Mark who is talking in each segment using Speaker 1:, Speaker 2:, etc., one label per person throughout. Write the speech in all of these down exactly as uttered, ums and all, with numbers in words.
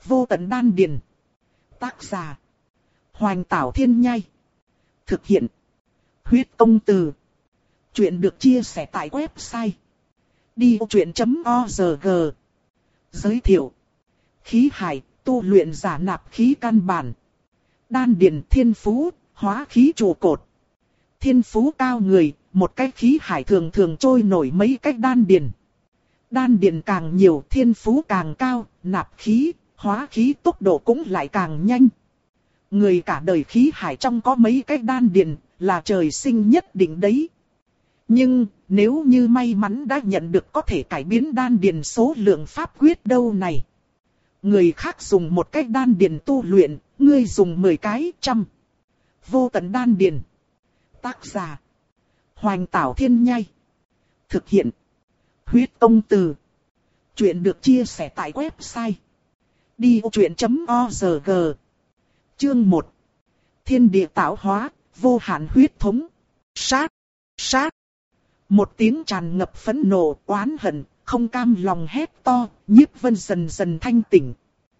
Speaker 1: Vô tận đan điền. Tác giả. Hoành Tảo Thiên Nhai. Thực hiện. Huyết Công Từ. Chuyện được chia sẻ tại website đi vô chuyện chấm org. Giới thiệu. Khí hải, tu luyện giả nạp khí căn bản. Đan điền thiên phú, hóa khí trụ cột. Thiên phú cao người, một cái khí hải thường thường trôi nổi mấy cái đan điền. Đan điền càng nhiều, thiên phú càng cao, nạp khí, hóa khí tốc độ cũng lại càng nhanh. Người cả đời khí hải trong có mấy cái đan điền, là trời sinh nhất định đấy. Nhưng, nếu như may mắn đã nhận được có thể cải biến đan điền số lượng pháp quyết đâu này. Người khác dùng một cái đan điền tu luyện, ngươi dùng mười cái, trăm. Vô tận đan điền. Tác giả. Hoành Tảo Thiên Nhai. Thực hiện. Huyết Công Từ. Chuyện được chia sẻ tại website đi vô chuyện chấm org. Chương một. Thiên địa tạo hóa, vô hạn huyết thống. Sát. Sát. Một tiếng tràn ngập phẫn nộ, oán hận, không cam lòng hét to, Nhiếp Vân dần dần thanh tỉnh.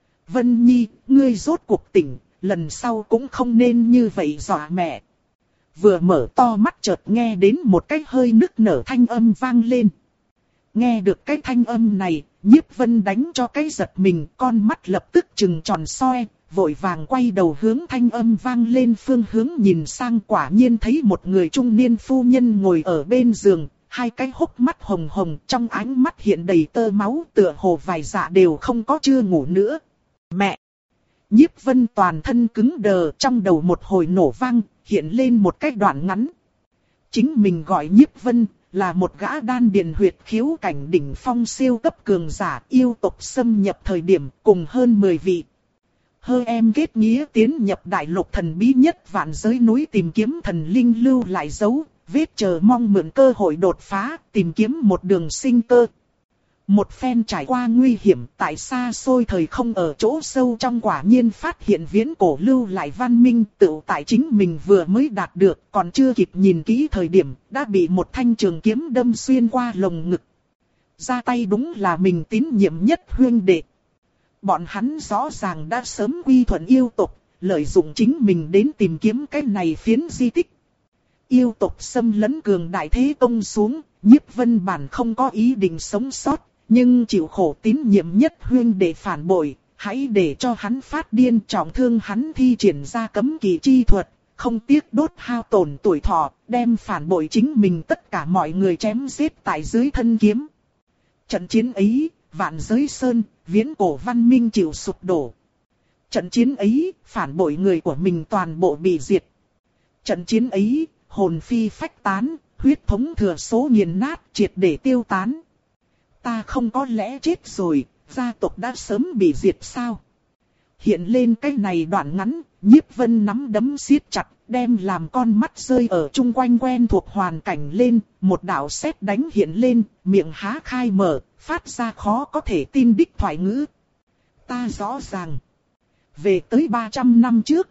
Speaker 1: Vân Nhi, ngươi rốt cuộc tỉnh, lần sau cũng không nên như vậy dọa mẹ. Vừa mở to mắt chợt nghe đến một cái hơi nức nở thanh âm vang lên. Nghe được cái thanh âm này, Nhiếp Vân đánh cho cái giật mình, con mắt lập tức trừng tròn soi, vội vàng quay đầu hướng thanh âm vang lên phương hướng nhìn sang, quả nhiên thấy một người trung niên phu nhân ngồi ở bên giường, hai cái hốc mắt hồng hồng, trong ánh mắt hiện đầy tơ máu, tựa hồ vài dạ đều không có, chưa ngủ nữa. Mẹ! Nhiếp Vân toàn thân cứng đờ, trong đầu một hồi nổ vang, hiện lên một cái đoạn ngắn. Chính mình gọi Nhiếp Vân, là một gã đan điền huyệt khiếu cảnh đỉnh phong siêu cấp cường giả, yêu tộc xâm nhập thời điểm cùng hơn mười vị. Hơ em kết nghĩa tiến nhập đại lục thần bí nhất vạn giới núi tìm kiếm thần linh lưu lại dấu, vết chờ mong mượn cơ hội đột phá, tìm kiếm một đường sinh cơ. Một phen trải qua nguy hiểm, tại xa xôi thời không ở chỗ sâu trong quả nhiên phát hiện viễn cổ lưu lại văn minh, tự tại chính mình vừa mới đạt được, còn chưa kịp nhìn kỹ thời điểm, đã bị một thanh trường kiếm đâm xuyên qua lồng ngực. Ra tay đúng là mình tín nhiệm nhất huynh đệ. Bọn hắn rõ ràng đã sớm quy thuận yêu tộc, lợi dụng chính mình đến tìm kiếm cái này phiến di tích. Yêu tộc xâm lấn cường đại thế công xuống, Nhiếp Vân bản không có ý định sống sót, nhưng chịu khổ tín nhiệm nhất huynh đệ phản bội, hãy để cho hắn phát điên, trọng thương hắn, thi triển ra cấm kỵ chi thuật, không tiếc đốt hao tổn tuổi thọ, đem phản bội chính mình tất cả mọi người chém giết tại dưới thân kiếm. Trận chiến ấy, vạn giới sơn, viễn cổ văn minh chịu sụp đổ. Trận chiến ấy, phản bội người của mình toàn bộ bị diệt. Trận chiến ấy, hồn phi phách tán, huyết thống thừa số nghiền nát, triệt để tiêu tán. Ta không có lẽ chết rồi, gia tộc đã sớm bị diệt sao? Hiện lên cái này đoạn ngắn, Nhiếp Vân nắm đấm siết chặt, đem làm con mắt rơi ở chung quanh quen thuộc hoàn cảnh lên, một đạo sét đánh hiện lên, miệng há khai mở, phát ra khó có thể tin đích thoại ngữ. Ta rõ ràng. Về tới ba trăm năm trước.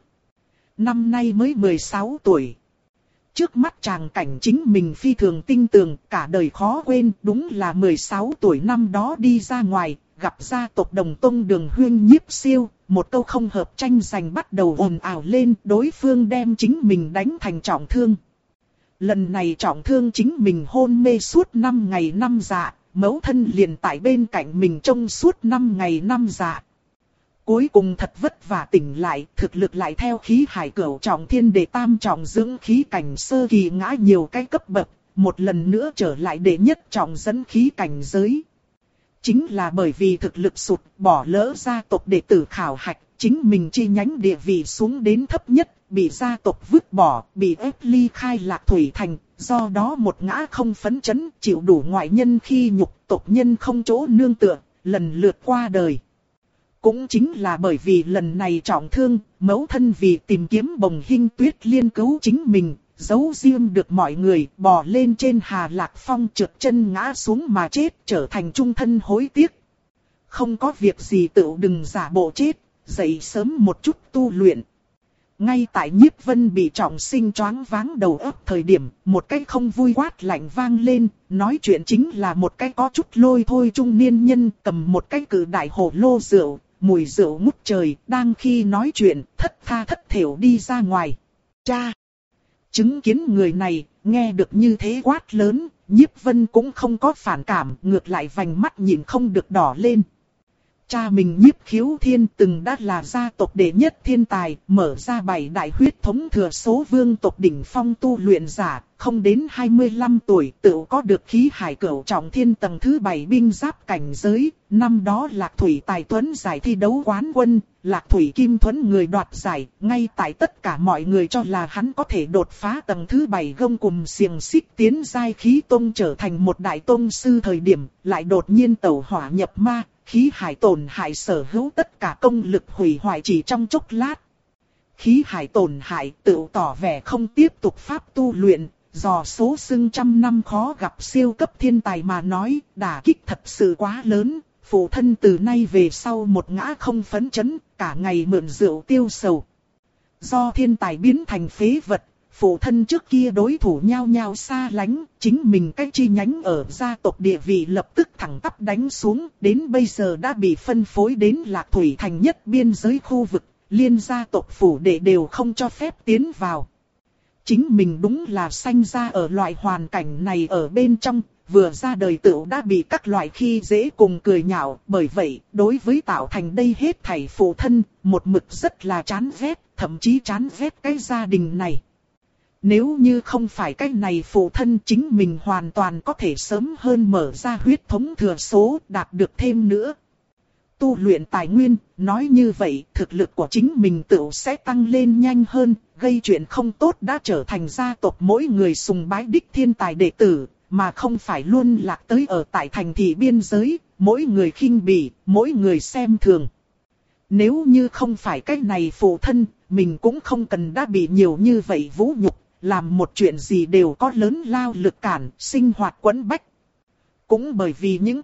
Speaker 1: Năm nay mới mười sáu tuổi. Trước mắt chàng cảnh chính mình phi thường tinh tường, cả đời khó quên, đúng là mười sáu tuổi năm đó đi ra ngoài, gặp gia tộc Đồng Tông Đường Huyên Nhiếp Siêu, một câu không hợp tranh giành bắt đầu ồn ào lên, đối phương đem chính mình đánh thành trọng thương. Lần này trọng thương chính mình hôn mê suốt năm ngày năm dạ, mẫu thân liền tại bên cạnh mình trông suốt năm ngày năm dạ. Cuối cùng thật vất vả tỉnh lại, thực lực lại theo khí hải cửu trọng thiên đệ tam trọng dưỡng khí cảnh sơ kỳ ngã nhiều cái cấp bậc, một lần nữa trở lại đệ nhất trọng dẫn khí cảnh giới. Chính là bởi vì thực lực sụt, bỏ lỡ gia tộc đệ tử khảo hạch, chính mình chi nhánh địa vị xuống đến thấp nhất, bị gia tộc vứt bỏ, bị ép ly khai Lạc Thủy Thành, do đó một ngã không phấn chấn, chịu đủ ngoại nhân khi nhục, tộc nhân không chỗ nương tựa, lần lượt qua đời. Cũng chính là bởi vì lần này trọng thương, mẫu thân vì tìm kiếm Bồng Hinh Tuyết Liên cứu chính mình, giấu riêng được mọi người, bò lên trên Hà Lạc Phong trượt chân ngã xuống mà chết, trở thành trung thân hối tiếc. Không có việc gì tự đừng giả bộ chết, dậy sớm một chút tu luyện. Ngay tại Nhiếp Vân bị trọng sinh choáng váng đầu óc thời điểm, một cái không vui quát lạnh vang lên, nói chuyện chính là một cái có chút lôi thôi trung niên nhân cầm một cái cự đại hồ lô rượu, mùi rượu ngút trời, đang khi nói chuyện, thất tha thất thểu đi ra ngoài. Cha! Chứng kiến người này, nghe được như thế quát lớn, Nhiếp Vân cũng không có phản cảm, ngược lại vành mắt nhìn không được đỏ lên. Cha mình Nhiếp Khiếu Thiên từng đã là gia tộc đệ nhất thiên tài, mở ra bảy đại huyết thống thừa số vương tộc đỉnh phong tu luyện giả, không đến hai mươi lăm tuổi tự có được khí hải cửu trọng thiên tầng thứ bảy binh giáp cảnh giới. Năm đó Lạc Thủy Tài Tuấn giải thi đấu quán quân, Lạc Thủy Kim Thuẫn người đoạt giải, ngay tại tất cả mọi người cho là hắn có thể đột phá tầng thứ bảy gông cùm xiềng xích tiến giai khí tông trở thành một đại tông sư thời điểm, lại đột nhiên tẩu hỏa nhập ma. Khí hải tổn hại sở hữu tất cả công lực hủy hoại chỉ trong chốc lát. Khí hải tổn hại tự tỏ vẻ không tiếp tục pháp tu luyện, dò số xưng trăm năm khó gặp siêu cấp thiên tài mà nói, đả kích thật sự quá lớn. Phụ thân từ nay về sau một ngã không phấn chấn, cả ngày mượn rượu tiêu sầu. Do thiên tài biến thành phế vật. Phụ thân trước kia đối thủ nhao nhao xa lánh, chính mình cái chi nhánh ở gia tộc địa vị lập tức thẳng tắp đánh xuống, đến bây giờ đã bị phân phối đến Lạc Thủy thành nhất biên giới khu vực, liên gia tộc phủ đệ đều không cho phép tiến vào. Chính mình đúng là sanh ra ở loại hoàn cảnh này ở bên trong, vừa ra đời tựu đã bị các loại khi dễ cùng cười nhạo, bởi vậy, đối với tạo thành đây hết thảy phụ thân, một mực rất là chán ghét, thậm chí chán ghét cái gia đình này. Nếu như không phải cái này phụ thân chính mình hoàn toàn có thể sớm hơn mở ra huyết thống thừa số đạt được thêm nữa. Tu luyện tài nguyên, nói như vậy thực lực của chính mình tự sẽ tăng lên nhanh hơn, gây chuyện không tốt đã trở thành gia tộc mỗi người sùng bái đích thiên tài đệ tử, mà không phải luôn lạc tới ở tại thành thị biên giới, mỗi người khinh bỉ, mỗi người xem thường. Nếu như không phải cái này phụ thân, mình cũng không cần đã bị nhiều như vậy vũ nhục. Làm một chuyện gì đều có lớn lao lực cản, sinh hoạt quẫn bách. Cũng bởi vì những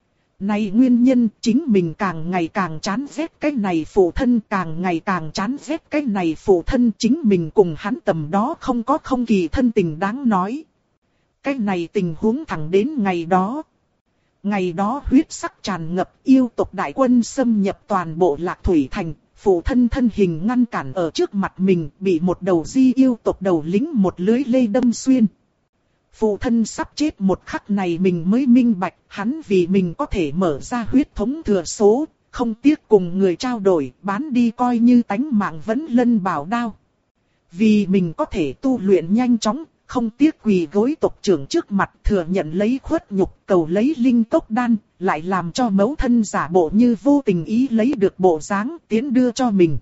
Speaker 1: này nguyên nhân chính mình càng ngày càng chán ghét cái này phụ thân, càng ngày càng chán ghét cái này phụ thân, chính mình cùng hắn tầm đó không có không kỳ thân tình đáng nói. Cái này tình huống thẳng đến ngày đó. Ngày đó huyết sắc tràn ngập, yêu tộc đại quân xâm nhập toàn bộ Lạc Thủy thành. Phụ thân thân hình ngăn cản ở trước mặt mình, bị một đầu di yêu tộc đầu lính một lưới lê đâm xuyên. Phụ thân sắp chết một khắc này mình mới minh bạch, hắn vì mình có thể mở ra huyết thống thừa số, không tiếc cùng người trao đổi, bán đi coi như tánh mạng vẫn lân bảo đao. Vì mình có thể tu luyện nhanh chóng, không tiếc quỳ gối tộc trưởng trước mặt thừa nhận lấy khuất nhục, cầu lấy linh tốc đan, lại làm cho mẫu thân giả bộ như vô tình ý lấy được bộ dáng tiến đưa cho mình.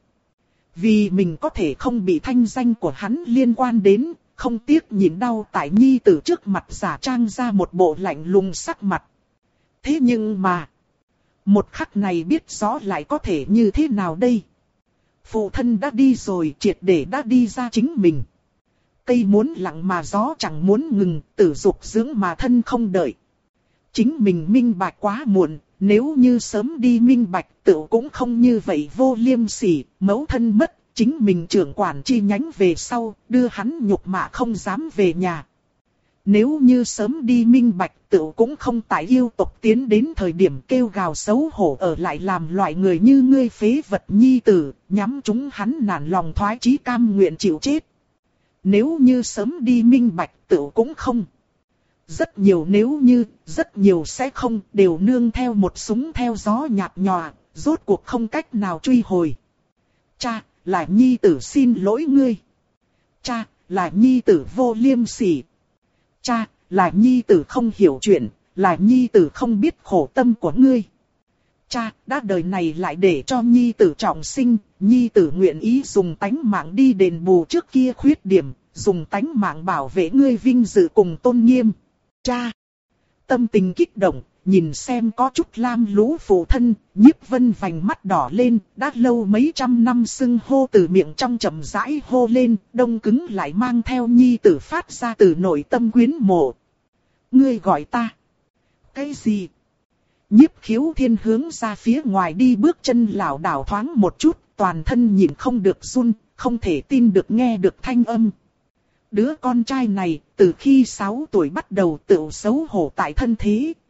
Speaker 1: Vì mình có thể không bị thanh danh của hắn liên quan đến, không tiếc nhịn đau tại nhi tử trước mặt giả trang ra một bộ lạnh lùng sắc mặt. Thế nhưng mà, một khắc này biết rõ lại có thể như thế nào đây? Phụ thân đã đi rồi, triệt để đã đi ra chính mình. Cây muốn lặng mà gió chẳng muốn ngừng, tử dục dưỡng mà thân không đợi. Chính mình minh bạch quá muộn, nếu như sớm đi minh bạch tự cũng không như vậy vô liêm sỉ, mẫu thân mất, chính mình trưởng quản chi nhánh về sau, đưa hắn nhục mạ không dám về nhà. Nếu như sớm đi minh bạch tự cũng không tại yêu tộc tiến đến thời điểm kêu gào xấu hổ ở lại làm loại người như ngươi phế vật nhi tử, nhắm chúng hắn nản lòng thoái chí cam nguyện chịu chết. Nếu như sớm đi minh bạch tự cũng không. Rất nhiều nếu như, rất nhiều sẽ không, đều nương theo một súng theo gió nhạt nhòa, rốt cuộc không cách nào truy hồi. Cha, là nhi tử xin lỗi ngươi. Cha, là nhi tử vô liêm sỉ. Cha, là nhi tử không hiểu chuyện, là nhi tử không biết khổ tâm của ngươi. Cha, đã đời này lại để cho nhi tử trọng sinh, nhi tử nguyện ý dùng tánh mạng đi đền bù trước kia khuyết điểm, dùng tánh mạng bảo vệ ngươi vinh dự cùng tôn nghiêm. Cha, tâm tình kích động, nhìn xem có chút lam lũ phụ thân, Nhiếp Vân vành mắt đỏ lên, đã lâu mấy trăm năm sưng hô từ miệng trong chậm rãi hô lên, đông cứng lại mang theo nhi tử phát ra từ nội tâm quyến mộ. Ngươi gọi ta? Cái gì? Nhiếp Khiếu Thiên hướng ra phía ngoài đi bước chân lảo đảo thoáng một chút, toàn thân nhìn không được run, không thể tin được nghe được thanh âm. Đứa con trai này, từ khi sáu tuổi bắt đầu tự xấu hổ tại thân thế,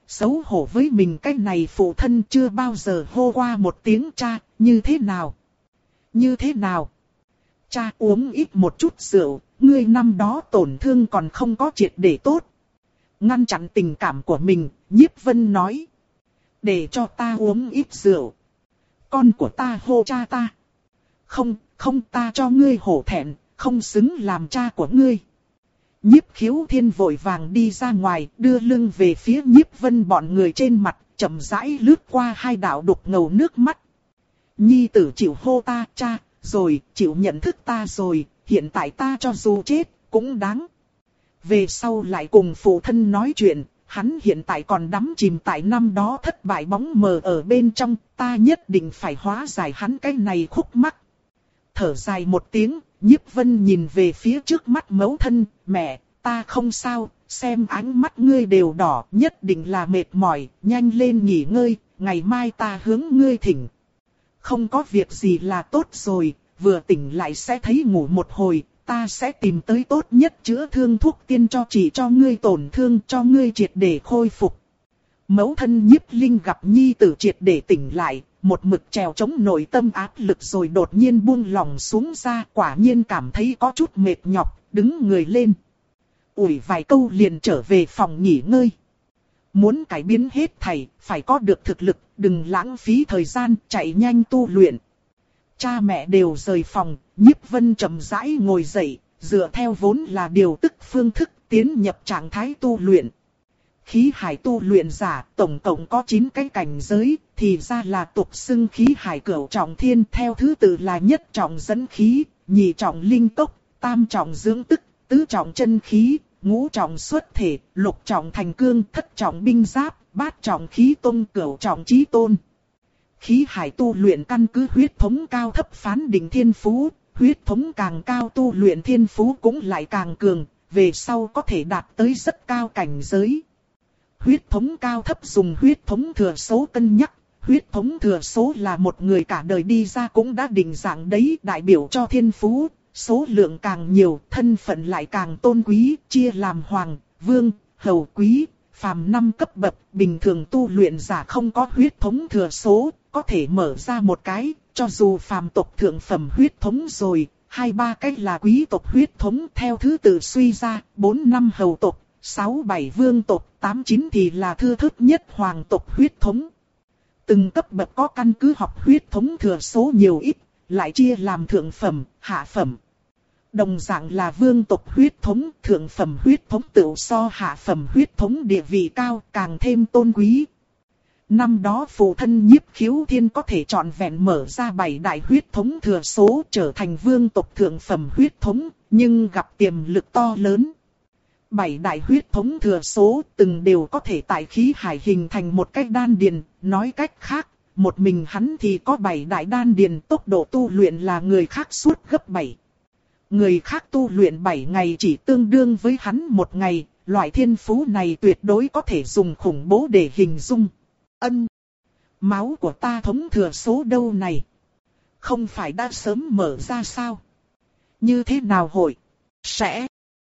Speaker 1: xấu hổ với mình cái này phụ thân chưa bao giờ hô qua một tiếng cha, như thế nào? Như thế nào? Cha uống ít một chút rượu, ngươi năm đó tổn thương còn không có triệt để tốt. Ngăn chặn tình cảm của mình, Nhiếp Vân nói. Để cho ta uống ít rượu. Con của ta hô cha ta. Không, không ta cho ngươi hổ thẹn, không xứng làm cha của ngươi. Nhiếp Khiếu Thiên vội vàng đi ra ngoài, đưa lưng về phía Nhiếp Vân bọn người trên mặt, chậm rãi lướt qua hai đạo đục ngầu nước mắt. Nhi tử chịu hô ta cha, rồi chịu nhận thức ta rồi, hiện tại ta cho dù chết, cũng đáng. Về sau lại cùng phụ thân nói chuyện, hắn hiện tại còn đắm chìm tại năm đó thất bại bóng mờ ở bên trong, ta nhất định phải hóa giải hắn cái này khúc mắc. Thở dài một tiếng, Nhiếp Vân nhìn về phía trước mắt mẫu thân, mẹ, ta không sao, xem ánh mắt ngươi đều đỏ, nhất định là mệt mỏi, nhanh lên nghỉ ngơi, ngày mai ta hướng ngươi thỉnh. Không có việc gì là tốt rồi, vừa tỉnh lại sẽ thấy ngủ một hồi, ta sẽ tìm tới tốt nhất chữa thương thuốc tiên cho trị cho ngươi tổn thương, cho ngươi triệt để khôi phục. Mẫu thân Nhiếp Linh gặp nhi tử triệt để tỉnh lại, một mực trèo chống nội tâm áp lực rồi đột nhiên buông lòng xuống ra, quả nhiên cảm thấy có chút mệt nhọc, đứng người lên. Ủi vài câu liền trở về phòng nghỉ ngơi. Muốn cải biến hết thảy, phải có được thực lực, đừng lãng phí thời gian, chạy nhanh tu luyện. Cha mẹ đều rời phòng, Nhiếp Vân chậm rãi ngồi dậy, dựa theo vốn là điều tức phương thức tiến nhập trạng thái tu luyện. Khí hải tu luyện giả tổng cộng có chín cái cảnh giới, thì ra là tục xưng khí hải cửu trọng thiên, theo thứ tự là nhất trọng dẫn khí, nhị trọng linh tốc, tam trọng dưỡng tức, tứ trọng chân khí, ngũ trọng xuất thể, lục trọng thành cương, thất trọng binh giáp, bát trọng khí tôn, cửu trọng chí tôn. Khí hải tu luyện căn cứ huyết thống cao thấp phán định thiên phú, huyết thống càng cao tu luyện thiên phú cũng lại càng cường, về sau có thể đạt tới rất cao cảnh giới. Huyết thống cao thấp dùng huyết thống thừa số cân nhắc, huyết thống thừa số là một người cả đời đi ra cũng đã định dạng đấy, đại biểu cho thiên phú, số lượng càng nhiều, thân phận lại càng tôn quý, chia làm hoàng, vương, hầu, quý, phàm năm cấp bậc, bình thường tu luyện giả không có huyết thống thừa số, có thể mở ra một cái, cho dù phàm tộc thượng phẩm huyết thống rồi, hai ba cái là quý tộc huyết thống theo thứ tự suy ra, bốn năm hầu tộc, sáu bảy vương tộc, tám chín thì là thưa thớt nhất hoàng tộc huyết thống. Từng cấp bậc có căn cứ học huyết thống thừa số nhiều ít, lại chia làm thượng phẩm, hạ phẩm. Đồng dạng là vương tộc huyết thống, thượng phẩm huyết thống tự so hạ phẩm huyết thống địa vị cao, càng thêm tôn quý. Năm đó phụ thân Nhiếp Khiếu Thiên có thể trọn vẹn mở ra bảy đại huyết thống thừa số trở thành vương tộc thượng phẩm huyết thống, nhưng gặp tiềm lực to lớn. Bảy đại huyết thống thừa số từng đều có thể tại khí hải hình thành một cách đan điền, nói cách khác, một mình hắn thì có bảy đại đan điền, tốc độ tu luyện là người khác suốt gấp bảy. Người khác tu luyện bảy ngày chỉ tương đương với hắn một ngày, loại thiên phú này tuyệt đối có thể dùng khủng bố để hình dung. Ân, máu của ta thống thừa số đâu này? Không phải đã sớm mở ra sao? Như thế nào hội? Sẽ...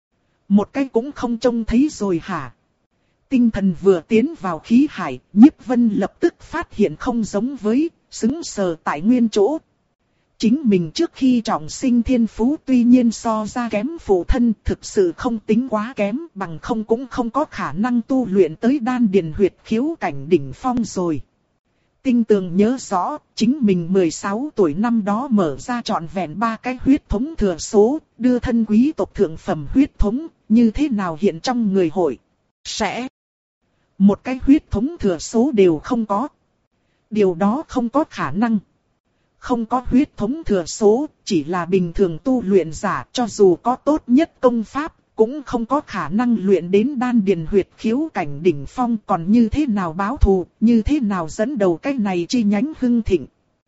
Speaker 1: Một cái cũng không trông thấy rồi hả? Tinh thần vừa tiến vào khí hải, Nhiếp Vân lập tức phát hiện không giống với, sững sờ tại nguyên chỗ. Chính mình trước khi trọng sinh thiên phú tuy nhiên so ra kém phụ thân, thực sự không tính quá kém, bằng không cũng không có khả năng tu luyện tới đan điền huyệt khiếu cảnh đỉnh phong rồi. Tinh tường nhớ rõ, chính mình mười sáu tuổi năm đó mở ra trọn vẹn ba cái huyết thống thừa số, đưa thân quý tộc thượng phẩm huyết thống, như thế nào hiện trong người hội? Sẽ một cái huyết thống thừa số đều không có. Điều đó không có khả năng. Không có huyết thống thừa số, chỉ là bình thường tu luyện giả, cho dù có tốt nhất công pháp, cũng không có khả năng luyện đến đan điền huyệt khiếu cảnh đỉnh phong, còn như thế nào báo thù, như thế nào dẫn đầu cái này chi nhánh hưng thịnh.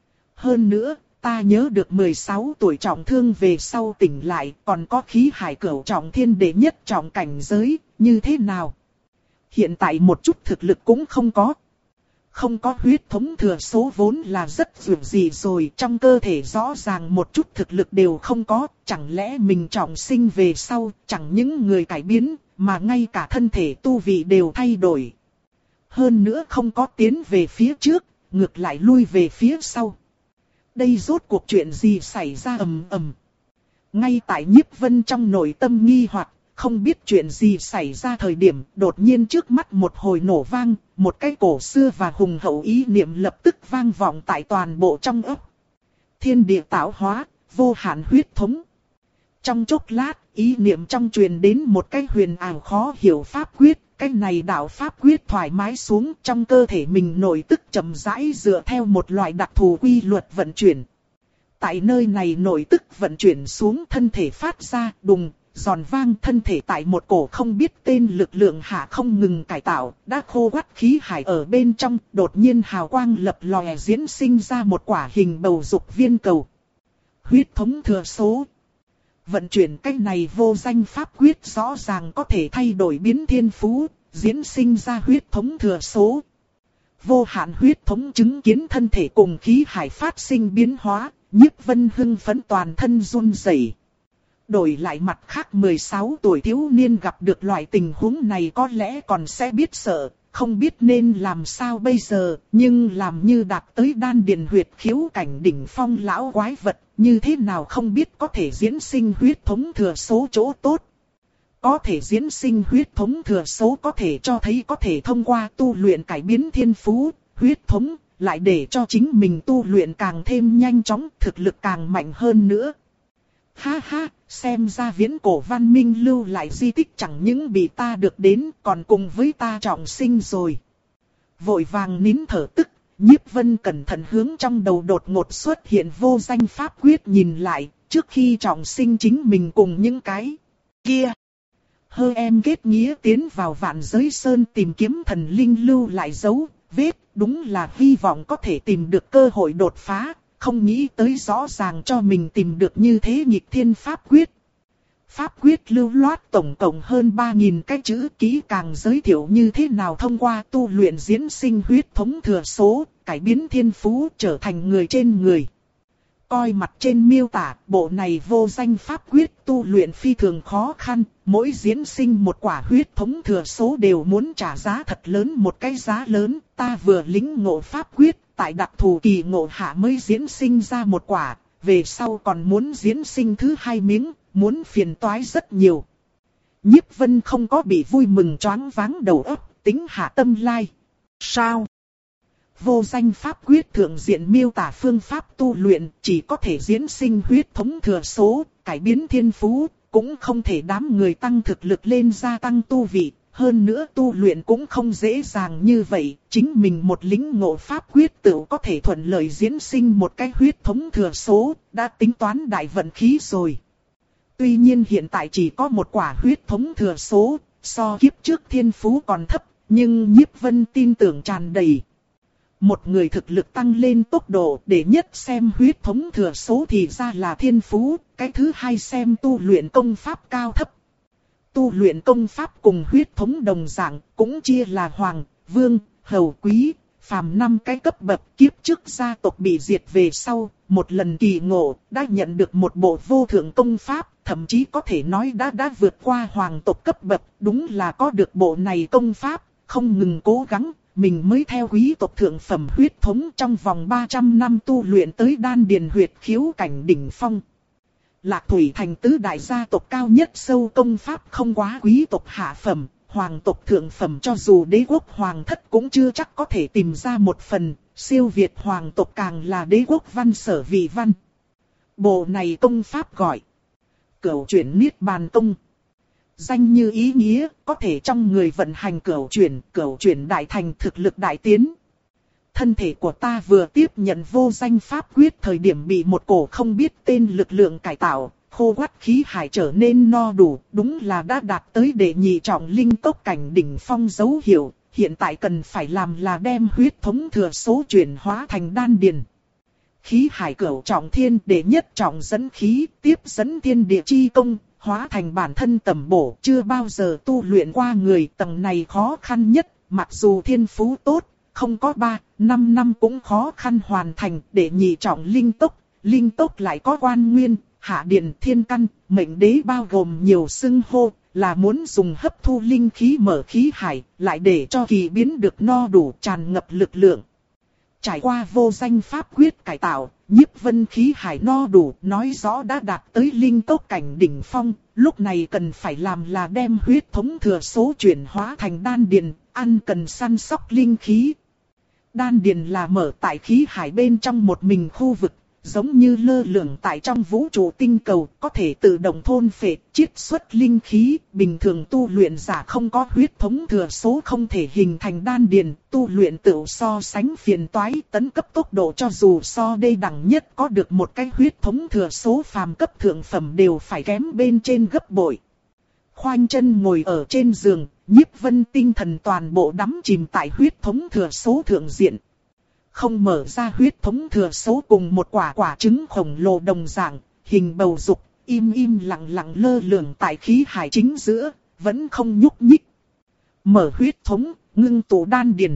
Speaker 1: Hơn nữa, ta nhớ được mười sáu tuổi trọng thương về sau tỉnh lại, còn có khí hải cửu trọng thiên đệ nhất trọng cảnh giới, như thế nào? Hiện tại một chút thực lực cũng không có. Không có huyết thống thừa số vốn là rất vượt gì rồi, trong cơ thể rõ ràng một chút thực lực đều không có, chẳng lẽ mình trọng sinh về sau, chẳng những người cải biến, mà ngay cả thân thể tu vị đều thay đổi. hơn nữa không có tiến về phía trước, ngược lại lui về phía sau. Đây rốt cuộc chuyện gì xảy ra ầm ầm. Ngay tại Nhiếp Vân trong nội tâm nghi hoặc, không biết chuyện gì xảy ra thời điểm, đột nhiên trước mắt một hồi nổ vang, một cái cổ xưa và hùng hậu ý niệm lập tức vang vọng tại toàn bộ trong óc. Thiên địa tạo hóa, vô hạn huyết thống. Trong chốc lát, ý niệm trong truyền đến một cái huyền ảo khó hiểu pháp quyết, cái này đạo pháp quyết thoải mái xuống trong cơ thể mình nội tức chậm rãi dựa theo một loại đặc thù quy luật vận chuyển. Tại nơi này nội tức vận chuyển xuống thân thể phát ra đùng, giòn vang thân thể tại một cổ không biết tên lực lượng hạ không ngừng cải tạo, đã khô quắt khí hải ở bên trong, đột nhiên hào quang lập lòe diễn sinh ra một quả hình bầu dục viên cầu. Huyết thống thừa số. Vận chuyển cách này vô danh pháp quyết rõ ràng có thể thay đổi biến thiên phú, diễn sinh ra huyết thống thừa số. Vô hạn huyết thống chứng kiến thân thể cùng khí hải phát sinh biến hóa, Nhiếp Vân hưng phấn toàn thân run rẩy. Đổi lại mặt khác mười sáu tuổi thiếu niên gặp được loại tình huống này có lẽ còn sẽ biết sợ, không biết nên làm sao bây giờ, nhưng làm như đạt tới đan điền huyệt khiếu cảnh đỉnh phong lão quái vật, như thế nào không biết có thể diễn sinh huyết thống thừa số chỗ tốt. Có thể diễn sinh huyết thống thừa số có thể cho thấy có thể thông qua tu luyện cải biến thiên phú, huyết thống, lại để cho chính mình tu luyện càng thêm nhanh chóng, thực lực càng mạnh hơn nữa. Ha ha, xem ra viễn cổ văn minh lưu lại di tích chẳng những bị ta được đến, còn cùng với ta trọng sinh rồi. Vội vàng nín thở tức, Nhiếp Vân cẩn thận hướng trong đầu đột ngột xuất hiện vô danh pháp quyết nhìn lại, trước khi trọng sinh chính mình cùng những cái kia. Hơ em kết nghĩa tiến vào vạn giới sơn tìm kiếm thần linh lưu lại dấu vết, đúng là hy vọng có thể tìm được cơ hội đột phá. Không nghĩ tới rõ ràng cho mình tìm được như thế nghịch thiên pháp quyết. Pháp quyết lưu loát tổng cộng hơn ba nghìn cái chữ kỹ càng giới thiệu như thế nào thông qua tu luyện diễn sinh huyết thống thừa số, cải biến thiên phú trở thành người trên người. Coi mặt trên miêu tả, bộ này vô danh pháp quyết tu luyện phi thường khó khăn, mỗi diễn sinh một quả huyết thống thừa số đều muốn trả giá thật lớn một cái giá lớn, ta vừa lĩnh ngộ pháp quyết. Tại đặc thù kỳ ngộ hạ mới diễn sinh ra một quả, về sau còn muốn diễn sinh thứ hai miếng, muốn phiền toái rất nhiều. Nhiếp Vân không có bị vui mừng choáng váng đầu óc, tính hạ tâm lai. Sao? Vô danh pháp quyết thượng diện miêu tả phương pháp tu luyện, chỉ có thể diễn sinh huyết thống thừa số, cải biến thiên phú, cũng không thể đám người tăng thực lực lên gia tăng tu vị. Hơn nữa tu luyện cũng không dễ dàng như vậy, chính mình một lĩnh ngộ pháp quyết tự có thể thuận lợi diễn sinh một cái huyết thống thừa số, đã tính toán đại vận khí rồi. Tuy nhiên hiện tại chỉ có một quả huyết thống thừa số, so kiếp trước thiên phú còn thấp, nhưng Nhiếp Vân tin tưởng tràn đầy. Một người thực lực tăng lên tốc độ để nhất xem huyết thống thừa số thì ra là thiên phú, cái thứ hai xem tu luyện công pháp cao thấp. Tu luyện công pháp cùng huyết thống đồng dạng, cũng chia là hoàng, vương, hầu, quý, phàm năm cái cấp bậc. Kiếp trước gia tộc bị diệt về sau, một lần kỳ ngộ, đã nhận được một bộ vô thượng công pháp, thậm chí có thể nói đã đã vượt qua hoàng tộc cấp bậc. Đúng là có được bộ này công pháp, không ngừng cố gắng, mình mới theo quý tộc thượng phẩm huyết thống trong vòng ba trăm năm tu luyện tới đan điền huyệt khiếu cảnh đỉnh phong. Lạc Thủy thành tứ đại gia tộc cao nhất sâu công pháp không quá quý tộc hạ phẩm, hoàng tộc thượng phẩm cho dù đế quốc hoàng thất cũng chưa chắc có thể tìm ra một phần, siêu việt hoàng tộc càng là đế quốc văn sở vị văn. Bộ này công pháp gọi Cửu chuyển Niết Bàn Tông. Danh như ý nghĩa, có thể trong người vận hành cửu chuyển, cửu chuyển đại thành thực lực đại tiến. Thân thể của ta vừa tiếp nhận vô danh pháp quyết thời điểm bị một cổ không biết tên lực lượng cải tạo, khô quắt khí hải trở nên no đủ, đúng là đã đạt tới đệ nhị trọng linh tốc cảnh đỉnh phong dấu hiệu, hiện tại cần phải làm là đem huyết thống thừa số chuyển hóa thành đan điền. Khí hải cửu trọng thiên đệ nhất trọng dẫn khí, tiếp dẫn thiên địa chi công, hóa thành bản thân tầm bổ, chưa bao giờ tu luyện qua người, tầng này khó khăn nhất, mặc dù thiên phú tốt. Không có ba, năm năm cũng khó khăn hoàn thành, để nhị trọng linh tốc, linh tốc lại có quan nguyên, hạ điện, thiên căn, mệnh đế bao gồm nhiều xưng hô, là muốn dùng hấp thu linh khí mở khí hải, lại để cho kỳ biến được no đủ tràn ngập lực lượng. Trải qua vô danh pháp quyết cải tạo, Nhiếp Vân khí hải no đủ, nói rõ đã đạt tới linh tốc cảnh đỉnh phong, lúc này cần phải làm là đem huyết thống thừa số chuyển hóa thành đan điền, ăn cần săn sóc linh khí. Đan điền là mở tại khí hải bên trong một mình khu vực, giống như lơ lửng tại trong vũ trụ tinh cầu, có thể tự động thôn phệ, chiết xuất linh khí. Bình thường tu luyện giả không có huyết thống thừa số không thể hình thành đan điền, tu luyện tự so sánh phiền toái, tấn cấp tốc độ cho dù so đê đẳng nhất có được một cái huyết thống thừa số phàm cấp thượng phẩm đều phải kém bên trên gấp bội. Khoanh chân ngồi ở trên giường, Nhiếp Vân tinh thần toàn bộ đắm chìm tại huyết thống thừa số thượng diện. Không mở ra huyết thống thừa số cùng một quả quả trứng khổng lồ đồng dạng, hình bầu dục, im im lặng lặng lơ lửng tại khí hải chính giữa, vẫn không nhúc nhích. Mở huyết thống, ngưng tụ đan điền.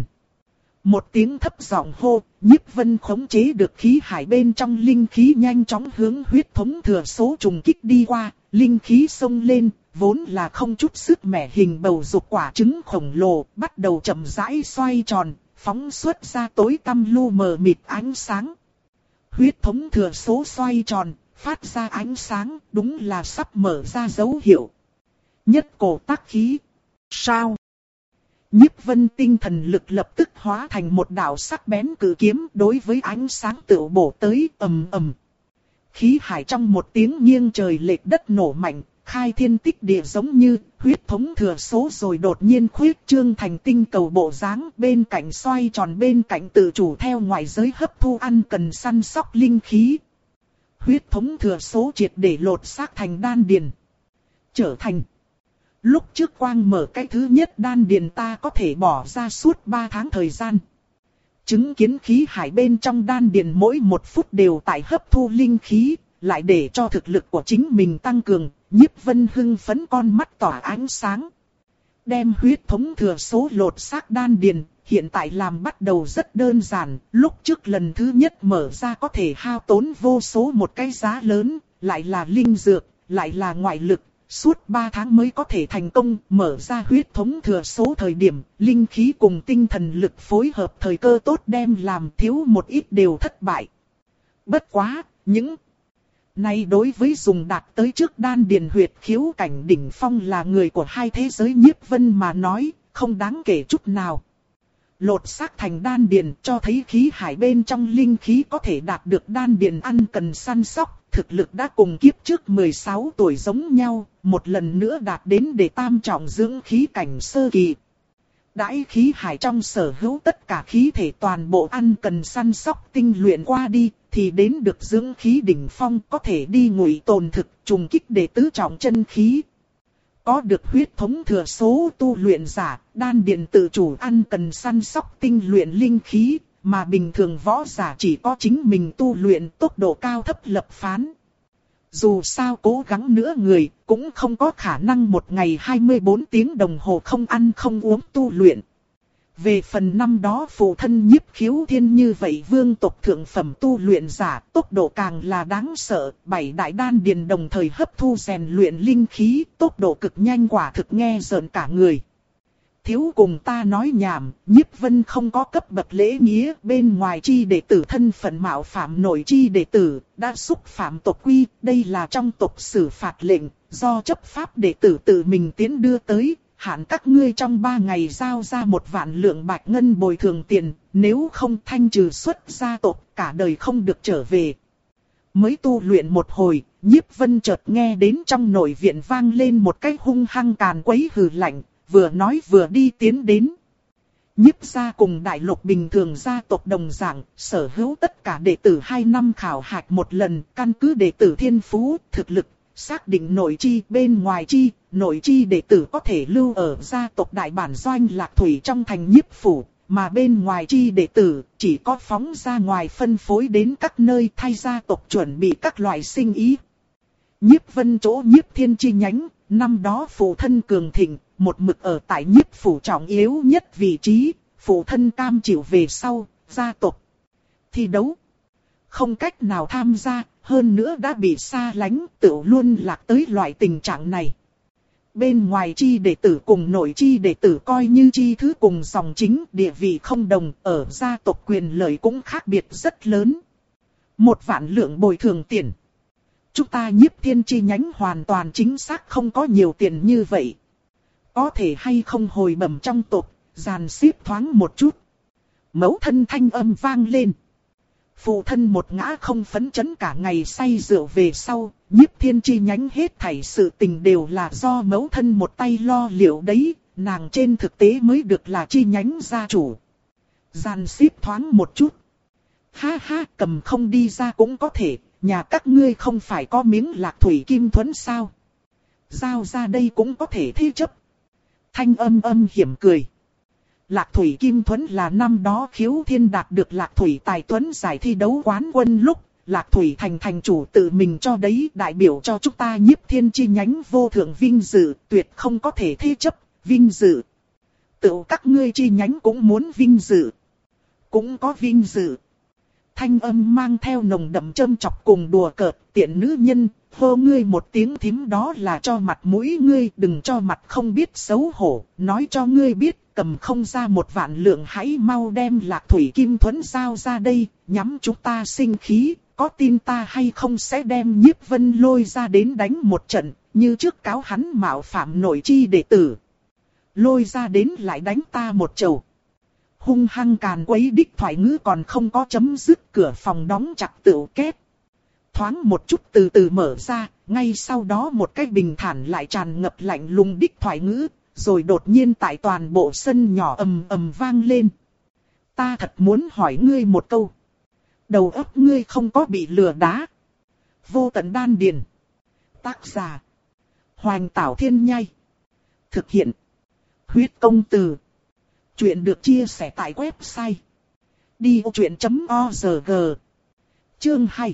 Speaker 1: Một tiếng thấp giọng hô, Nhiếp Vân khống chế được khí hải bên trong linh khí nhanh chóng hướng huyết thống thừa số trùng kích đi qua, linh khí xông lên, vốn là không chút sức mẻ hình bầu dục quả trứng khổng lồ, bắt đầu chậm rãi xoay tròn, phóng xuất ra tối tăm lu mờ mịt ánh sáng. Huyết thống thừa số xoay tròn, phát ra ánh sáng, đúng là sắp mở ra dấu hiệu. Nhất cổ tác khí. Sao? Nhiếp Vân tinh thần lực lập tức hóa thành một đạo sắc bén cử kiếm, đối với ánh sáng tựu bổ tới, ầm ầm. Khí hải trong một tiếng nghiêng trời lệch đất nổ mạnh, khai thiên tích địa giống như huyết thống thừa số rồi đột nhiên khuyết trương thành tinh cầu bộ dáng, bên cạnh xoay tròn, bên cạnh tự chủ theo ngoại giới hấp thu ăn cần săn sóc linh khí. Huyết thống thừa số triệt để lột xác thành đan điền. Trở thành. Lúc trước quang mở cái thứ nhất đan điền ta có thể bỏ ra suốt ba tháng thời gian. Chứng kiến khí hải bên trong đan điền mỗi một phút đều tại hấp thu linh khí, lại để cho thực lực của chính mình tăng cường. Nhiếp Vân hưng phấn, con mắt tỏa ánh sáng. Đem huyết thống thừa số lột xác đan điền, hiện tại làm bắt đầu rất đơn giản. Lúc trước lần thứ nhất mở ra có thể hao tốn vô số một cái giá lớn, lại là linh dược, lại là ngoại lực. Suốt ba tháng mới có thể thành công mở ra huyết thống thừa số thời điểm, linh khí cùng tinh thần lực phối hợp thời cơ tốt đem làm thiếu một ít đều thất bại. Bất quá, những này đối với dùng đạt tới trước đan điền huyệt khiếu cảnh đỉnh phong là người của hai thế giới Nhiếp Vân mà nói, không đáng kể chút nào. Lột xác thành đan điền cho thấy khí hải bên trong linh khí có thể đạt được đan điền ăn cần săn sóc, thực lực đã cùng kiếp trước mười sáu tuổi giống nhau, một lần nữa đạt đến để tam trọng dưỡng khí cảnh sơ kỳ. Đãi khí hải trong sở hữu tất cả khí thể toàn bộ ăn cần săn sóc tinh luyện qua đi, thì đến được dưỡng khí đỉnh phong, có thể đi ngụy tồn thực, trùng kích để tứ trọng chân khí. Có được huyết thống thừa số tu luyện giả, đan điền tự chủ ăn cần săn sóc tinh luyện linh khí, mà bình thường võ giả chỉ có chính mình tu luyện, tốc độ cao thấp lập phán. Dù sao cố gắng nữa người, cũng không có khả năng một ngày hai mươi bốn tiếng đồng hồ không ăn không uống tu luyện. Về phần năm đó phụ thân Nhiếp Khiếu Thiên như vậy vương tộc thượng phẩm tu luyện giả, tốc độ càng là đáng sợ, bảy đại đan điền đồng thời hấp thu rèn luyện linh khí, tốc độ cực nhanh quả thực nghe rợn cả người. Thiếu cùng ta nói nhảm, Nhiếp Vân không có cấp bậc lễ nghĩa, bên ngoài chi đệ tử thân phận mạo phạm nội chi đệ tử, đã xúc phạm tộc quy, đây là trong tộc xử phạt lệnh, do chấp pháp đệ tử tự mình tiến đưa tới. Hạn các ngươi trong ba ngày giao ra một vạn lượng bạch ngân bồi thường tiền, nếu không thanh trừ xuất gia tộc, cả đời không được trở về. Mới tu luyện một hồi, Nhiếp Vân chợt nghe đến trong nội viện vang lên một cái hung hăng càn quấy hừ lạnh, vừa nói vừa đi tiến đến. Nhiếp gia cùng đại lục bình thường gia tộc đồng dạng, sở hữu tất cả đệ tử hai năm khảo hạch một lần, căn cứ đệ tử thiên phú, thực lực, xác định nội chi, bên ngoài chi, nội chi đệ tử có thể lưu ở gia tộc đại bản doanh Lạc Thủy trong thành Nhiếp phủ, mà bên ngoài chi đệ tử chỉ có phóng ra ngoài phân phối đến các nơi thay gia tộc chuẩn bị các loại sinh ý. Nhiếp Vân chỗ Nhiếp Thiên chi nhánh, năm đó phụ thân cường thịnh, một mực ở tại Nhiếp phủ trọng yếu nhất vị trí, phụ thân cam chịu về sau, gia tộc thi đấu. không cách nào tham gia, hơn nữa đã bị xa lánh, tự luôn lạc tới loại tình trạng này. Bên ngoài chi đệ tử cùng nội chi đệ tử coi như chi thứ cùng dòng chính, địa vị không đồng, ở gia tộc quyền lợi cũng khác biệt rất lớn. Một vạn lượng bồi thường tiền. Chúng ta Nhiếp Thiên chi nhánh hoàn toàn chính xác không có nhiều tiền như vậy. Có thể hay không hồi bẩm trong tộc, dàn xếp thoáng một chút. Mẫu thân thanh âm vang lên. Phụ thân một ngã không phấn chấn cả ngày say rượu về sau, Nhiếp Thiên chi nhánh hết thảy sự tình đều là do mẫu thân một tay lo liệu đấy, nàng trên thực tế mới được là chi nhánh gia chủ. Dàn xếp thoáng một chút. Ha ha, cầm không đi ra cũng có thể, nhà các ngươi không phải có miếng Lạc Thủy Kim Thuẫn sao? Giao ra đây cũng có thể thế chấp. Thanh âm âm hiểm cười. Lạc Thủy Kim Thuẫn là năm đó Khiếu Thiên đạt được Lạc Thủy Tài Tuấn giải thi đấu quán quân lúc, Lạc Thủy thành thành chủ tự mình cho đấy, đại biểu cho chúng ta Nhiếp Thiên chi nhánh vô thượng vinh dự, tuyệt không có thể thế chấp, vinh dự. Tự các ngươi chi nhánh cũng muốn vinh dự. Cũng có vinh dự. Thanh âm mang theo nồng đậm châm chọc cùng đùa cợt, tiện nữ nhân, hô ngươi một tiếng thím đó là cho mặt mũi ngươi, đừng cho mặt không biết xấu hổ, nói cho ngươi biết, cầm không ra một vạn lượng hãy mau đem Lạc Thủy Kim Thuẫn giao ra đây, nhắm chúng ta sinh khí, có tin ta hay không sẽ đem Nhiếp Vân lôi ra đến đánh một trận, như trước cáo hắn mạo phạm nội chi đệ tử. Lôi ra đến lại đánh ta một chầu. Hung hăng càn quấy đích thoại ngữ còn không có chấm dứt, cửa phòng đóng chặt tựu két. Thoáng một chút từ từ mở ra, ngay sau đó một cái bình thản lại tràn ngập lạnh lùng đích thoại ngữ, rồi đột nhiên tại toàn bộ sân nhỏ ầm ầm vang lên. Ta thật muốn hỏi ngươi một câu. Đầu óc ngươi không có bị lừa đá. Vô tận đan điền. Tác giả. Hoành Tảo Thiên Nhai. Thực hiện. Huyết Công Từ. Chuyện được chia sẻ tại website đi ô chuyện chấm org. Chương hai.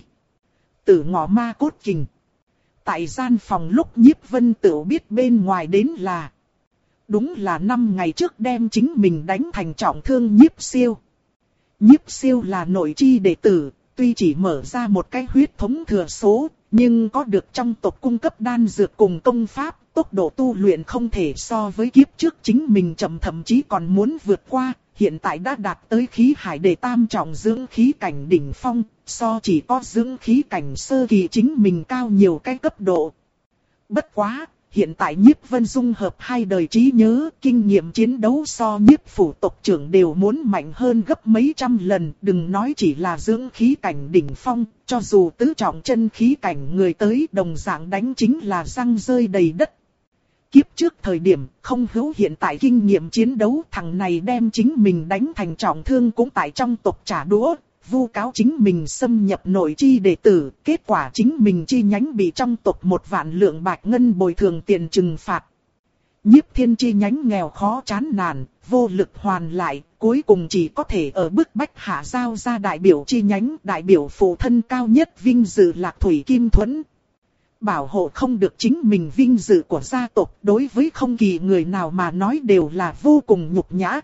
Speaker 1: Tử Ngọ Ma Cốt Kình. Tại gian phòng lúc Nhiếp Vân Tửu biết bên ngoài đến là, đúng là năm ngày trước đem chính mình đánh thành trọng thương Nhiếp Siêu. Nhiếp Siêu là nội chi đệ tử, tuy chỉ mở ra một cái huyết thống thừa số, nhưng có được trong tộc cung cấp đan dược cùng công pháp, tốc độ tu luyện không thể so với kiếp trước chính mình chậm, thậm chí còn muốn vượt qua, hiện tại đã đạt tới khí hải đệ tam trọng dưỡng khí cảnh đỉnh phong, so chỉ có dưỡng khí cảnh sơ kỳ chính mình cao nhiều cái cấp độ. Bất quá, hiện tại Nhiếp Vân dung hợp hai đời trí nhớ, kinh nghiệm chiến đấu so Nhiếp phủ tộc trưởng đều muốn mạnh hơn gấp mấy trăm lần, đừng nói chỉ là dưỡng khí cảnh đỉnh phong, cho dù tứ trọng chân khí cảnh người tới đồng dạng đánh chính là răng rơi đầy đất. Kiếp trước thời điểm, không hữu hiện tại kinh nghiệm chiến đấu, thằng này đem chính mình đánh thành trọng thương cũng tại trong tộc trả đũa, vu cáo chính mình xâm nhập nội chi đệ tử, kết quả chính mình chi nhánh bị trong tộc một vạn lượng bạch ngân bồi thường tiền trừng phạt. Nhiếp Thiên chi nhánh nghèo khó chán nản, vô lực hoàn lại, cuối cùng chỉ có thể ở bức bách hạ giao ra đại biểu chi nhánh, đại biểu phụ thân cao nhất vinh dự Lạc Thủy Kim Thuẫn. Bảo hộ không được chính mình vinh dự của gia tộc, đối với không kỳ người nào mà nói đều là vô cùng nhục nhã.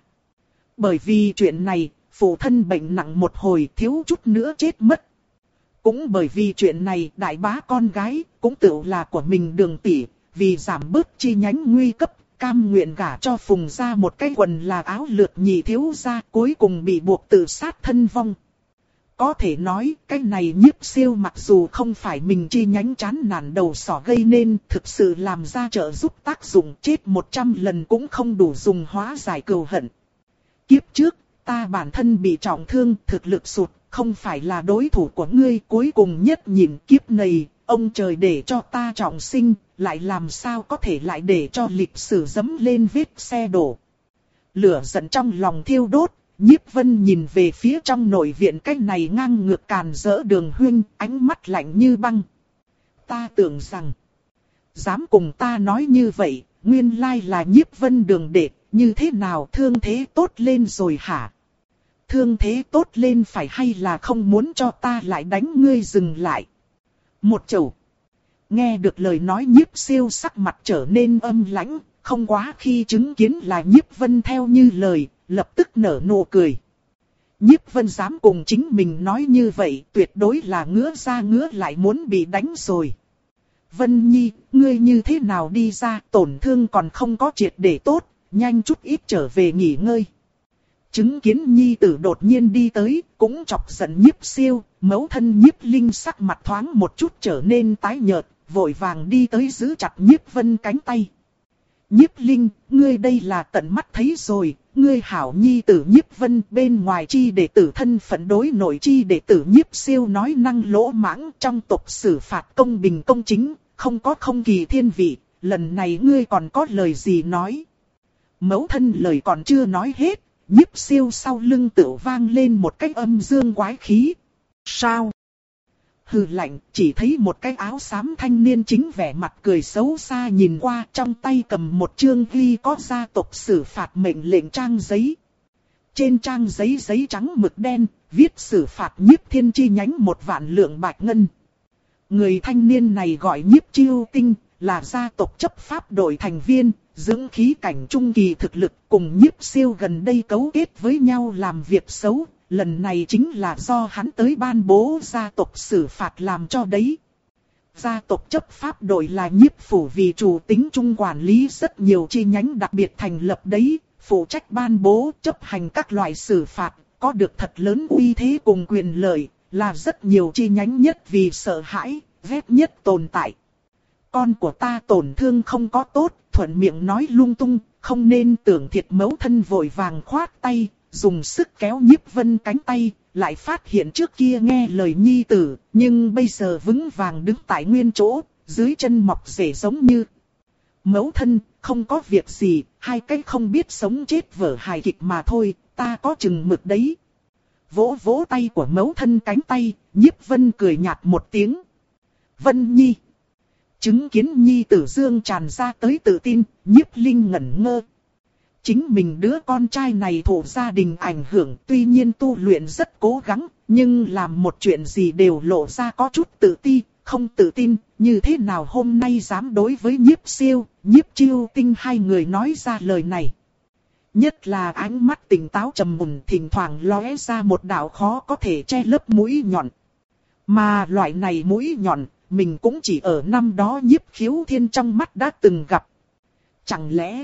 Speaker 1: Bởi vì chuyện này, phụ thân bệnh nặng một hồi thiếu chút nữa chết mất. Cũng bởi vì chuyện này, đại bá con gái, cũng tự là của mình Đường tỷ, vì giảm bớt chi nhánh nguy cấp, cam nguyện gả cho Phùng gia một cái quần là áo lượt nhị thiếu gia, cuối cùng bị buộc tự sát thân vong. Có thể nói, cái này Nhiếp Siêu mặc dù không phải mình chi nhánh chán nản đầu sỏ gây nên, thực sự làm ra trợ giúp tác dụng, chết một trăm lần cũng không đủ dùng hóa giải cừu hận. Kiếp trước, ta bản thân bị trọng thương, thực lực sụt, không phải là đối thủ của ngươi, cuối cùng nhất nhìn kiếp này, ông trời để cho ta trọng sinh, lại làm sao có thể lại để cho lịch sử dẫm lên vết xe đổ. Lửa giận trong lòng thiêu đốt, Nhiếp Vân nhìn về phía trong nội viện cái này ngang ngược càn rỡ Đường huynh, ánh mắt lạnh như băng. Ta tưởng rằng, dám cùng ta nói như vậy, nguyên lai là Nhiếp Vân Đường đệ, như thế nào thương thế tốt lên rồi hả? Thương thế tốt lên phải hay là không muốn cho ta lại đánh ngươi dừng lại? Một chầu. Nghe được lời nói Nhiếp Siêu sắc mặt trở nên âm lãnh, không quá khi chứng kiến là Nhiếp Vân theo như lời, lập tức nở nụ cười. Nhiếp Vân dám cùng chính mình nói như vậy, tuyệt đối là ngứa ra ngứa lại muốn bị đánh rồi. Vân Nhi, ngươi như thế nào đi ra, tổn thương còn không có triệt để tốt, nhanh chút ít trở về nghỉ ngơi. Chứng kiến Nhi tử đột nhiên đi tới, cũng chọc giận Nhiếp Siêu, mẫu thân Nhiếp Linh sắc mặt thoáng một chút trở nên tái nhợt, vội vàng đi tới giữ chặt Nhiếp Vân cánh tay. Nhiếp Linh, ngươi đây là tận mắt thấy rồi, ngươi hảo Nhi tử Nhiếp Vân bên ngoài chi đệ tử thân phận đối nội chi đệ tử Nhiếp Siêu nói năng lỗ mãng, trong tộc xử phạt công bình công chính, không có không kỳ thiên vị, lần này ngươi còn có lời gì nói. Mẫu thân lời còn chưa nói hết, Nhiếp Siêu sau lưng tự vang lên một cái âm dương quái khí. Sao? Hừ lạnh, chỉ thấy một cái áo xám thanh niên chính vẻ mặt cười xấu xa nhìn qua, trong tay cầm một chương ghi có gia tộc xử phạt mệnh lệnh trang giấy. Trên trang giấy giấy trắng mực đen, viết xử phạt Nhiếp Thiên chi nhánh một vạn lượng bạch ngân. Người thanh niên này gọi Nhiếp Chiêu Tinh, là gia tộc chấp pháp đội thành viên, dưỡng khí cảnh trung kỳ thực lực, cùng Nhiếp Siêu gần đây cấu kết với nhau làm việc xấu. Lần này chính là do hắn tới ban bố gia tộc xử phạt làm cho đấy. Gia tộc chấp pháp đội là Nhiếp phủ vì chủ tính chung quản lý rất nhiều chi nhánh đặc biệt thành lập đấy, phụ trách ban bố chấp hành các loại xử phạt, có được thật lớn uy thế cùng quyền lợi, là rất nhiều chi nhánh nhất vì sợ hãi, ghét nhất tồn tại. Con của ta tổn thương không có tốt, thuận miệng nói lung tung, không nên tưởng thiệt mẫu thân vội vàng khoát tay. Dùng sức kéo Nhiếp Vân cánh tay, lại phát hiện trước kia nghe lời nhi tử, nhưng bây giờ vững vàng đứng tại nguyên chỗ, dưới chân mọc rễ giống như. Mẫu thân, không có việc gì, hai cái không biết sống chết vở hài kịch mà thôi, ta có chừng mực đấy. Vỗ vỗ tay của mẫu thân cánh tay, Nhiếp Vân cười nhạt một tiếng. Vân Nhi. Chứng kiến nhi tử dương tràn ra tới tự tin, Nhiếp Linh ngẩn ngơ. Chính mình đứa con trai này thụ gia đình ảnh hưởng, tuy nhiên tu luyện rất cố gắng, nhưng làm một chuyện gì đều lộ ra có chút tự ti, không tự tin, như thế nào hôm nay dám đối với Nhiếp Siêu, Nhiếp Chiêu Tinh hai người nói ra lời này. Nhất là ánh mắt tỉnh táo trầm mùn thỉnh thoảng lóe ra một đạo khó có thể che lấp mũi nhọn. Mà loại này mũi nhọn, mình cũng chỉ ở năm đó Nhiếp Khiếu Thiên trong mắt đã từng gặp. Chẳng lẽ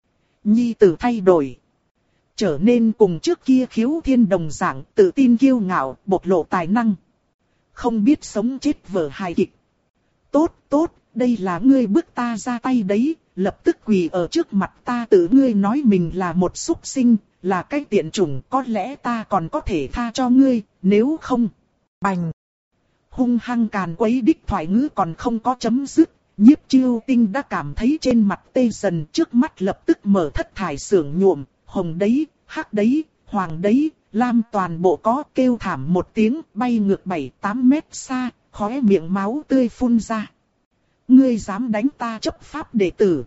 Speaker 1: Nhi tử thay đổi, trở nên cùng trước kia Khiếu Thiên đồng dạng, tự tin kiêu ngạo, bộc lộ tài năng. Không biết sống chết vở hài kịch. Tốt, tốt, đây là ngươi bức ta ra tay đấy, lập tức quỳ ở trước mặt ta tự ngươi nói mình là một súc sinh, là cái tiện chủng, có lẽ ta còn có thể tha cho ngươi, nếu không. Bành! Hung hăng càn quấy đích thoại ngữ còn không có chấm dứt. Nhiếp Chiêu Tinh đã cảm thấy trên mặt tê dần, trước mắt lập tức mở thất thải sưởng nhuộm, hồng đấy, hắc đấy, hoàng đấy, lam toàn bộ có, kêu thảm một tiếng, bay ngược bảy tám mét xa, khóe miệng máu tươi phun ra. Ngươi dám đánh ta chấp pháp đệ tử.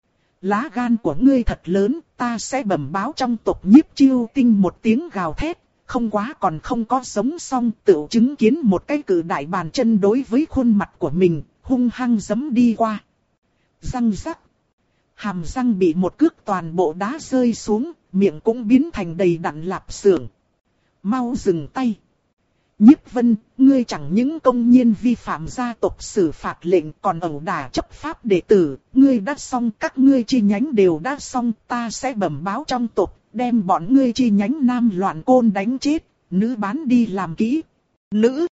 Speaker 1: Lá gan của ngươi thật lớn, ta sẽ bẩm báo trong tộc. Nhiếp Chiêu Tinh một tiếng gào thét, không quá còn không có sống xong, tự chứng kiến một cái cự đại bàn chân đối với khuôn mặt của mình. Hung hăng giẫm đi qua. Răng rắc. Hàm răng bị một cước toàn bộ đá rơi xuống, miệng cũng biến thành đầy đặn lạp xưởng. Mau dừng tay. Nhiếp Vân, ngươi chẳng những công nhiên vi phạm gia tộc xử phạt lệnh còn ẩu đả chấp pháp đệ tử, ngươi đã xong, các ngươi chi nhánh đều đã xong, ta sẽ bẩm báo trong tộc, đem bọn ngươi chi nhánh nam loạn côn đánh chết, nữ bán đi làm kỹ. Nữ.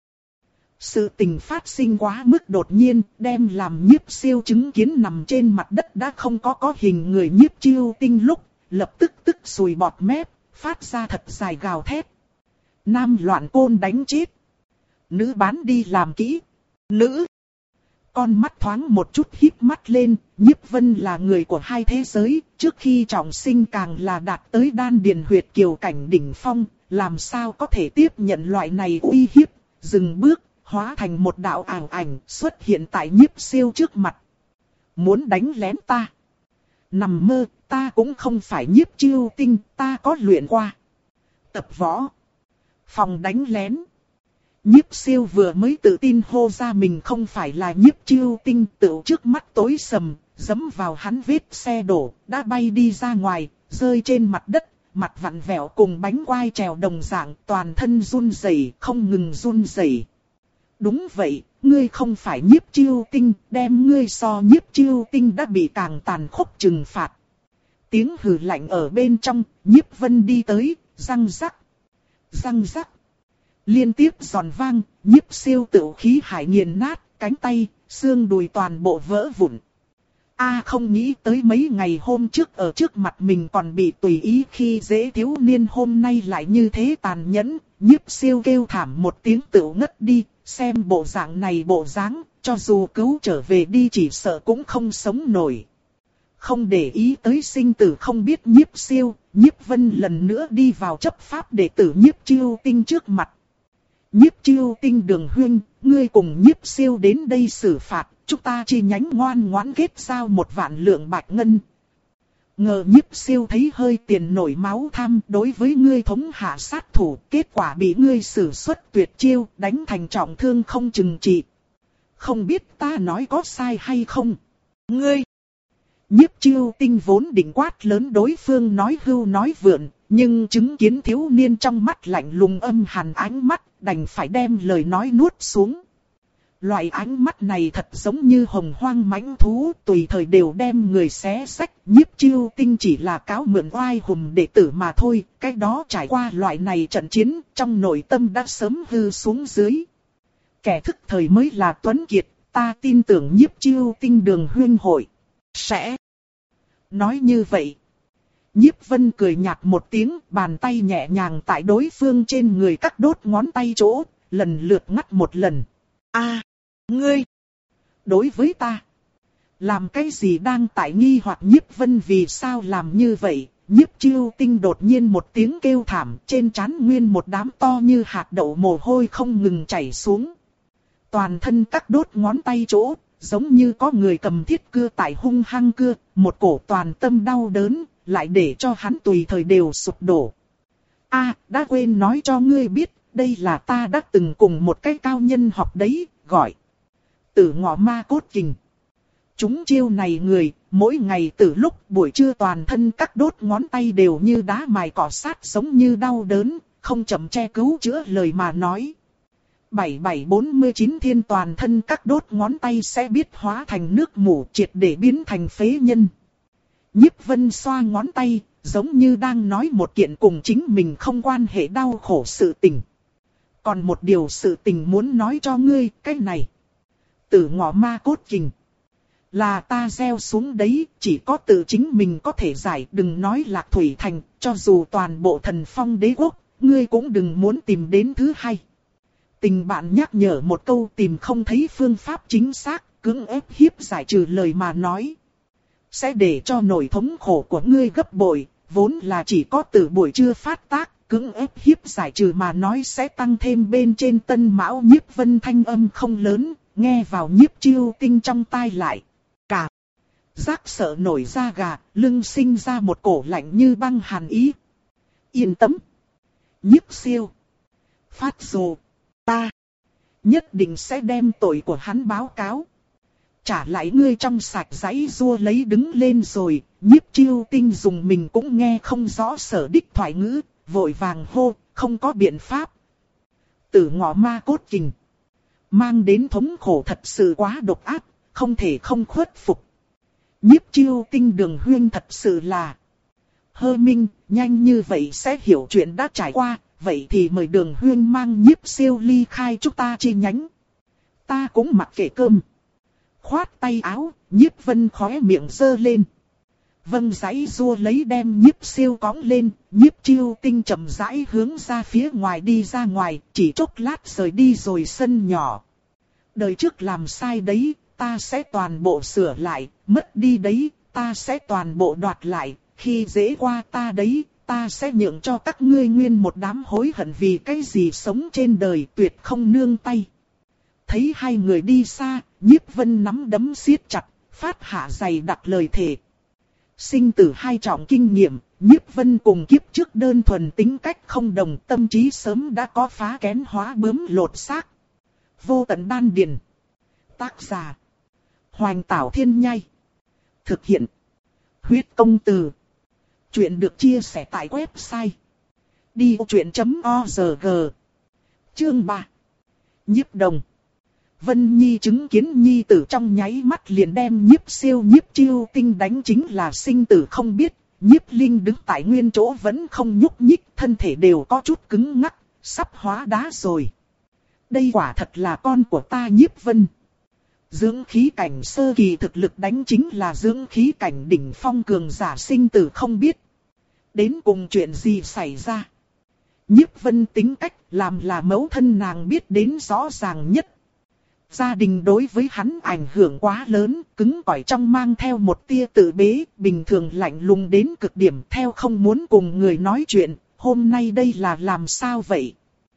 Speaker 1: Sự tình phát sinh quá mức đột nhiên, đem làm Nhiếp Siêu chứng kiến nằm trên mặt đất đã không có có hình người Nhiếp Chiêu Tinh lúc, lập tức tức sùi bọt mép, phát ra thật dài gào thét. Nam loạn côn đánh chết. Nữ bán đi làm kỹ. Nữ. Con mắt thoáng một chút híp mắt lên, Nhiếp Vân là người của hai thế giới, trước khi trọng sinh càng là đạt tới đan điền huyệt kiều cảnh đỉnh phong, làm sao có thể tiếp nhận loại này uy hiếp, dừng bước. Hóa thành một đạo ảo ảnh xuất hiện tại Nhiếp Siêu trước mặt. Muốn đánh lén ta. Nằm mơ, ta cũng không phải Nhiếp Chiêu Tinh, ta có luyện qua. Tập võ. Phòng đánh lén. Nhiếp Siêu vừa mới tự tin hô ra mình không phải là Nhiếp Chiêu Tinh, tự trước mắt tối sầm, giẫm vào hắn vết xe đổ, đã bay đi ra ngoài, rơi trên mặt đất, mặt vặn vẹo cùng bánh quai trèo đồng dạng, toàn thân run rẩy, không ngừng run rẩy. Đúng vậy, ngươi không phải Nhiếp Chiêu Tinh, đem ngươi so Nhiếp Chiêu Tinh đã bị càng tàn khốc trừng phạt. Tiếng hừ lạnh ở bên trong, Nhiếp Vân đi tới, răng rắc, răng rắc. Liên tiếp giòn vang, Nhiếp Siêu tựu khí hải nghiền nát, cánh tay, xương đùi toàn bộ vỡ vụn. A không nghĩ tới mấy ngày hôm trước ở trước mặt mình còn bị tùy ý khi dễ thiếu niên, hôm nay lại như thế tàn nhẫn. Nhiếp Siêu kêu thảm một tiếng tựu ngất đi, xem bộ dạng này bộ dáng, cho dù cứu trở về đi chỉ sợ cũng không sống nổi. Không để ý tới sinh tử không biết Nhiếp Siêu, Nhiếp Vân lần nữa đi vào chấp pháp đệ tử Nhiếp Chiêu Tinh trước mặt. Nhiếp Chiêu Tinh Đường huynh, ngươi cùng Nhiếp Siêu đến đây xử phạt, chúng ta chi nhánh ngoan ngoãn kết giao một vạn lượng bạch ngân. Ngờ Nhiếp Siêu thấy hơi tiền nổi máu tham, đối với ngươi thống hạ sát thủ, kết quả bị ngươi sử xuất tuyệt chiêu, đánh thành trọng thương không chừng trị. Không biết ta nói có sai hay không? Ngươi! Nhiếp Chiêu Tinh vốn định quát lớn đối phương nói hưu nói vượn, nhưng chứng kiến thiếu niên trong mắt lạnh lùng âm hàn ánh mắt, đành phải đem lời nói nuốt xuống. Loại ánh mắt này thật giống như hồng hoang mãnh thú, tùy thời đều đem người xé xách. Nhiếp Chiêu Tinh chỉ là cáo mượn oai hùng đệ tử mà thôi, cái đó trải qua loại này trận chiến, trong nội tâm đã sớm hư xuống dưới. Kẻ thức thời mới là tuấn kiệt, ta tin tưởng Nhiếp Chiêu Tinh Đường huynh hội sẽ nói như vậy. Nhiếp Vân cười nhạt một tiếng, bàn tay nhẹ nhàng tại đối phương trên người cắt đốt ngón tay chỗ, lần lượt ngắt một lần. A, ngươi, đối với ta, làm cái gì đang tại nghi hoặc Nhiếp Vân vì sao làm như vậy? Nhiếp Chiêu Tinh đột nhiên một tiếng kêu thảm, trên trán nguyên một đám to như hạt đậu mồ hôi không ngừng chảy xuống. Toàn thân cắt đốt ngón tay chỗ, giống như có người cầm thiết cưa tại hung hăng cưa, một cổ toàn tâm đau đớn, lại để cho hắn tùy thời đều sụp đổ. A, đã quên nói cho ngươi biết, đây là ta đã từng cùng một cái cao nhân học đấy, gọi Tử Ngọ Ma Cốt Kình. Chúng chiêu này người, mỗi ngày từ lúc buổi trưa toàn thân các đốt ngón tay đều như đá mài cọ sát giống như đau đớn, không chậm che cứu chữa lời mà nói. bảy bảy bốn mươi chín thiên toàn thân các đốt ngón tay sẽ biết hóa thành nước mủ triệt để biến thành phế nhân. Nhiếp Vân xoa ngón tay, giống như đang nói một kiện cùng chính mình không quan hệ đau khổ sự tình. Còn một điều sự tình muốn nói cho ngươi, cái này. Tử Ngọ Ma Cốt Kình là ta gieo xuống đấy, chỉ có tự chính mình có thể giải, đừng nói Lạc Thủy Thành, cho dù toàn bộ Thần Phong Đế quốc, ngươi cũng đừng muốn tìm đến thứ hai. Tình bạn nhắc nhở một câu, tìm không thấy phương pháp chính xác, cưỡng ép hiếp giải trừ lời mà nói. Sẽ để cho nỗi thống khổ của ngươi gấp bội, vốn là chỉ có từ buổi trưa phát tác, cưỡng ép hiếp giải trừ mà nói sẽ tăng thêm bên trên Tân Mão. Nhiếp Vân thanh âm không lớn, nghe vào Nhiếp Chiêu Tinh trong tai lại. Cả giác sợ nổi da gà, lưng sinh ra một cổ lạnh như băng hàn ý. Yên tâm. Nhiếp Siêu. Phát rồ. Ta nhất định sẽ đem tội của hắn báo cáo. Trả lại ngươi trong sạch giấy rua lấy đứng lên rồi. Nhiếp Chiêu Tinh dùng mình cũng nghe không rõ sở đích thoại ngữ, vội vàng hô, không có biện pháp. Tử Ngọ Ma Cốt Kình mang đến thống khổ thật sự quá độc ác, không thể không khuất phục. Nhiếp Chiêu Tinh Đường huynh thật sự là Hơ Minh, nhanh như vậy sẽ hiểu chuyện đã trải qua. Vậy thì mời Đường huynh mang Nhiếp Siêu ly khai chúng ta chi nhánh. Ta cũng mặc kệ cơm. Khoát tay áo, Nhiếp Vân khóe miệng giơ lên. Vâng giấy rua lấy đem Nhiếp Siêu cõng lên. Nhiếp Chiêu Tinh chậm rãi hướng ra phía ngoài đi ra ngoài, chỉ chốc lát rời đi rồi sân nhỏ. Đời trước làm sai đấy, ta sẽ toàn bộ sửa lại, mất đi đấy, ta sẽ toàn bộ đoạt lại, khi dễ qua ta đấy, ta sẽ nhượng cho các ngươi nguyên một đám hối hận vì cái gì sống trên đời tuyệt không nương tay. Thấy hai người đi xa, Nhiếp Vân nắm đấm siết chặt, phát hạ dày đặt lời thề. Sinh tử hai trọng kinh nghiệm, Nhiếp Vân cùng kiếp trước đơn thuần tính cách không đồng, tâm trí sớm đã có phá kén hóa bướm lột xác. Vô tận đan điền. Tác giả Hoành Tảo Thiên Nhai. Thực hiện Huyết Công Từ. Chuyện được chia sẻ tại website đi vô chuyện chấm org. Chương ba. Nhiếp đồng. Vân Nhi chứng kiến nhi tử trong nháy mắt liền đem Nhiếp Siêu Nhiếp Chiêu Tinh đánh chính là sinh tử không biết. Nhiếp Linh đứng tại nguyên chỗ vẫn không nhúc nhích, thân thể đều có chút cứng ngắc, sắp hóa đá rồi. Đây quả thật là con của ta Nhiếp Vân. Dưỡng khí cảnh sơ kỳ thực lực đánh chính là dưỡng khí cảnh đỉnh phong cường giả, sinh tử không biết. Đến cùng chuyện gì xảy ra? Nhiếp Vân tính cách làm là mẫu thân nàng biết đến rõ ràng nhất. Gia đình đối với hắn ảnh hưởng quá lớn, cứng cỏi trong mang theo một tia tự bế, bình thường lạnh lùng đến cực điểm, theo không muốn cùng người nói chuyện. Hôm nay đây là làm sao vậy?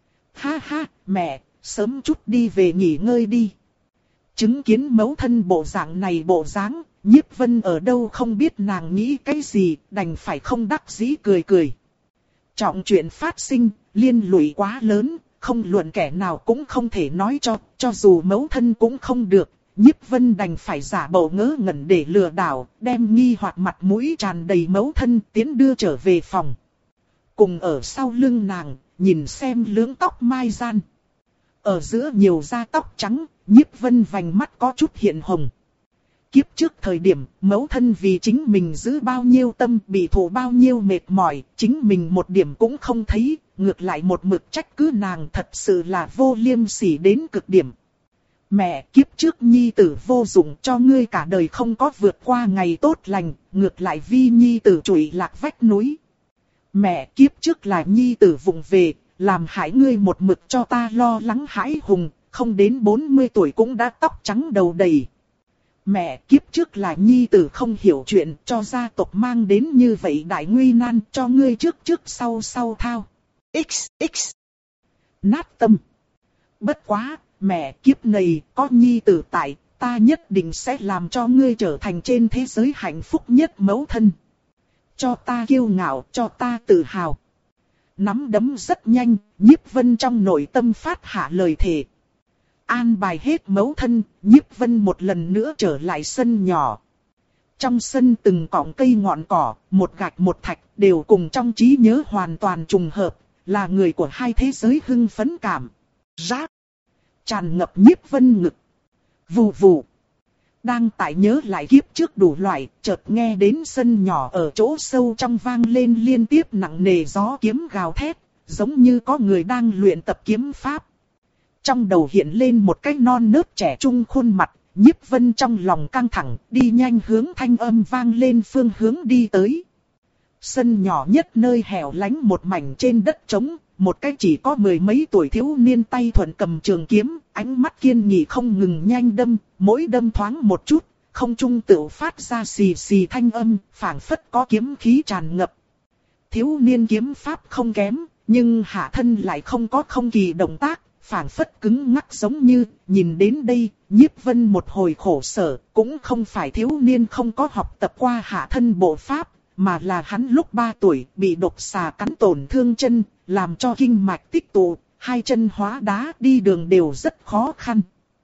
Speaker 1: Ha ha, mẹ, sớm chút đi về nghỉ ngơi đi. Chứng kiến mẫu thân bộ dạng này bộ dáng, Nhiếp Vân ở đâu không biết nàng nghĩ cái gì, đành phải không đắc dĩ cười cười. Trọng chuyện phát sinh, liên lụy quá lớn, không luận kẻ nào cũng không thể nói cho, cho dù mẫu thân cũng không được. Nhiếp Vân đành phải giả bộ ngớ ngẩn để lừa đảo, đem nghi hoặc mặt mũi tràn đầy mẫu thân tiến đưa trở về phòng. Cùng ở sau lưng nàng, nhìn xem lưỡng tóc mai gian. Ở giữa nhiều da tóc trắng, Nhiếp Vân vành mắt có chút hiện hồng. Kiếp trước thời điểm, mẫu thân vì chính mình giữ bao nhiêu tâm, bị thổ bao nhiêu mệt mỏi, chính mình một điểm cũng không thấy, ngược lại một mực trách cứ nàng, thật sự là vô liêm sỉ đến cực điểm. Mẹ, kiếp trước nhi tử vô dụng, cho ngươi cả đời không có vượt qua ngày tốt lành, ngược lại vi nhi tử trụy lạc vách núi. Mẹ, kiếp trước là nhi tử vụng về, làm hại ngươi một mực cho ta lo lắng hãi hùng, không đến bốn mươi tuổi cũng đã tóc trắng đầu đầy. Mẹ, kiếp trước là nhi tử không hiểu chuyện, cho gia tộc mang đến như vậy đại nguy nan, cho ngươi trước trước sau sau thao. X, X. Nát tâm. Bất quá, mẹ, kiếp này, có nhi tử tại, ta nhất định sẽ làm cho ngươi trở thành trên thế giới hạnh phúc nhất mẫu thân. Cho ta kiêu ngạo, cho ta tự hào. Nắm đấm rất nhanh, Nhiếp Vân trong nội tâm phát hạ lời thề. An bài hết mẫu thân, Nhiếp Vân một lần nữa trở lại sân nhỏ. Trong sân từng cọng cây ngọn cỏ, một gạch một thạch đều cùng trong trí nhớ hoàn toàn trùng hợp, là người của hai thế giới hưng phấn cảm. Rác. Tràn ngập Nhiếp Vân ngực. Vù vù. Đang tại nhớ lại kiếp trước đủ loại, chợt nghe đến sân nhỏ ở chỗ sâu trong vang lên liên tiếp nặng nề gió kiếm gào thét, giống như có người đang luyện tập kiếm pháp. Trong đầu hiện lên một cái non nớt trẻ trung khuôn mặt, Nhiếp Vân trong lòng căng thẳng, đi nhanh hướng thanh âm vang lên phương hướng đi tới. Sân nhỏ nhất nơi hẻo lánh một mảnh trên đất trống, một cái chỉ có mười mấy tuổi thiếu niên tay thuận cầm trường kiếm, ánh mắt kiên nghị không ngừng nhanh đâm, mỗi đâm thoáng một chút, không trung tự phát ra xì xì thanh âm, phảng phất có kiếm khí tràn ngập. Thiếu niên kiếm pháp không kém, nhưng hạ thân lại không có không kỳ động tác, phảng phất cứng ngắc giống như, nhìn đến đây, Nhiếp Vân một hồi khổ sở, cũng không phải thiếu niên không có học tập qua hạ thân bộ pháp, mà là hắn lúc ba tuổi bị độc xà cắn tổn thương chân, làm cho kinh mạch tích tụ, hai chân hóa đá đi đường đều rất khó khăn.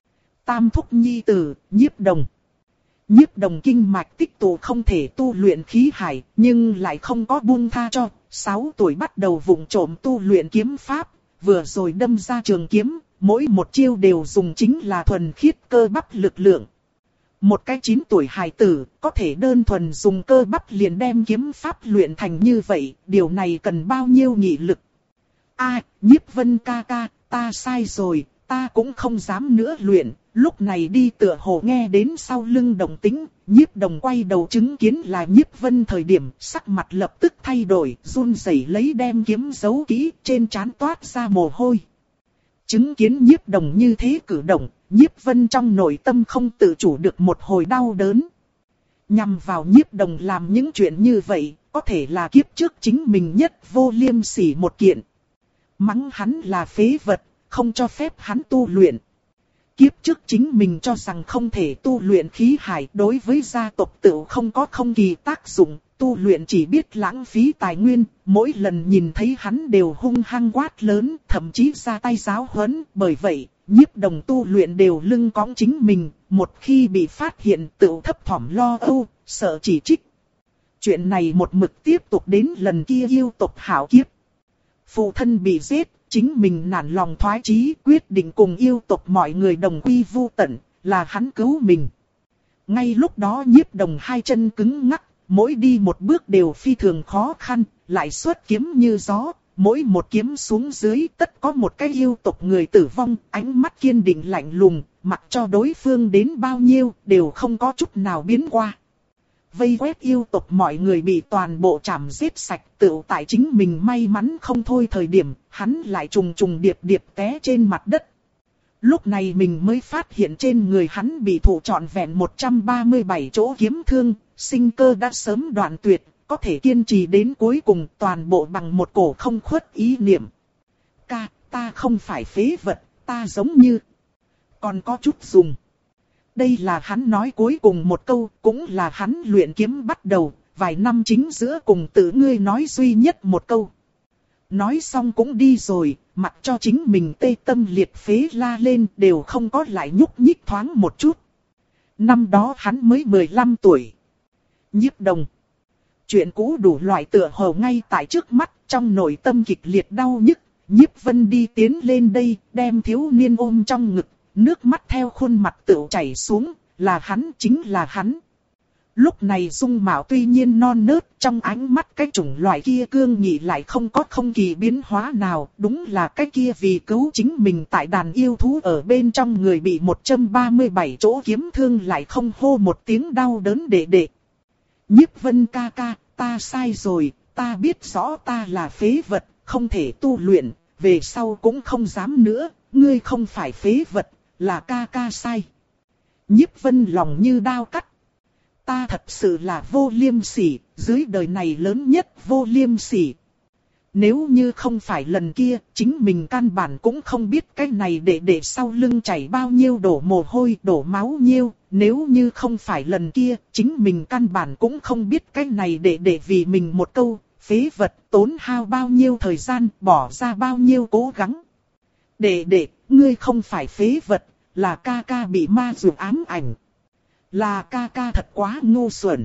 Speaker 1: Tam thúc nhi tử, Nhiếp Đồng. Nhiếp Đồng kinh mạch tích tụ không thể tu luyện khí hải, nhưng lại không có buông tha cho, sáu tuổi bắt đầu vụng trộm tu luyện kiếm pháp, vừa rồi đâm ra trường kiếm, mỗi một chiêu đều dùng chính là thuần khiết cơ bắp lực lượng. Một cái chín tuổi hài tử, có thể đơn thuần dùng cơ bắp liền đem kiếm pháp luyện thành như vậy, điều này cần bao nhiêu nghị lực. A, à, Nhiếp Vân ca ca, ta sai rồi, ta cũng không dám nữa luyện. Lúc này đi tựa hồ nghe đến sau lưng Đồng Tĩnh, Nhiếp Đồng quay đầu chứng kiến là Nhiếp Vân thời điểm, sắc mặt lập tức thay đổi, run rẩy lấy đem kiếm giấu kỹ, trên trán toát ra mồ hôi. Chứng kiến Nhiếp Đồng như thế cử động, Nhiếp Vân trong nội tâm không tự chủ được một hồi đau đớn. Nhằm vào Nhiếp Đồng làm những chuyện như vậy, có thể là kiếp trước chính mình nhất vô liêm sỉ một kiện. Mắng hắn là phế vật, không cho phép hắn tu luyện. Kiếp trước chính mình cho rằng không thể tu luyện khí hải, đối với gia tộc tự không có không kỳ tác dụng, tu luyện chỉ biết lãng phí tài nguyên, mỗi lần nhìn thấy hắn đều hung hăng quát lớn, thậm chí ra tay giáo huấn, bởi vậy, Nhiếp Đồng tu luyện đều lưng cõng chính mình, một khi bị phát hiện tự thấp thỏm lo âu, sợ chỉ trích. Chuyện này một mực tiếp tục đến lần kia yêu tộc hạo kiếp. Phụ thân bị giết, chính mình nản lòng thoái chí quyết định cùng yêu tộc mọi người đồng quy vu tận, là hắn cứu mình. Ngay lúc đó Nhiếp Đồng hai chân cứng ngắc, mỗi đi một bước đều phi thường khó khăn, lại xuất kiếm như gió, mỗi một kiếm xuống dưới tất có một cái yêu tộc người tử vong, ánh mắt kiên định lạnh lùng, mặc cho đối phương đến bao nhiêu đều không có chút nào biến qua. Vây quét yêu tộc mọi người bị toàn bộ chảm giết sạch, tựu tại chính mình may mắn không thôi thời điểm, hắn lại trùng trùng điệp điệp té trên mặt đất. Lúc này mình mới phát hiện trên người hắn bị thủ trọn vẹn một trăm ba mươi bảy chỗ kiếm thương, sinh cơ đã sớm đoạn tuyệt, có thể kiên trì đến cuối cùng toàn bộ bằng một cổ không khuất ý niệm. Ca, ta không phải phế vật, ta giống như còn có chút dùng. Đây là hắn nói cuối cùng một câu, cũng là hắn luyện kiếm bắt đầu, vài năm chính giữa cùng tự ngươi nói duy nhất một câu. Nói xong cũng đi rồi, mặc cho chính mình tê tâm liệt phế la lên đều không có lại nhúc nhích thoáng một chút. Năm đó hắn mới mười lăm tuổi. Nhiếp Đồng. Chuyện cũ đủ loại tựa hồ ngay tại trước mắt, trong nội tâm kịch liệt đau nhức. Nhiếp Vân đi tiến lên đây, đem thiếu niên ôm trong ngực, nước mắt theo khuôn mặt tựu chảy xuống, là hắn, chính là hắn. Lúc này dung mạo tuy nhiên non nớt, trong ánh mắt cái chủng loại kia cương nghị lại không có không kỳ biến hóa nào, đúng là cái kia vì cứu chính mình tại đàn yêu thú ở bên trong người bị một trăm ba mươi bảy chỗ kiếm thương lại không hô một tiếng đau đớn đệ đệ. Nhiếp Vân ca ca, ta sai rồi, ta biết rõ ta là phế vật, không thể tu luyện, về sau cũng không dám nữa, ngươi không phải phế vật, là ca ca sai. Nhiếp Vân lòng như đao cắt. Ta thật sự là vô liêm sỉ, dưới đời này lớn nhất vô liêm sỉ. Nếu như không phải lần kia, chính mình căn bản cũng không biết cái này để để sau lưng chảy bao nhiêu đổ mồ hôi, đổ máu nhiêu. Nếu như không phải lần kia, chính mình căn bản cũng không biết cái này để để vì mình một câu, phế vật, tốn hao bao nhiêu thời gian, bỏ ra bao nhiêu cố gắng. Để để, ngươi không phải phế vật, là ca ca bị ma dụ ám ảnh. Là ca ca thật quá ngu xuẩn.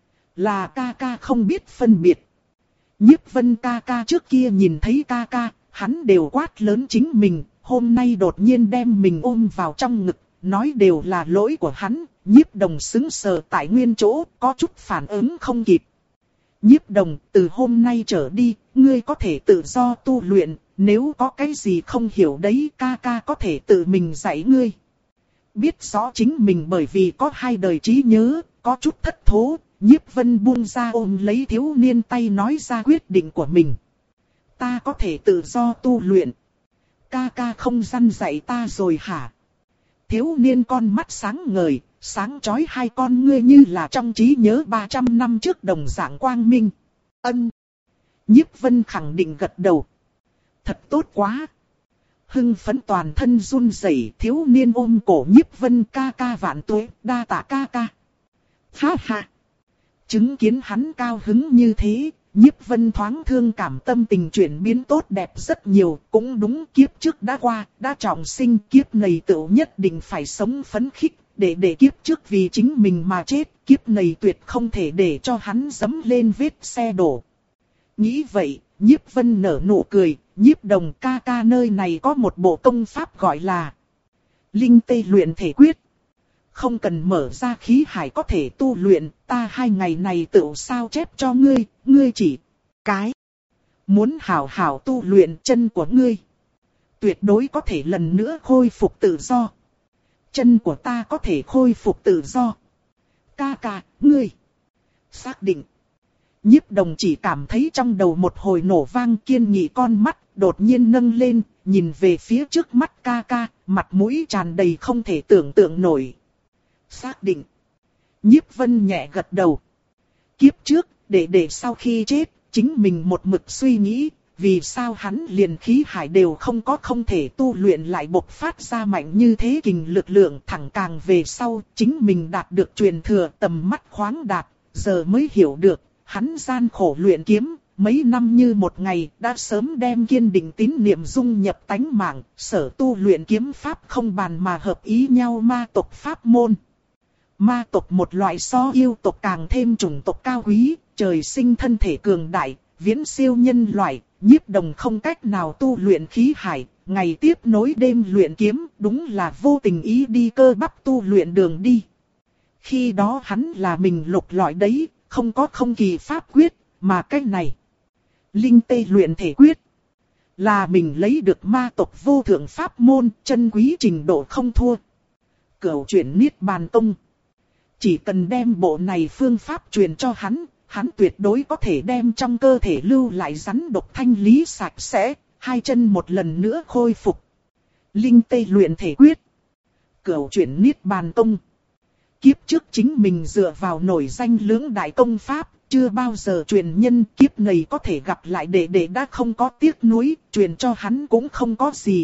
Speaker 1: Là ca ca không biết phân biệt. Nhiếp Vân ca ca trước kia nhìn thấy ca ca, hắn đều quát lớn chính mình, hôm nay đột nhiên đem mình ôm vào trong ngực, nói đều là lỗi của hắn. Nhiếp Đồng sững sờ tại nguyên chỗ, có chút phản ứng không kịp. Nhiếp Đồng, từ hôm nay trở đi, ngươi có thể tự do tu luyện, nếu có cái gì không hiểu đấy ca ca có thể tự mình dạy ngươi. Biết rõ chính mình bởi vì có hai đời trí nhớ, có chút thất thố, Nhiếp Vân buông ra ôm lấy thiếu niên tay nói ra quyết định của mình. Ta có thể tự do tu luyện. Ca ca không răn dạy ta rồi hả? Thiếu niên con mắt sáng ngời, sáng chói hai con ngươi như là trong trí nhớ ba trăm năm trước đồng dạng quang minh. Ân. Nhiếp Vân khẳng định gật đầu. Thật tốt quá. Hưng phấn toàn thân run rẩy, thiếu niên ôm cổ Nhiếp Vân ca ca vạn tuế, đa tạ ca ca. Ha ha. Chứng kiến hắn cao hứng như thế, Nhiếp Vân thoáng thương cảm tâm tình chuyển biến tốt đẹp rất nhiều, cũng đúng kiếp trước đã qua, đã trọng sinh kiếp này tự nhất định phải sống phấn khích, để để kiếp trước vì chính mình mà chết, kiếp này tuyệt không thể để cho hắn dẫm lên vết xe đổ. Nghĩ vậy, Nhiếp Vân nở nụ cười, Nhiếp Đồng ca ca nơi này có một bộ công pháp gọi là Linh Tê Luyện Thể Quyết. Không cần mở ra khí hải có thể tu luyện, ta hai ngày này tự sao chép cho ngươi, ngươi chỉ cái muốn hảo hảo tu luyện chân của ngươi. Tuyệt đối có thể lần nữa khôi phục tự do. Chân của ta có thể khôi phục tự do. Ca ca, ngươi xác định. Nhiếp Đồng chỉ cảm thấy trong đầu một hồi nổ vang, kiên nghị con mắt đột nhiên nâng lên, nhìn về phía trước mắt ca ca, mặt mũi tràn đầy không thể tưởng tượng nổi. Xác định. Nhiếp Vân nhẹ gật đầu. Kiếp trước, để để sau khi chết, chính mình một mực suy nghĩ, vì sao hắn liền khí hải đều không có không thể tu luyện lại bộc phát ra mạnh như thế kình lực lượng, thẳng càng về sau, chính mình đạt được truyền thừa tầm mắt khoáng đạt, giờ mới hiểu được, hắn gian khổ luyện kiếm, mấy năm như một ngày, đã sớm đem kiên định tín niệm dung nhập tánh mạng, sở tu luyện kiếm pháp không bàn mà hợp ý nhau ma tộc pháp môn. Ma tộc một loại so yêu tộc càng thêm chủng tộc cao quý, trời sinh thân thể cường đại, viễn siêu nhân loại, Nhiếp Đồng không cách nào tu luyện khí hải, ngày tiếp nối đêm luyện kiếm, đúng là vô tình ý đi cơ bắp tu luyện đường đi. Khi đó hắn là mình lục lọi đấy, không có không kỳ pháp quyết, mà cái này. Linh tê luyện thể quyết. Là mình lấy được ma tộc vô thượng pháp môn, chân quý trình độ không thua. Cửu chuyển Niết Bàn Tông. Chỉ cần đem bộ này phương pháp truyền cho hắn, hắn tuyệt đối có thể đem trong cơ thể lưu lại rắn độc thanh lý sạch sẽ, hai chân một lần nữa khôi phục. Linh tê luyện thể quyết. Cửu chuyển Niết Bàn Tông. Kiếp trước chính mình dựa vào nổi danh lưỡng đại công pháp, chưa bao giờ truyền nhân, kiếp này có thể gặp lại đệ đệ đã không có tiếc nuối, truyền cho hắn cũng không có gì.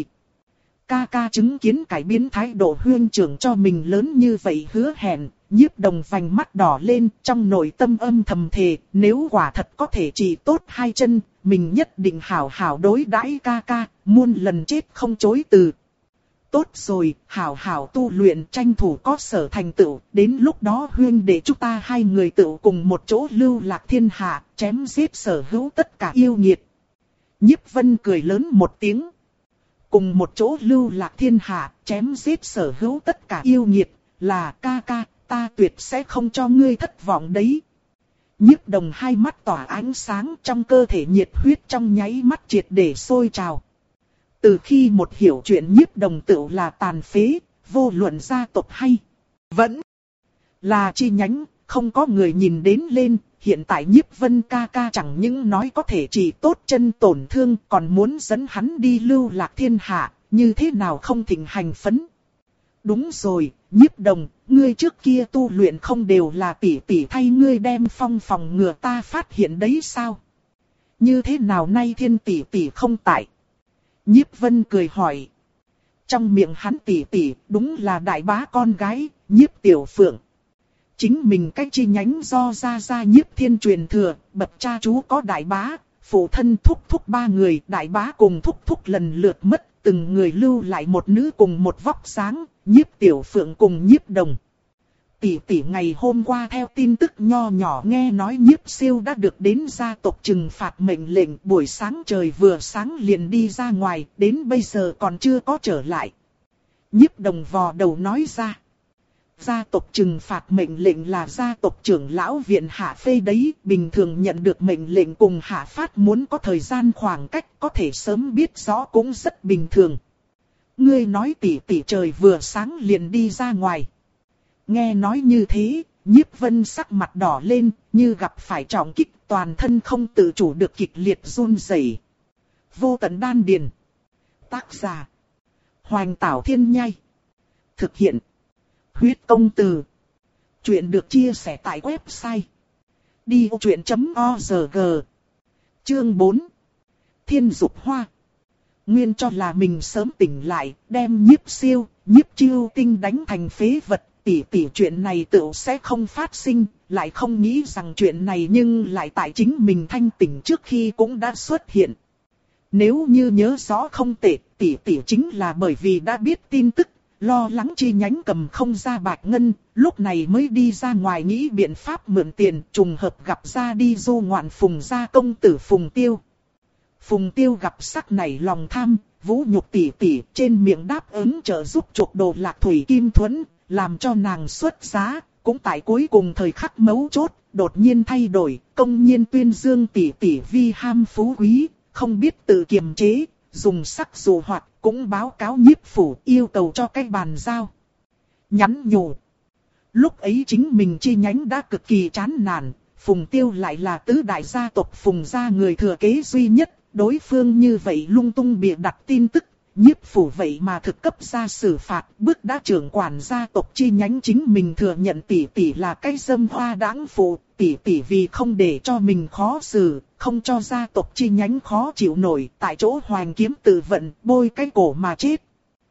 Speaker 1: Ca ca chứng kiến cải biến thái độ huyên trưởng cho mình lớn như vậy hứa hẹn, Nhiếp Đồng vành mắt đỏ lên, trong nội tâm âm thầm thề, nếu quả thật có thể trị tốt hai chân, mình nhất định hảo hảo đối đãi ca ca, muôn lần chết không chối từ. Tốt rồi, hảo hảo tu luyện tranh thủ có sở thành tựu, đến lúc đó huyên để chúng ta hai người tựu cùng một chỗ lưu lạc thiên hạ, chém giết sở hữu tất cả yêu nghiệt. Nhiếp Vân cười lớn một tiếng. Cùng một chỗ lưu lạc thiên hạ, chém giết sở hữu tất cả yêu nghiệt, là ca ca, ta tuyệt sẽ không cho ngươi thất vọng đấy. Nhiếp Đồng hai mắt tỏa ánh sáng, trong cơ thể nhiệt huyết trong nháy mắt triệt để sôi trào. Từ khi một hiểu chuyện Nhiếp Đồng tựu là tàn phế, vô luận gia tộc hay vẫn là chi nhánh, không có người nhìn đến lên. Hiện tại Nhiếp Vân ca ca chẳng những nói có thể trị tốt chân tổn thương, còn muốn dẫn hắn đi lưu lạc thiên hạ, như thế nào không thịnh hành phấn. Đúng rồi, Nhiếp Đồng, ngươi trước kia tu luyện không đều là tỷ tỷ thay ngươi đem phong phòng ngừa ta phát hiện đấy sao? Như thế nào nay thiên tỷ tỷ không tại? Nhiếp Vân cười hỏi. Trong miệng hắn tỷ tỷ, đúng là đại bá con gái, Nhiếp Tiểu Phượng. Chính mình cách chi nhánh do ra ra Nhiếp Thiên truyền thừa, bậc cha chú có đại bá, phụ thân thúc thúc ba người, đại bá cùng thúc thúc lần lượt mất, từng người lưu lại một nữ cùng một vóc dáng, Nhiếp Tiểu Phượng cùng Nhiếp Đồng. Tỷ tỷ ngày hôm qua theo tin tức nho nhỏ nghe nói Nhiếp Siêu đã được đến gia tộc trừng phạt mệnh lệnh, buổi sáng trời vừa sáng liền đi ra ngoài, đến bây giờ còn chưa có trở lại. Nhiếp Đồng vò đầu nói ra. Gia tộc trừng phạt mệnh lệnh là gia tộc trưởng lão viện hạ phê đấy, bình thường nhận được mệnh lệnh cùng hạ phát muốn có thời gian khoảng cách, có thể sớm biết rõ cũng rất bình thường. Ngươi nói tỷ tỷ trời vừa sáng liền đi ra ngoài. Nghe nói như thế, Nhiếp Vân sắc mặt đỏ lên, như gặp phải trọng kích, toàn thân không tự chủ được kịch liệt run rẩy. Vô tận đan điền. Tác giả: Hoành Tảo Thiên Nhai. Thực hiện: Huyết Công Từ. Chuyện được chia sẻ tại website đi ô chuyện chấm org. Chương bốn. Thiên Dục Hoa. Nguyên cho là mình sớm tỉnh lại, đem Nhiếp Siêu, Nhiếp Chiêu Tinh đánh thành phế vật, tỷ tỷ chuyện này tựu sẽ không phát sinh, lại không nghĩ rằng chuyện này nhưng lại tại chính mình thanh tỉnh trước khi cũng đã xuất hiện. Nếu như nhớ rõ không tệ, tỷ tỷ chính là bởi vì đã biết tin tức, lo lắng chi nhánh cầm không ra bạch ngân, lúc này mới đi ra ngoài nghĩ biện pháp mượn tiền, trùng hợp gặp ra đi du ngoạn Phùng gia công tử Phùng Tiêu. Phùng Tiêu gặp sắc này lòng tham, vũ nhục tỷ tỷ, trên miệng đáp ứng trợ giúp chuộc đồ Lạc Thủy Kim Thuẫn, làm cho nàng xuất giá, cũng tại cuối cùng thời khắc mấu chốt, đột nhiên thay đổi, công nhiên tuyên dương tỷ tỷ vi ham phú quý, không biết tự kiềm chế, dùng sắc dụ hoạt, cũng báo cáo Nhiếp phủ yêu cầu cho cái bàn giao. Nhắn nhủ. Lúc ấy chính mình chi nhánh đã cực kỳ chán nản, Phùng Tiêu lại là tứ đại gia tộc Phùng gia người thừa kế duy nhất, đối phương như vậy lung tung bịa đặt tin tức, Nhiếp phủ vậy mà thực cấp ra xử phạt, bước đã trưởng quản gia tộc chi nhánh chính mình thừa nhận tỷ tỷ là cái dâm hoa đãng phụ, tỷ tỷ vì không để cho mình khó xử, không cho gia tộc chi nhánh khó chịu nổi, tại chỗ Hoành Kiếm tự vận, bôi cái cổ mà chết.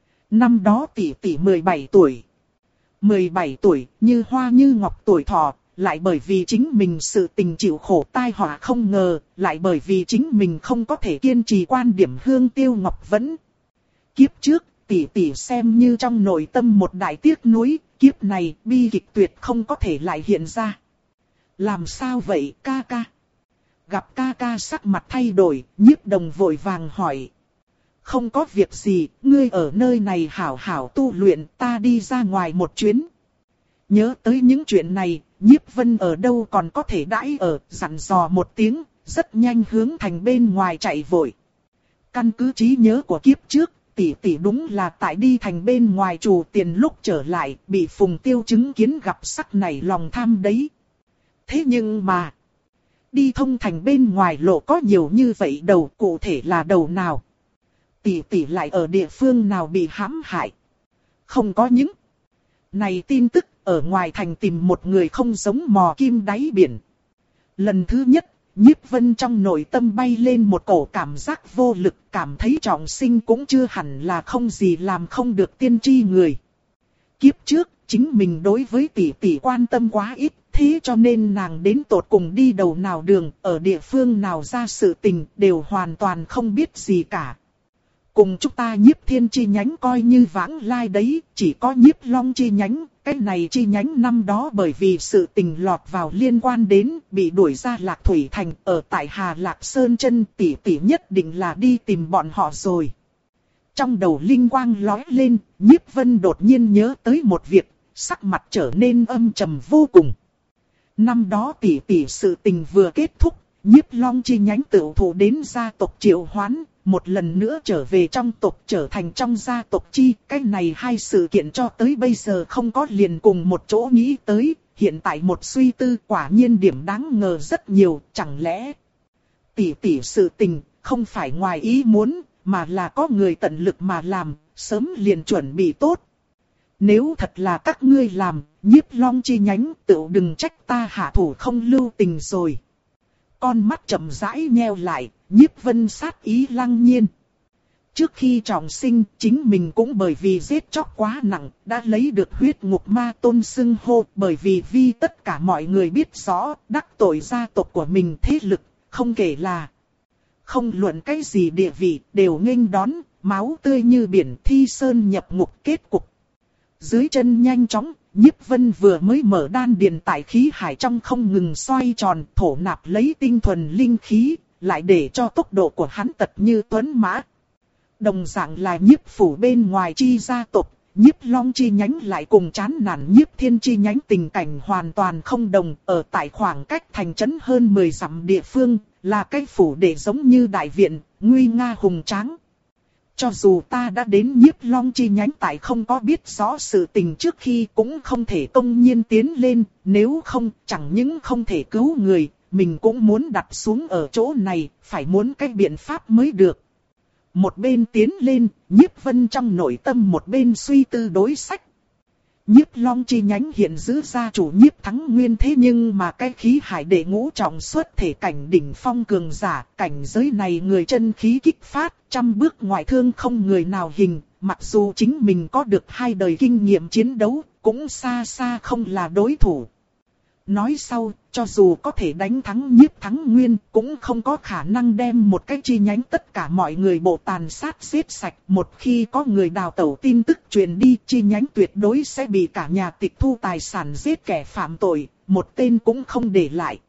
Speaker 1: Năm đó tỷ tỷ mười bảy tuổi. mười bảy tuổi, như hoa như ngọc tuổi thọ, lại bởi vì chính mình sự tình chịu khổ tai họa không ngờ, lại bởi vì chính mình không có thể kiên trì quan điểm Hương Tiêu Ngọc Vẫn. Kiếp trước, tỷ tỷ xem như trong nội tâm một đại tiếc nuối, kiếp này bi kịch tuyệt không có thể lại hiện ra. Làm sao vậy ca ca? Gặp ca ca sắc mặt thay đổi, Nhiếp Đồng vội vàng hỏi. Không có việc gì, ngươi ở nơi này hảo hảo tu luyện, ta đi ra ngoài một chuyến. Nhớ tới những chuyện này, Nhiếp Vân ở đâu còn có thể đãi ở, dặn dò một tiếng, rất nhanh hướng thành bên ngoài chạy vội. Căn cứ trí nhớ của kiếp trước, tỷ tỷ đúng là tại đi thành bên ngoài trù tiền lúc trở lại, bị Phùng Tiêu chứng kiến gặp sắc này lòng tham đấy. Thế nhưng mà, đi thông thành bên ngoài lộ có nhiều như vậy đầu, cụ thể là đầu nào? Tỷ tỷ lại ở địa phương nào bị hãm hại? Không có những này tin tức, ở ngoài thành tìm một người không giống mò kim đáy biển. Lần thứ nhất, Nhiếp Vân trong nội tâm bay lên một cổ cảm giác vô lực, cảm thấy trọng sinh cũng chưa hẳn là không gì làm không được tiên tri người. Kiếp trước, chính mình đối với tỷ tỷ quan tâm quá ít, thế cho nên nàng đến tột cùng đi đầu nào đường, ở địa phương nào ra sự tình, đều hoàn toàn không biết gì cả. Cùng chúng ta Nhiếp Thiên chi nhánh coi như vãng lai đấy, chỉ có Nhiếp Long chi nhánh, cái này chi nhánh năm đó bởi vì sự tình lọt vào liên quan đến, bị đuổi ra Lạc Thủy Thành, ở tại Hà Lạc Sơn chân, tỷ tỷ nhất định là đi tìm bọn họ rồi. Trong đầu linh quang lóe lên, Nhiếp Vân đột nhiên nhớ tới một việc, sắc mặt trở nên âm trầm vô cùng. Năm đó tỷ tỷ sự tình vừa kết thúc, Nhiếp Long chi nhánh tự thủ đến gia tộc Triệu Hoán, một lần nữa trở về trong tộc trở thành trong gia tộc chi. Cái này hai sự kiện cho tới bây giờ không có liền cùng một chỗ nghĩ tới, hiện tại một suy tư quả nhiên điểm đáng ngờ rất nhiều, chẳng lẽ tỷ tỷ sự tình không phải ngoài ý muốn, mà là có người tận lực mà làm, sớm liền chuẩn bị tốt. Nếu thật là các ngươi làm, Nhiếp Long chi nhánh tự đừng trách ta hạ thủ không lưu tình rồi. Con mắt chậm rãi nheo lại, Nhiếp Vân sát ý lăng nhiên. Trước khi trọng sinh, chính mình cũng bởi vì giết chóc quá nặng, đã lấy được huyết ngục ma tôn xưng hô, bởi vì vì tất cả mọi người biết rõ, đắc tội gia tộc của mình thế lực, không kể là không luận cái gì địa vị, đều nghênh đón, máu tươi như biển thi sơn nhập ngục kết cục. Dưới chân nhanh chóng, Nhiếp Vân vừa mới mở đan điền tại khí hải trong không ngừng xoay tròn, thổ nạp lấy tinh thuần linh khí, lại để cho tốc độ của hắn tật như tuấn mã. Đồng dạng là Nhiếp phủ bên ngoài chi gia tộc, Nhiếp Long chi nhánh lại cùng chán nản Nhiếp Thiên chi nhánh tình cảnh hoàn toàn không đồng, ở tại khoảng cách thành trấn hơn mười dặm địa phương, là cái phủ để giống như đại viện, nguy nga hùng tráng. Cho dù ta đã đến Nhiếp Long chi nhánh tại không có biết rõ sự tình trước khi cũng không thể công nhiên tiến lên, nếu không chẳng những không thể cứu người, mình cũng muốn đặt xuống ở chỗ này, phải muốn cái biện pháp mới được. Một bên tiến lên, Nhiếp Vân trong nội tâm một bên suy tư đối sách. Nhiếp Long chi nhánh hiện giữ gia chủ Nhiếp Thắng Nguyên, thế nhưng mà cái khí hải đệ ngũ trọng xuất thể cảnh đỉnh phong cường giả, cảnh giới này người chân khí kích phát, trăm bước ngoại thương không người nào hình, mặc dù chính mình có được hai đời kinh nghiệm chiến đấu, cũng xa xa không là đối thủ. Nói sau, cho dù có thể đánh thắng Nhiếp Thắng Nguyên, cũng không có khả năng đem một cái chi nhánh tất cả mọi người bộ tàn sát giết sạch. Một khi có người đào tẩu tin tức truyền đi, chi nhánh tuyệt đối sẽ bị cả nhà tịch thu tài sản giết kẻ phạm tội, một tên cũng không để lại.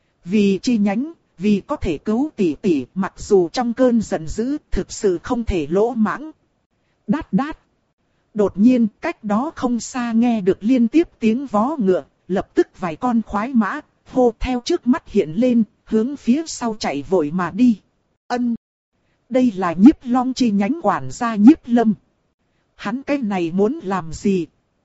Speaker 1: Vì chi nhánh, vì có thể cứu tỷ tỷ, mặc dù trong cơn giận dữ, thực sự không thể lỗ mãng. Đát đát. Đột nhiên, cách đó không xa nghe được liên tiếp tiếng vó ngựa. Lập tức vài con khoái mã, hô theo trước mắt hiện lên, hướng phía sau chạy vội mà đi. Ân! Đây là Nhiếp Long chi nhánh quản gia Nhiếp Lâm. Hắn cái này muốn làm gì?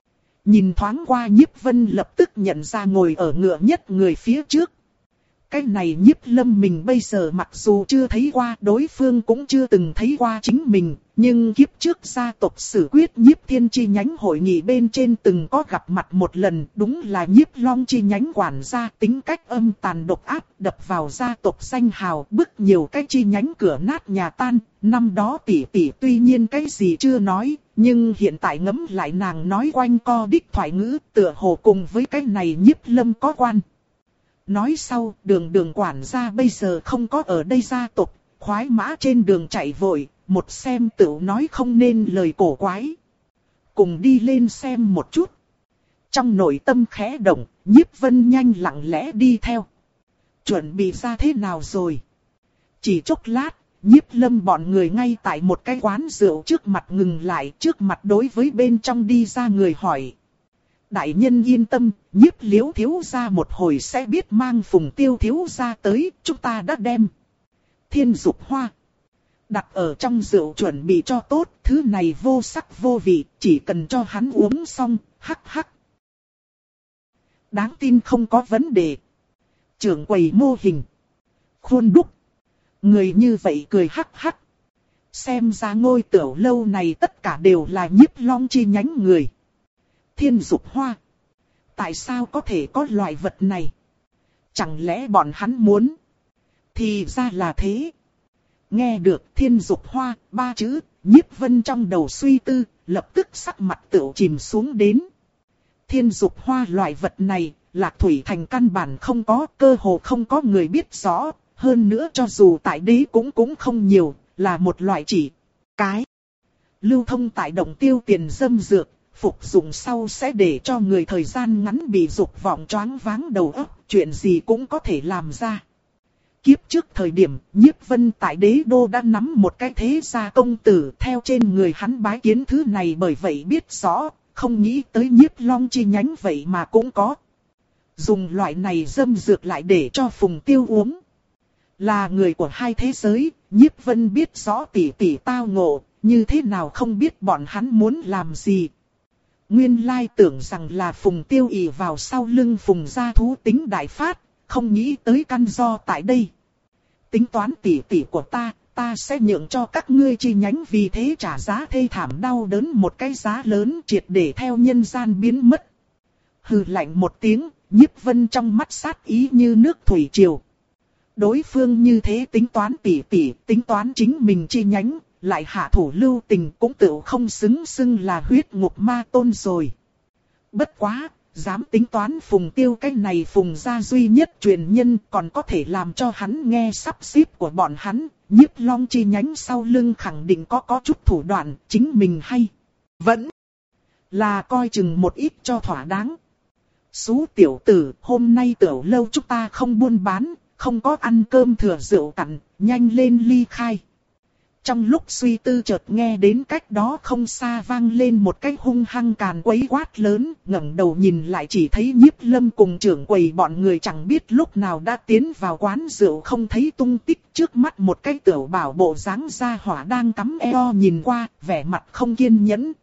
Speaker 1: Nhìn thoáng qua Nhiếp Vân lập tức nhận ra ngồi ở ngựa nhất người phía trước. Cái này Nhiếp Lâm mình bây giờ mặc dù chưa thấy qua, đối phương cũng chưa từng thấy qua chính mình, nhưng kiếp trước gia tộc Sử Quyết Nhiếp Thiên chi nhánh hội nghị bên trên từng có gặp mặt một lần, đúng là Nhiếp Long chi nhánh quản gia, tính cách âm tàn độc ác, đập vào gia tộc danh hào, bức nhiều cái chi nhánh cửa nát nhà tan. Năm đó tỷ tỷ tuy nhiên cái gì chưa nói, nhưng hiện tại ngẫm lại nàng nói quanh co đích thoại ngữ, tựa hồ cùng với cái này Nhiếp Lâm có quan. Nói sau, đường đường quản gia bây giờ không có ở đây gia tộc, khoái mã trên đường chạy vội, một xem tựu nói không nên lời cổ quái. Cùng đi lên xem một chút. Trong nội tâm khẽ động, Nhiếp Vân nhanh lặng lẽ đi theo. Chuẩn bị ra thế nào rồi? Chỉ chốc lát, Nhiếp Lâm bọn người ngay tại một cái quán rượu trước mặt ngừng lại, trước mặt đối với bên trong đi ra người hỏi. Đại nhân yên tâm, Nhiếp Liễu thiếu gia một hồi sẽ biết mang Phùng Tiêu thiếu gia tới, chúng ta đã đem Thiên Dục Hoa đặt ở trong rượu chuẩn bị cho tốt, thứ này vô sắc vô vị, chỉ cần cho hắn uống xong, hắc hắc. Đáng tin không có vấn đề. Trưởng quầy mô hình. Khuôn đúc. Người như vậy cười hắc hắc. Xem ra ngôi tiểu lâu này tất cả đều là Nhiếp Long chi nhánh người. Thiên Dục Hoa. Tại sao có thể có loại vật này? Chẳng lẽ bọn hắn muốn? Thì ra là thế. Nghe được Thiên Dục Hoa, ba chữ, Nhiếp Vân trong đầu suy tư, lập tức sắc mặt tựu chìm xuống đến. Thiên Dục Hoa loại vật này, Lạc Thủy Thành căn bản không có, cơ hồ không có người biết rõ, hơn nữa cho dù tại đế cũng cũng không nhiều, là một loại chỉ cái lưu thông tại động tiêu tiền dâm dược, phục dụng sau sẽ để cho người thời gian ngắn bị dục vọng choáng váng đầu óc, chuyện gì cũng có thể làm ra. Kiếp trước thời điểm, Nhiếp Vân tại đế đô đã nắm một cái thế gia công tử, theo trên người hắn bái kiến thứ này, bởi vậy biết rõ, không nghĩ tới Nhiếp Long chi nhánh vậy mà cũng có. Dùng loại này dâm dược lại để cho Phùng Tiêu uống. Là người của hai thế giới, Nhiếp Vân biết rõ tỷ tỷ tao ngộ, như thế nào không biết bọn hắn muốn làm gì. Nguyên lai tưởng rằng là Phùng Tiêu ỷ vào sau lưng Phùng gia thú tính đại phát, không nghĩ tới căn do tại đây. Tính toán tỷ tỷ của ta, ta sẽ nhượng cho các ngươi chi nhánh vì thế trả giá thê thảm đau đớn một cái giá lớn, triệt để theo nhân gian biến mất. Hừ lạnh một tiếng, Nhiếp Vân trong mắt sát ý như nước thủy triều. Đối phương như thế tính toán tỉ tỉ, tính toán chính mình chi nhánh, lại hạ thủ lưu tình cũng tự không xứng xưng là huyết ngục ma tôn rồi. Bất quá, dám tính toán Phùng Tiêu cái này Phùng gia duy nhất truyền nhân, còn có thể làm cho hắn nghe sắp xếp của bọn hắn, Nhiếp Long chi nhánh sau lưng khẳng định có có chút thủ đoạn, chính mình hay vẫn là coi chừng một ít cho thỏa đáng. Xú tiểu tử, hôm nay tiểu lâu chúng ta không buôn bán, không có ăn cơm thừa rượu cặn, nhanh lên ly khai. Trong lúc suy tư chợt nghe đến cách đó không xa vang lên một cái hung hăng càn quấy quát lớn, ngẩng đầu nhìn lại chỉ thấy Nhiếp Lâm cùng trưởng quầy bọn người chẳng biết lúc nào đã tiến vào quán rượu không thấy tung tích, trước mắt một cái tiểu bảo bộ dáng ra hỏa đang cắm eo nhìn qua, vẻ mặt không kiên nhẫn.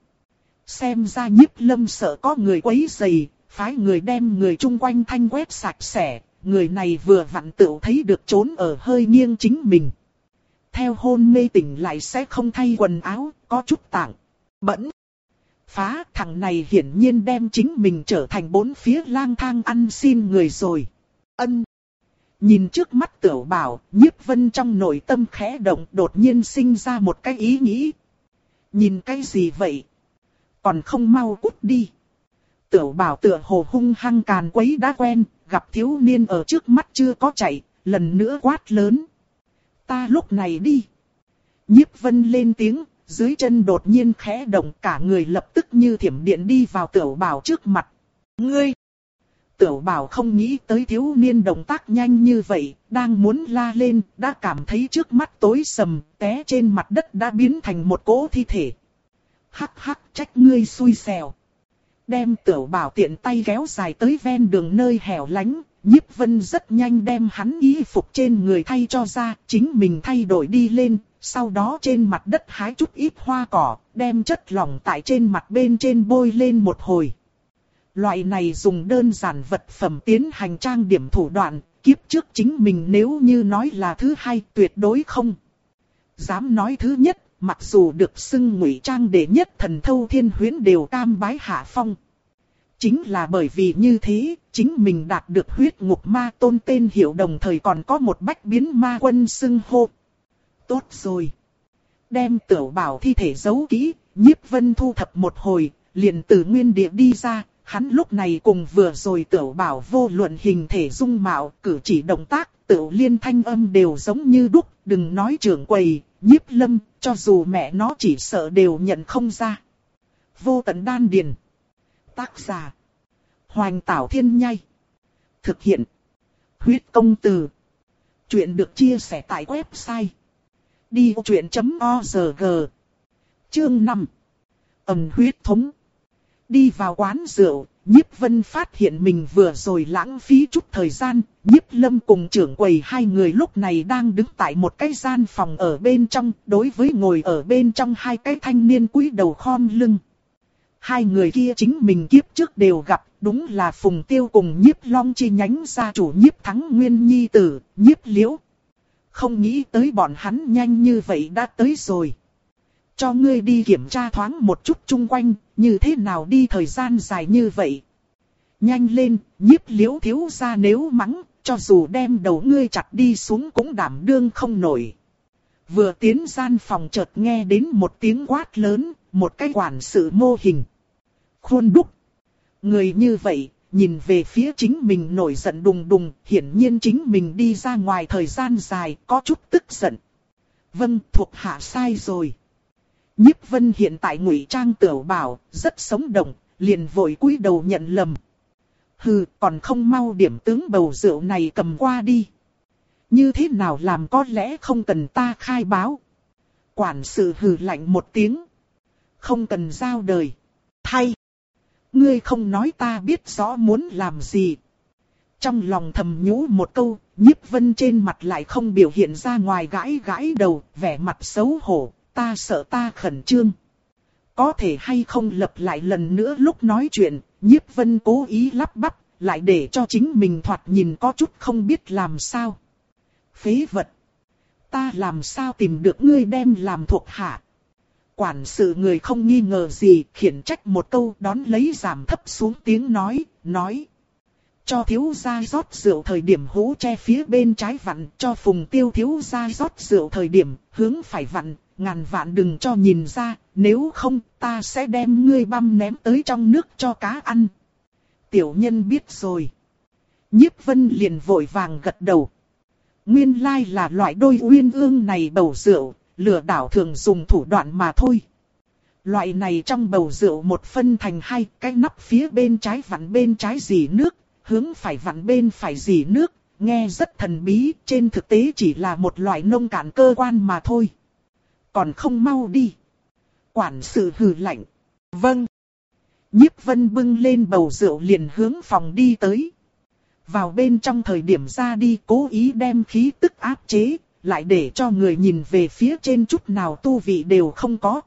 Speaker 1: Xem ra Nhiếp Lâm sợ có người quấy rầy, phái người đem người chung quanh thanh quét sạch sẽ, người này vừa vặn tựu thấy được trốn ở hơi nghiêng chính mình. Theo hôn mê tỉnh lại sẽ không thay quần áo, có chút tạng bẩn. Phá, thằng này hiển nhiên đem chính mình trở thành bốn phía lang thang ăn xin người rồi. Ân. Nhìn trước mắt tiểu bảo, Nhiếp Vân trong nội tâm khẽ động, đột nhiên sinh ra một cái ý nghĩ. Nhìn cái gì vậy? Còn không mau cút đi. Tiểu bảo tựa hồ hung hăng càn quấy đã quen, gặp thiếu niên ở trước mắt chưa có chạy, lần nữa quát lớn. Ta lúc này đi. Nhiếp Vân lên tiếng, dưới chân đột nhiên khẽ động, cả người lập tức như thiểm điện đi vào tiểu bảo trước mặt. Ngươi! Tiểu bảo không nghĩ tới thiếu niên động tác nhanh như vậy, đang muốn la lên, đã cảm thấy trước mắt tối sầm, té trên mặt đất đã biến thành một cỗ thi thể. Hắc hắc, trách ngươi xui xẻo. Đem tiểu bảo tiện tay kéo dài tới ven đường nơi hẻo lánh, Nhiếp Vân rất nhanh đem hắn y phục trên người thay cho ra, chính mình thay đổi đi lên, sau đó trên mặt đất hái chút ít hoa cỏ, đem chất lỏng tại trên mặt bên trên bôi lên một hồi. Loại này dùng đơn giản vật phẩm tiến hành trang điểm thủ đoạn, kiếp trước chính mình nếu như nói là thứ hai tuyệt đối không dám nói thứ nhất. Mặc dù được xưng ngụy trang đệ nhất thần Thâu Thiên Huyễn đều cam bái hạ phong. Chính là bởi vì như thế, chính mình đạt được huyết ngục ma tôn tên hiệu, đồng thời còn có một bách biến ma quân xưng hô. Tốt rồi. Đem tiểu bảo thi thể giấu kỹ, Nhiếp Vân thu thập một hồi, liền từ nguyên địa đi ra. Hắn lúc này cùng vừa rồi tiểu bảo vô luận hình thể dung mạo, cử chỉ động tác, tiểu liên thanh âm đều giống như đúc, đừng nói trưởng quầy. Nhiếp Lâm, cho dù mẹ nó chỉ sợ đều nhận không ra. Vô tận đan điền. Tác giả. Hoành Tảo Thiên Nhai. Thực hiện. Huyết Công Từ. Chuyện được chia sẻ tại website đi ô chuyện chấm org. Chương năm. Ầm huyết thống. Đi vào quán rượu, Nhiếp Vân phát hiện mình vừa rồi lãng phí chút thời gian. Nhiếp Lâm cùng trưởng quầy hai người lúc này đang đứng tại một cái gian phòng ở bên trong, đối với ngồi ở bên trong hai cái thanh niên cúi đầu khom lưng. Hai người kia chính mình kiếp trước đều gặp, đúng là Phùng Tiêu cùng Nhiếp Long chi nhánh gia chủ Nhiếp Thắng Nguyên nhi tử, Nhiếp Liễu. Không nghĩ tới bọn hắn nhanh như vậy đã tới rồi. Cho ngươi đi kiểm tra thoáng một chút chung quanh, như thế nào đi thời gian dài như vậy. Nhanh lên, Nhiếp Liễu thiếu gia nếu mắng, cho dù đem đầu ngươi chặt đi xuống cũng đảm đương không nổi. Vừa tiến gian phòng chợt nghe đến một tiếng quát lớn, một cái quản sự mô hình. Khuôn đúc. Người như vậy, nhìn về phía chính mình nổi giận đùng đùng, hiển nhiên chính mình đi ra ngoài thời gian dài, có chút tức giận. Vâng, thuộc hạ sai rồi. Nhiếp Vân hiện tại ngụy trang tửu bảo, rất sống động, liền vội cúi đầu nhận lầm. Hừ, còn không mau điểm tướng bầu rượu này cầm qua đi. Như thế nào làm có lẽ không cần ta khai báo. Quản sự hừ lạnh một tiếng. Không cần giao đời. Thay. Ngươi không nói ta biết rõ muốn làm gì. Trong lòng thầm nhủ một câu, Nhiếp Vân trên mặt lại không biểu hiện ra ngoài gãi gãi đầu, vẻ mặt xấu hổ, ta sợ ta khẩn trương. Có thể hay không lặp lại lần nữa lúc nói chuyện, Nhiếp Vân cố ý lắp bắp, lại để cho chính mình thoạt nhìn có chút không biết làm sao. Phế vật. Ta làm sao tìm được ngươi đem làm thuộc hạ. Quản sự người không nghi ngờ gì, khiển trách một câu đón lấy giảm thấp xuống tiếng nói, nói. Cho thiếu gia rót rượu thời điểm hũ che phía bên trái vặn, cho Phùng Tiêu thiếu gia rót rượu thời điểm hướng phải vặn, ngàn vạn đừng cho nhìn ra, nếu không ta sẽ đem ngươi băm ném tới trong nước cho cá ăn. Tiểu nhân biết rồi. Nhiếp Vân liền vội vàng gật đầu. Nguyên lai là loại đôi uyên ương này bầu rượu, lừa đảo thường dùng thủ đoạn mà thôi. Loại này trong bầu rượu một phân thành hai, cái nắp phía bên trái vặn bên trái dì nước, hướng phải vặn bên phải dì nước, nghe rất thần bí, trên thực tế chỉ là một loại nông cạn cơ quan mà thôi. Còn không mau đi. Quản sự hừ lạnh. Vâng. Nhiếp Vân bưng lên bầu rượu liền hướng phòng đi tới. Vào bên trong thời điểm ra đi cố ý đem khí tức áp chế, lại để cho người nhìn về phía trên chút nào tu vị đều không có.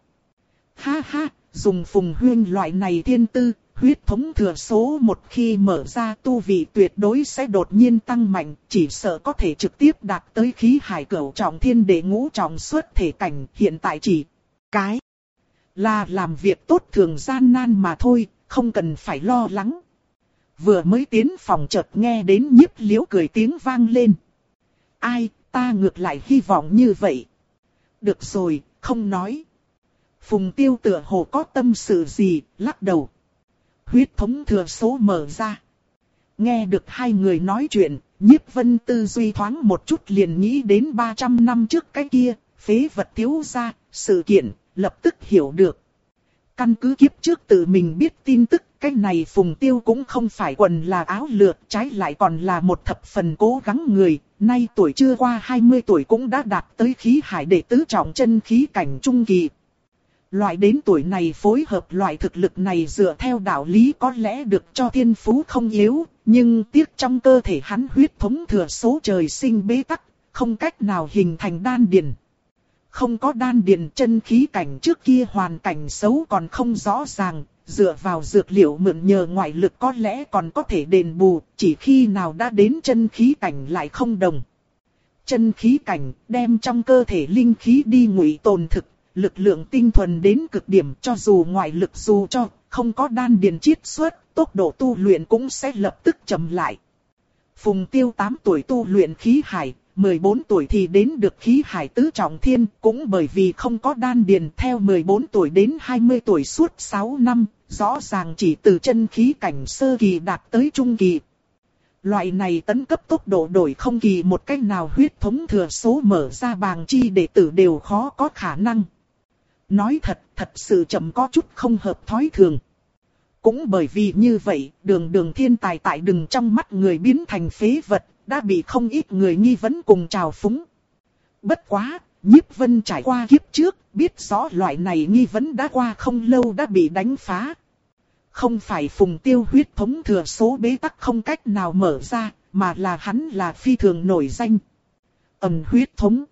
Speaker 1: Ha ha, dùng Phùng Huyên loại này thiên tư, huyết thống thừa số một khi mở ra tu vị tuyệt đối sẽ đột nhiên tăng mạnh, chỉ sợ có thể trực tiếp đạt tới khí hải cửu trọng thiên đệ ngũ trọng xuất thể cảnh, hiện tại chỉ cái là làm việc tốt thường gian nan mà thôi, không cần phải lo lắng. Vừa mới tiến phòng chợt nghe đến Nhiếp Liễu cười tiếng vang lên. Ai, ta ngược lại hy vọng như vậy. Được rồi, không nói. Phùng Tiêu tựa hồ có tâm sự gì, lắc đầu. Huyết thống thừa số mở ra. Nghe được hai người nói chuyện, Nhiếp Vân tư duy thoáng một chút liền nghĩ đến ba trăm năm trước cái kia, phế vật thiếu gia, sự kiện, lập tức hiểu được. Căn cứ kiếp trước tự mình biết tin tức, cái này Phùng Tiêu cũng không phải quần là áo lược, trái lại còn là một thập phần cố gắng người, nay tuổi chưa qua hai mươi tuổi cũng đã đạt tới khí hải đệ tứ trọng chân khí cảnh trung kỳ. Loại đến tuổi này phối hợp loại thực lực này dựa theo đạo lý có lẽ được cho thiên phú không yếu, nhưng tiếc trong cơ thể hắn huyết thống thừa số trời sinh bế tắc, không cách nào hình thành đan điền. Không có đan điền chân khí cảnh trước kia hoàn cảnh xấu còn không rõ ràng, dựa vào dược liệu mượn nhờ ngoại lực có lẽ còn có thể đền bù, chỉ khi nào đã đến chân khí cảnh lại không đồng. Chân khí cảnh đem trong cơ thể linh khí đi ngụy tồn thực, lực lượng tinh thuần đến cực điểm, cho dù ngoại lực dù cho không có đan điền chiết xuất, tốc độ tu luyện cũng sẽ lập tức chậm lại. Phùng Tiêu tám tuổi tu luyện khí hải, mười bốn tuổi thì đến được khí hải tứ trọng thiên, cũng bởi vì không có đan điền, theo mười bốn tuổi đến hai mươi tuổi suốt sáu năm, rõ ràng chỉ từ chân khí cảnh sơ kỳ đạt tới trung kỳ. Loại này tấn cấp tốc độ đổi không kỳ một cách nào huyết thống thừa số mở ra bàng chi đệ tử đều khó có khả năng. Nói thật, thật sự chậm có chút không hợp thói thường. Cũng bởi vì như vậy, đường đường thiên tài tại Đừng trong mắt người biến thành phế vật, đã bị không ít người nghi vấn cùng trào phúng. Bất quá, Nhiếp Vân trải qua kiếp trước, biết rõ loại này nghi vấn đã qua không lâu đã bị đánh phá. Không phải Phùng Tiêu huyết thống thừa số bế tắc không cách nào mở ra, mà là hắn là phi thường nổi danh. Ẩn huyết thống.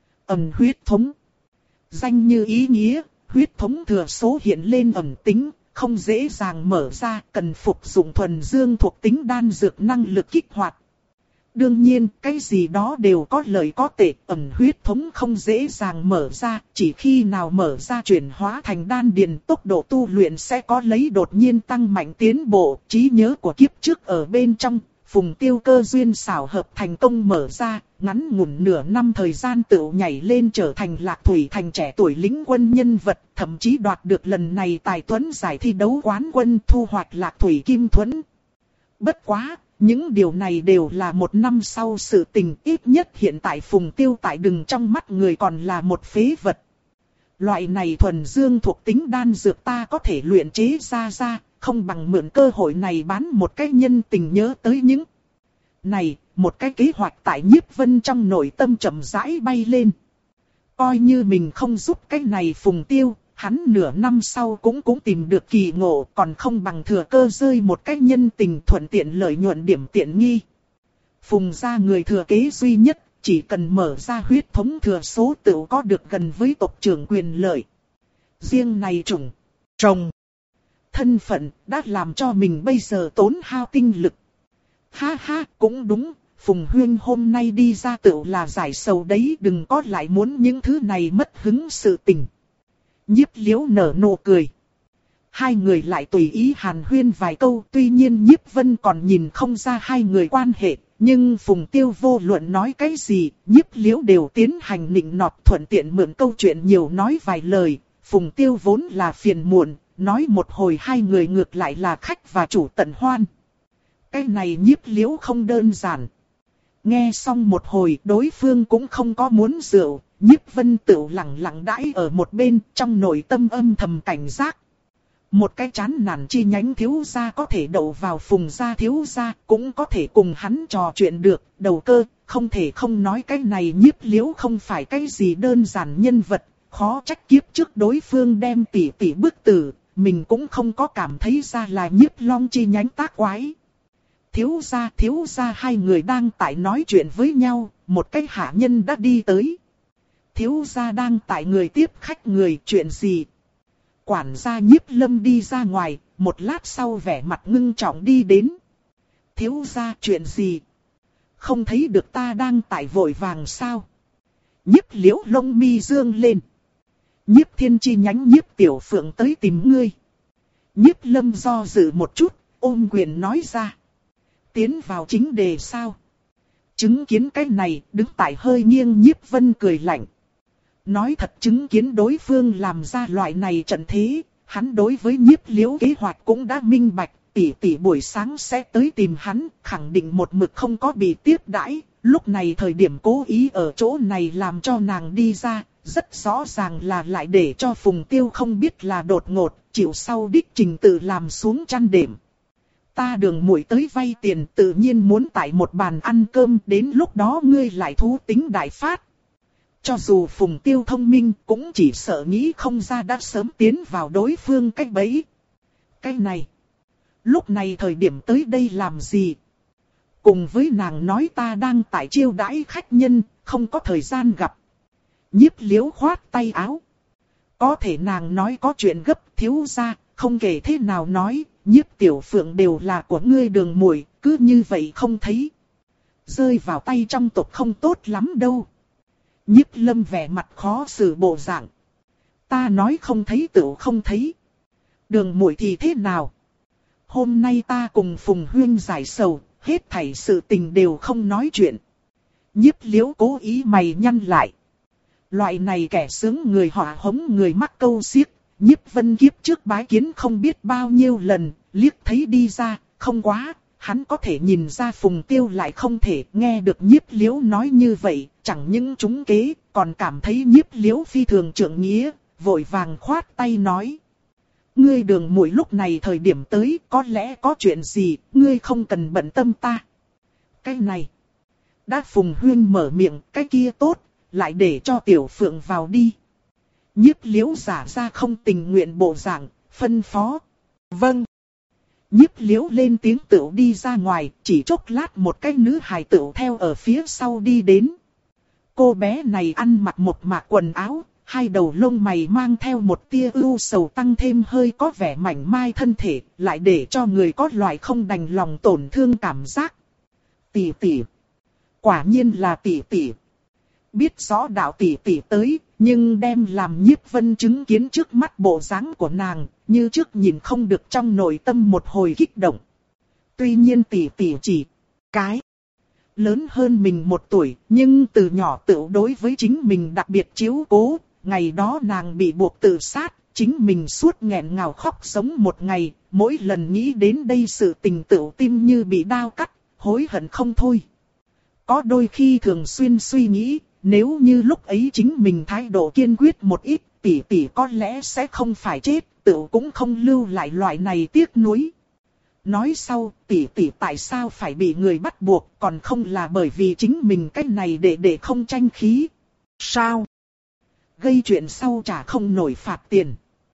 Speaker 1: Ẩn huyết thống. Danh như ý nghĩa, huyết thống thừa số hiện lên ẩn tính, không dễ dàng mở ra, cần phục dụng thuần dương thuộc tính đan dược năng lực kích hoạt. Đương nhiên, cái gì đó đều có lợi có tệ, ẩn huyết thống không dễ dàng mở ra, chỉ khi nào mở ra chuyển hóa thành đan điền, tốc độ tu luyện sẽ có lấy đột nhiên tăng mạnh tiến bộ. Trí nhớ của kiếp trước ở bên trong, Phùng Tiêu cơ duyên xảo hợp thành công mở ra, ngắn ngủn nửa năm thời gian tựu nhảy lên trở thành Lạc Thủy Thành trẻ tuổi lính quân nhân vật, thậm chí đoạt được lần này tài tuấn giải thi đấu quán quân, thu hoạch Lạc Thủy Kim Thuẫn. Bất quá, những điều này đều là một năm sau sự tình, ít nhất hiện tại Phùng Tiêu tại Đừng trong mắt người còn là một phế vật. Loại này thuần dương thuộc tính đan dược ta có thể luyện chế ra ra, không bằng mượn cơ hội này bán một cái nhân tình nhớ tới những này, một cái kế hoạch tại Nhiếp Vân trong nội tâm chậm rãi bay lên. Coi như mình không giúp cái này Phùng Tiêu, hắn nửa năm sau cũng cũng tìm được kỳ ngộ, còn không bằng thừa cơ rơi một cái nhân tình thuận tiện lợi nhuận điểm tiện nghi. Phùng gia người thừa kế duy nhất, chỉ cần mở ra huyết thống thừa số tựu có được gần với tộc trưởng quyền lợi. Riêng này trùng, trồng, thân phận đã làm cho mình bây giờ tốn hao tinh lực. Ha ha, cũng đúng, Phùng Huyên hôm nay đi ra tựu là giải sầu đấy, đừng có lại muốn những thứ này mất hứng sự tình. Nhiếp Liễu nở nụ cười. Hai người lại tùy ý hàn huyên vài câu, tuy nhiên Nhiếp Vân còn nhìn không ra hai người quan hệ, nhưng Phùng Tiêu vô luận nói cái gì, Nhiếp Liễu đều tiến hành nịnh nọt, thuận tiện mượn câu chuyện nhiều nói vài lời. Phùng Tiêu vốn là phiền muộn, nói một hồi hai người ngược lại là khách và chủ tận hoan. Cái này Nhiếp Liễu không đơn giản. Nghe xong một hồi, đối phương cũng không có muốn rượu, Nhiếp Vân tựu lặng lặng đãi ở một bên, trong nội tâm âm thầm cảnh giác. Một cái chán nản chi nhánh thiếu gia có thể đậu vào Phùng gia thiếu gia, cũng có thể cùng hắn trò chuyện được, đầu cơ, không thể không nói cái này Nhiếp Liễu không phải cái gì đơn giản nhân vật, khó trách kiếp trước đối phương đem tỷ tỷ bức tử, mình cũng không có cảm thấy ra là Nhiếp Long chi nhánh tác quái. Thiếu gia thiếu gia hai người đang tại nói chuyện với nhau, một cái hạ nhân đã đi tới. Thiếu gia đang tại người tiếp khách người, chuyện gì? Quản gia Nhiếp Lâm đi ra ngoài, một lát sau vẻ mặt ngưng trọng đi đến. Thiếu gia chuyện gì? Không thấy được ta đang tại vội vàng sao? Nhiếp Liễu lông mi dương lên. Nhiếp Thiên chi nhánh Nhiếp Tiểu Phượng tới tìm ngươi. Nhiếp Lâm do dự một chút, ôm quyền nói ra. Tiến vào chính đề sao? Chứng kiến cái này, đứng tại hơi nghiêng Nhiếp Vân cười lạnh. Nói thật, chứng kiến đối phương làm ra loại này trận thế, hắn đối với Nhiếp Liễu kế hoạch cũng đã minh bạch, tỷ tỷ buổi sáng sẽ tới tìm hắn, khẳng định một mực không có bị tiếp đãi, lúc này thời điểm cố ý ở chỗ này làm cho nàng đi ra, rất rõ ràng là lại để cho Phùng Tiêu không biết là đột ngột, chịu sau đích trình tự làm xuống chăn đệm. Ta Đường muội tới vay tiền, tự nhiên muốn tại một bàn ăn cơm, đến lúc đó ngươi lại thú tính đại phát. Cho dù Phùng Tiêu thông minh, cũng chỉ sợ nghĩ không ra đã sớm tiến vào đối phương cách bẫy. Cái này, lúc này thời điểm tới đây làm gì? Cùng với nàng nói ta đang tại chiêu đãi khách nhân, không có thời gian gặp. Nhiếp Liễu khoát tay áo. Có thể nàng nói có chuyện gấp, thiếu gia, không kể thế nào nói, Nhiếp Tiểu Phượng đều là của ngươi Đường muội, cứ như vậy không thấy. Rơi vào tay trong tộc không tốt lắm đâu. Nhiếp Lâm vẻ mặt khó xử bộ dạng. Ta nói không thấy tựu không thấy. Đường muội thì thế nào? Hôm nay ta cùng Phùng Huyên giải sầu, hết thảy sự tình đều không nói chuyện. Nhiếp Liễu cố ý mày nhăn lại. Loại này kẻ sướng người họa hống người mắc câu xiếc, Nhiếp Vân kiếp trước bái kiến không biết bao nhiêu lần, liếc thấy đi ra, không quá, hắn có thể nhìn ra Phùng Tiêu lại không thể. Nghe được Nhiếp Liễu nói như vậy, chẳng những trúng kế, còn cảm thấy Nhiếp Liễu phi thường trượng nghĩa, vội vàng khoát tay nói. ngươi đường muội lúc này thời điểm tới, có lẽ có chuyện gì, ngươi không cần bận tâm ta. Cái này, đã Phùng Huyên mở miệng, cái kia tốt, lại để cho Tiểu Phượng vào đi. Nhiếp Liễu giả ra không tình nguyện bộ dạng, phân phó. Vâng. Nhiếp Liễu lên tiếng tựu đi ra ngoài, chỉ chốc lát một cái nữ hài tựu theo ở phía sau đi đến. Cô bé này ăn mặc một mạc quần áo, hai đầu lông mày mang theo một tia ưu sầu tăng thêm hơi có vẻ mảnh mai thân thể, lại để cho người có loại không đành lòng tổn thương cảm giác. Tỷ tỷ. Quả nhiên là tỷ tỷ. Biết rõ đạo tỷ tỷ tới, nhưng đem làm Nhiếp Vân chứng kiến trước mắt bộ dáng của nàng, như trước nhìn không được trong nội tâm một hồi kích động. Tuy nhiên tỷ tỷ chỉ cái lớn hơn mình một tuổi, nhưng từ nhỏ tự đối với chính mình đặc biệt chiếu cố. Ngày đó nàng bị buộc tự sát, chính mình suốt nghẹn ngào khóc sống một ngày, mỗi lần nghĩ đến đây sự tình tựu tim như bị đao cắt, hối hận không thôi. Có đôi khi thường xuyên suy nghĩ, nếu như lúc ấy chính mình thái độ kiên quyết một ít, tỷ tỷ có lẽ sẽ không phải chết, tựu cũng không lưu lại loại này tiếc nuối. Nói sau, tỷ tỷ tại sao phải bị người bắt buộc, còn không là bởi vì chính mình cách này để để không tranh khí. Sao? Gây chuyện sau chả không nổi phạt tiền.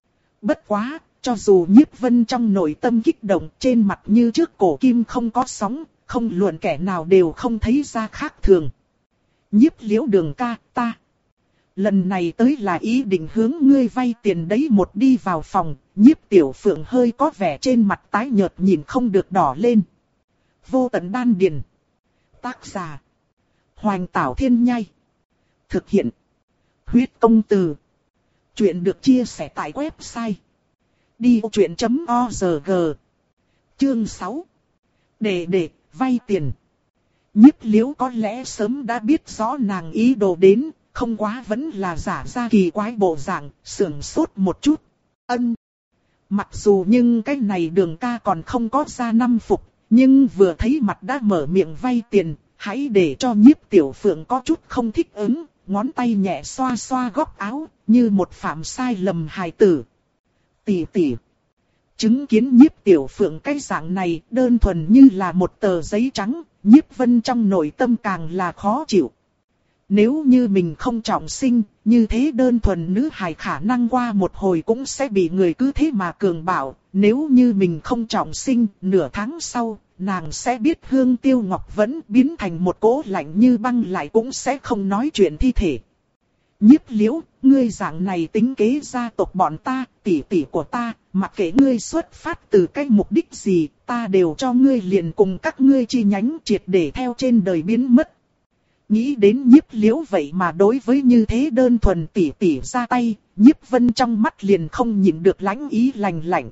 Speaker 1: Bất quá, cho dù Nhiếp Vân trong nội tâm kích động, trên mặt như trước cổ kim không có sóng, không luận kẻ nào đều không thấy ra khác thường. Nhiếp Liễu Đường ca, ta lần này tới là ý định hướng ngươi vay tiền đấy. Một đi vào phòng, Nhiếp Tiểu Phượng hơi có vẻ trên mặt tái nhợt nhìn không được đỏ lên. Vô Tận Đan Điền. Tác giả Hoành Tảo Thiên Nhai. Thực hiện Huyết Công Từ. Chuyện được chia sẻ tại website đi ô chuyện chấm org. Chương sáu. Để để vay tiền. Nhiếp Liễu có lẽ sớm đã biết rõ nàng ý đồ đến, không quá vẫn là giả ra kỳ quái bộ dạng, sưởng sốt một chút. Ân. Mặc dù nhưng cái này Đường ca còn không có ra năm phục, nhưng vừa thấy mặt đã mở miệng vay tiền, hãy để cho Nhiếp Tiểu Phượng có chút không thích ứng, ngón tay nhẹ xoa xoa góc áo, như một phạm sai lầm hài tử. Tỷ tỷ. Chứng kiến Nhiếp Tiểu Phượng cái dạng này, đơn thuần như là một tờ giấy trắng, Nhiếp Vân trong nội tâm càng là khó chịu. Nếu như mình không trọng sinh, như thế đơn thuần nữ hài khả năng qua một hồi cũng sẽ bị người cứ thế mà cường bạo. Nếu như mình không trọng sinh, nửa tháng sau, nàng sẽ biết Hương Tiêu Ngọc vẫn biến thành một cỗ lạnh như băng, lại cũng sẽ không nói chuyện thi thể. Nhiếp Liễu, ngươi dạng này tính kế gia tộc bọn ta, tỷ tỷ của ta, mặc kệ ngươi xuất phát từ cái mục đích gì, ta đều cho ngươi liền cùng các ngươi chi nhánh triệt để theo trên đời biến mất. Nghĩ đến Nhiếp Liễu vậy mà đối với như thế đơn thuần tỷ tỷ ra tay, Nhiếp Vân trong mắt liền không nhịn được lãnh ý lạnh lạnh.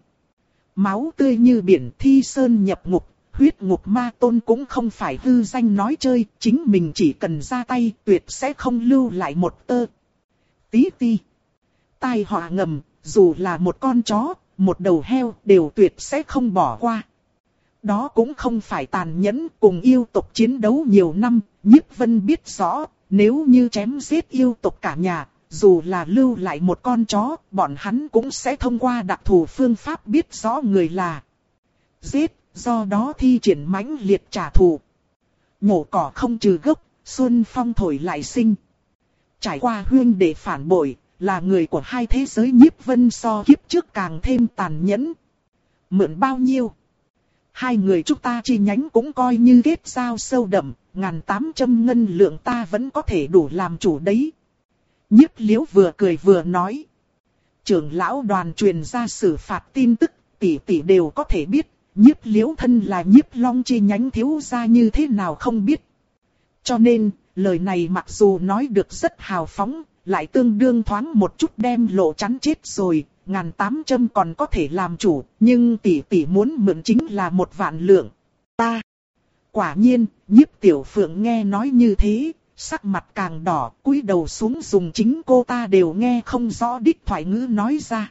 Speaker 1: Máu tươi như biển, thi sơn nhập ngục, huyết ngục ma tôn cũng không phải hư danh nói chơi, chính mình chỉ cần ra tay tuyệt sẽ không lưu lại một tơ. Tí ti. Tai họa ngầm, dù là một con chó, một đầu heo đều tuyệt sẽ không bỏ qua. Đó cũng không phải tàn nhẫn, cùng yêu tộc chiến đấu nhiều năm, Nhiếp Vân biết rõ, nếu như chém giết yêu tộc cả nhà, dù là lưu lại một con chó, bọn hắn cũng sẽ thông qua đặc thù phương pháp biết rõ người là giết, do đó thi triển mãnh liệt trả thù. Nhổ cỏ không trừ gốc, xuân phong thổi lại sinh. Trải qua huyên để phản bội, là người của hai thế giới. Nhiếp Vân so kiếp trước càng thêm tàn nhẫn. Mượn bao nhiêu? Hai người chúng ta chi nhánh cũng coi như kết giao sâu đậm, ngàn tám trăm ngân lượng ta vẫn có thể đủ làm chủ đấy. Nhiếp Liễu vừa cười vừa nói. Trưởng lão đoàn truyền ra xử phạt tin tức, tỷ tỷ đều có thể biết. Nhiếp Liễu thân là Nhiếp Long chi nhánh thiếu gia như thế nào không biết. Cho nên, lời này mặc dù nói được rất hào phóng, lại tương đương thoáng một chút đem lộ chắn chết rồi. Ngàn tám trăm còn có thể làm chủ, nhưng tỷ tỷ muốn mượn chính là một vạn lượng. Ta. Quả nhiên, Nhiếp Tiểu Phượng nghe nói như thế, sắc mặt càng đỏ, cúi đầu xuống dùng chính cô ta đều nghe không rõ đích thoại ngữ nói ra.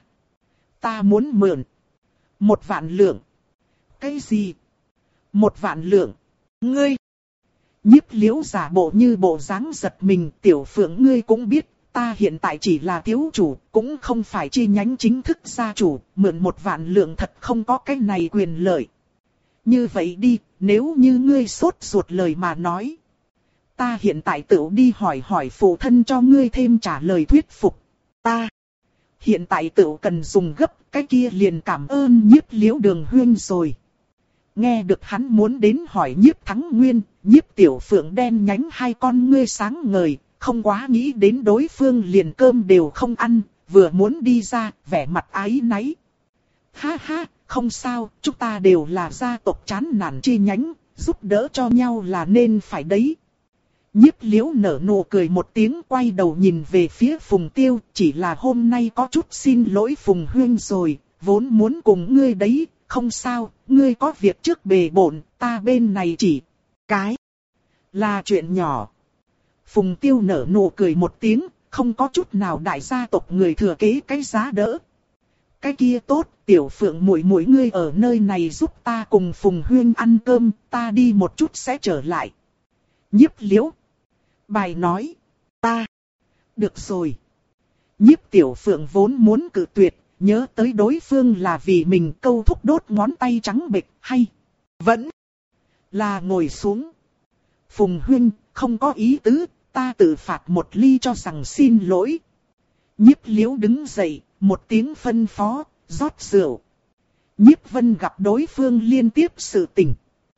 Speaker 1: Ta muốn mượn một vạn lượng. Cái gì? Một vạn lượng? Ngươi? Nhiếp Liễu giả bộ như bộ dáng giật mình. Tiểu Phượng ngươi cũng biết, ta hiện tại chỉ là thiếu chủ, cũng không phải chi nhánh chính thức gia chủ, mượn một vạn lượng thật không có cái này quyền lợi. Như vậy đi, nếu như ngươi sốt ruột lời mà nói. Ta hiện tại tự đi hỏi hỏi phụ thân cho ngươi thêm trả lời thuyết phục. Ta hiện tại tự cần dùng gấp, cái kia liền cảm ơn Nhiếp Liễu Đường huynh rồi. Nghe được hắn muốn đến hỏi Nhiếp Thắng Nguyên, Nhiếp Tiểu Phượng đen nhánh hai con ngươi sáng ngời, không quá nghĩ đến đối phương liền cơm đều không ăn, vừa muốn đi ra, vẻ mặt áy náy. Ha ha, không sao, chúng ta đều là gia tộc chán nản chi nhánh, giúp đỡ cho nhau là nên phải đấy. Nhiếp Liễu nở nụ cười một tiếng, quay đầu nhìn về phía Phùng Tiêu, chỉ là hôm nay có chút xin lỗi Phùng huynh rồi, vốn muốn cùng ngươi đấy, không sao, ngươi có việc trước bề bộn, ta bên này chỉ cái là chuyện nhỏ. Phùng Tiêu nở nụ cười một tiếng, không có chút nào đại gia tộc người thừa kế cái giá đỡ. Cái kia tốt, Tiểu Phượng muội muội ngươi ở nơi này giúp ta cùng Phùng huynh ăn cơm, ta đi một chút sẽ trở lại. Nhiếp Liễu bài nói, ta, được rồi. Nhiếp Tiểu Phượng vốn muốn cự tuyệt, nhớ tới đối phương là vì mình câu thúc đốt ngón tay trắng bệch, hay vẫn là ngồi xuống. Phùng huynh, không có ý tứ, ta tự phạt một ly cho rằng xin lỗi. Nhiếp Liễu đứng dậy, một tiếng phân phó, rót rượu. Nhiếp Vân gặp đối phương liên tiếp sự tình.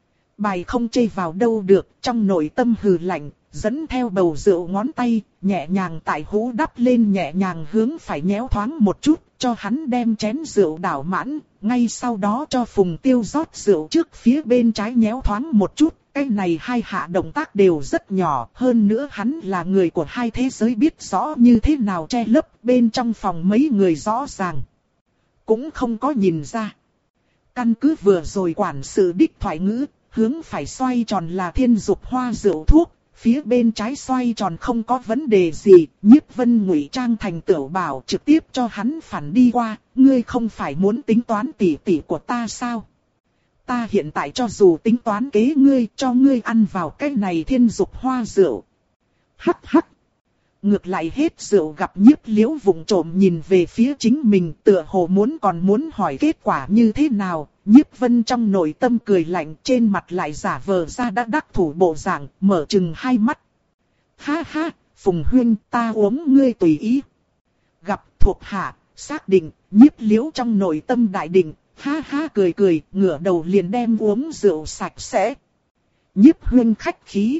Speaker 1: Bài không chê vào đâu được, trong nội tâm hừ lạnh, dẫn theo bầu rượu ngón tay, nhẹ nhàng tại hũ đắp lên, nhẹ nhàng hướng phải nhéo thoáng một chút, cho hắn đem chén rượu đảo mãn, ngay sau đó cho Phùng Tiêu rót rượu trước phía bên trái nhéo thoáng một chút. Cái này hai hạ động tác đều rất nhỏ, hơn nữa hắn là người của hai thế giới, biết rõ như thế nào che lấp, bên trong phòng mấy người rõ ràng cũng không có nhìn ra. Căn cứ vừa rồi quản sự đích thoại ngữ, hướng phải xoay tròn là Thiên Dục Hoa rượu thuốc, phía bên trái xoay tròn không có vấn đề gì. Nhiếp Vân ngụy trang thành Tiểu Bảo trực tiếp cho hắn phản đi qua, ngươi không phải muốn tính toán tỉ tỉ của ta sao? Ta hiện tại cho dù tính toán kế ngươi, cho ngươi ăn vào cái này Thiên Dục Hoa rượu. Hắc hắc. Ngược lại hết rượu gặp Nhiếp Liễu vụng trộm nhìn về phía chính mình, tựa hồ muốn còn muốn hỏi kết quả như thế nào. Nhiếp Vân trong nội tâm cười lạnh, trên mặt lại giả vờ ra đã đắc thủ bộ dạng, mở trừng hai mắt. Ha ha, Phùng huynh, ta uống ngươi tùy ý. Gặp thuộc hạ, xác định, Nhiếp Liễu trong nội tâm đại định. Ha ha cười cười, ngửa đầu liền đem uống rượu sạch sẽ. Nhiếp huynh khách khí.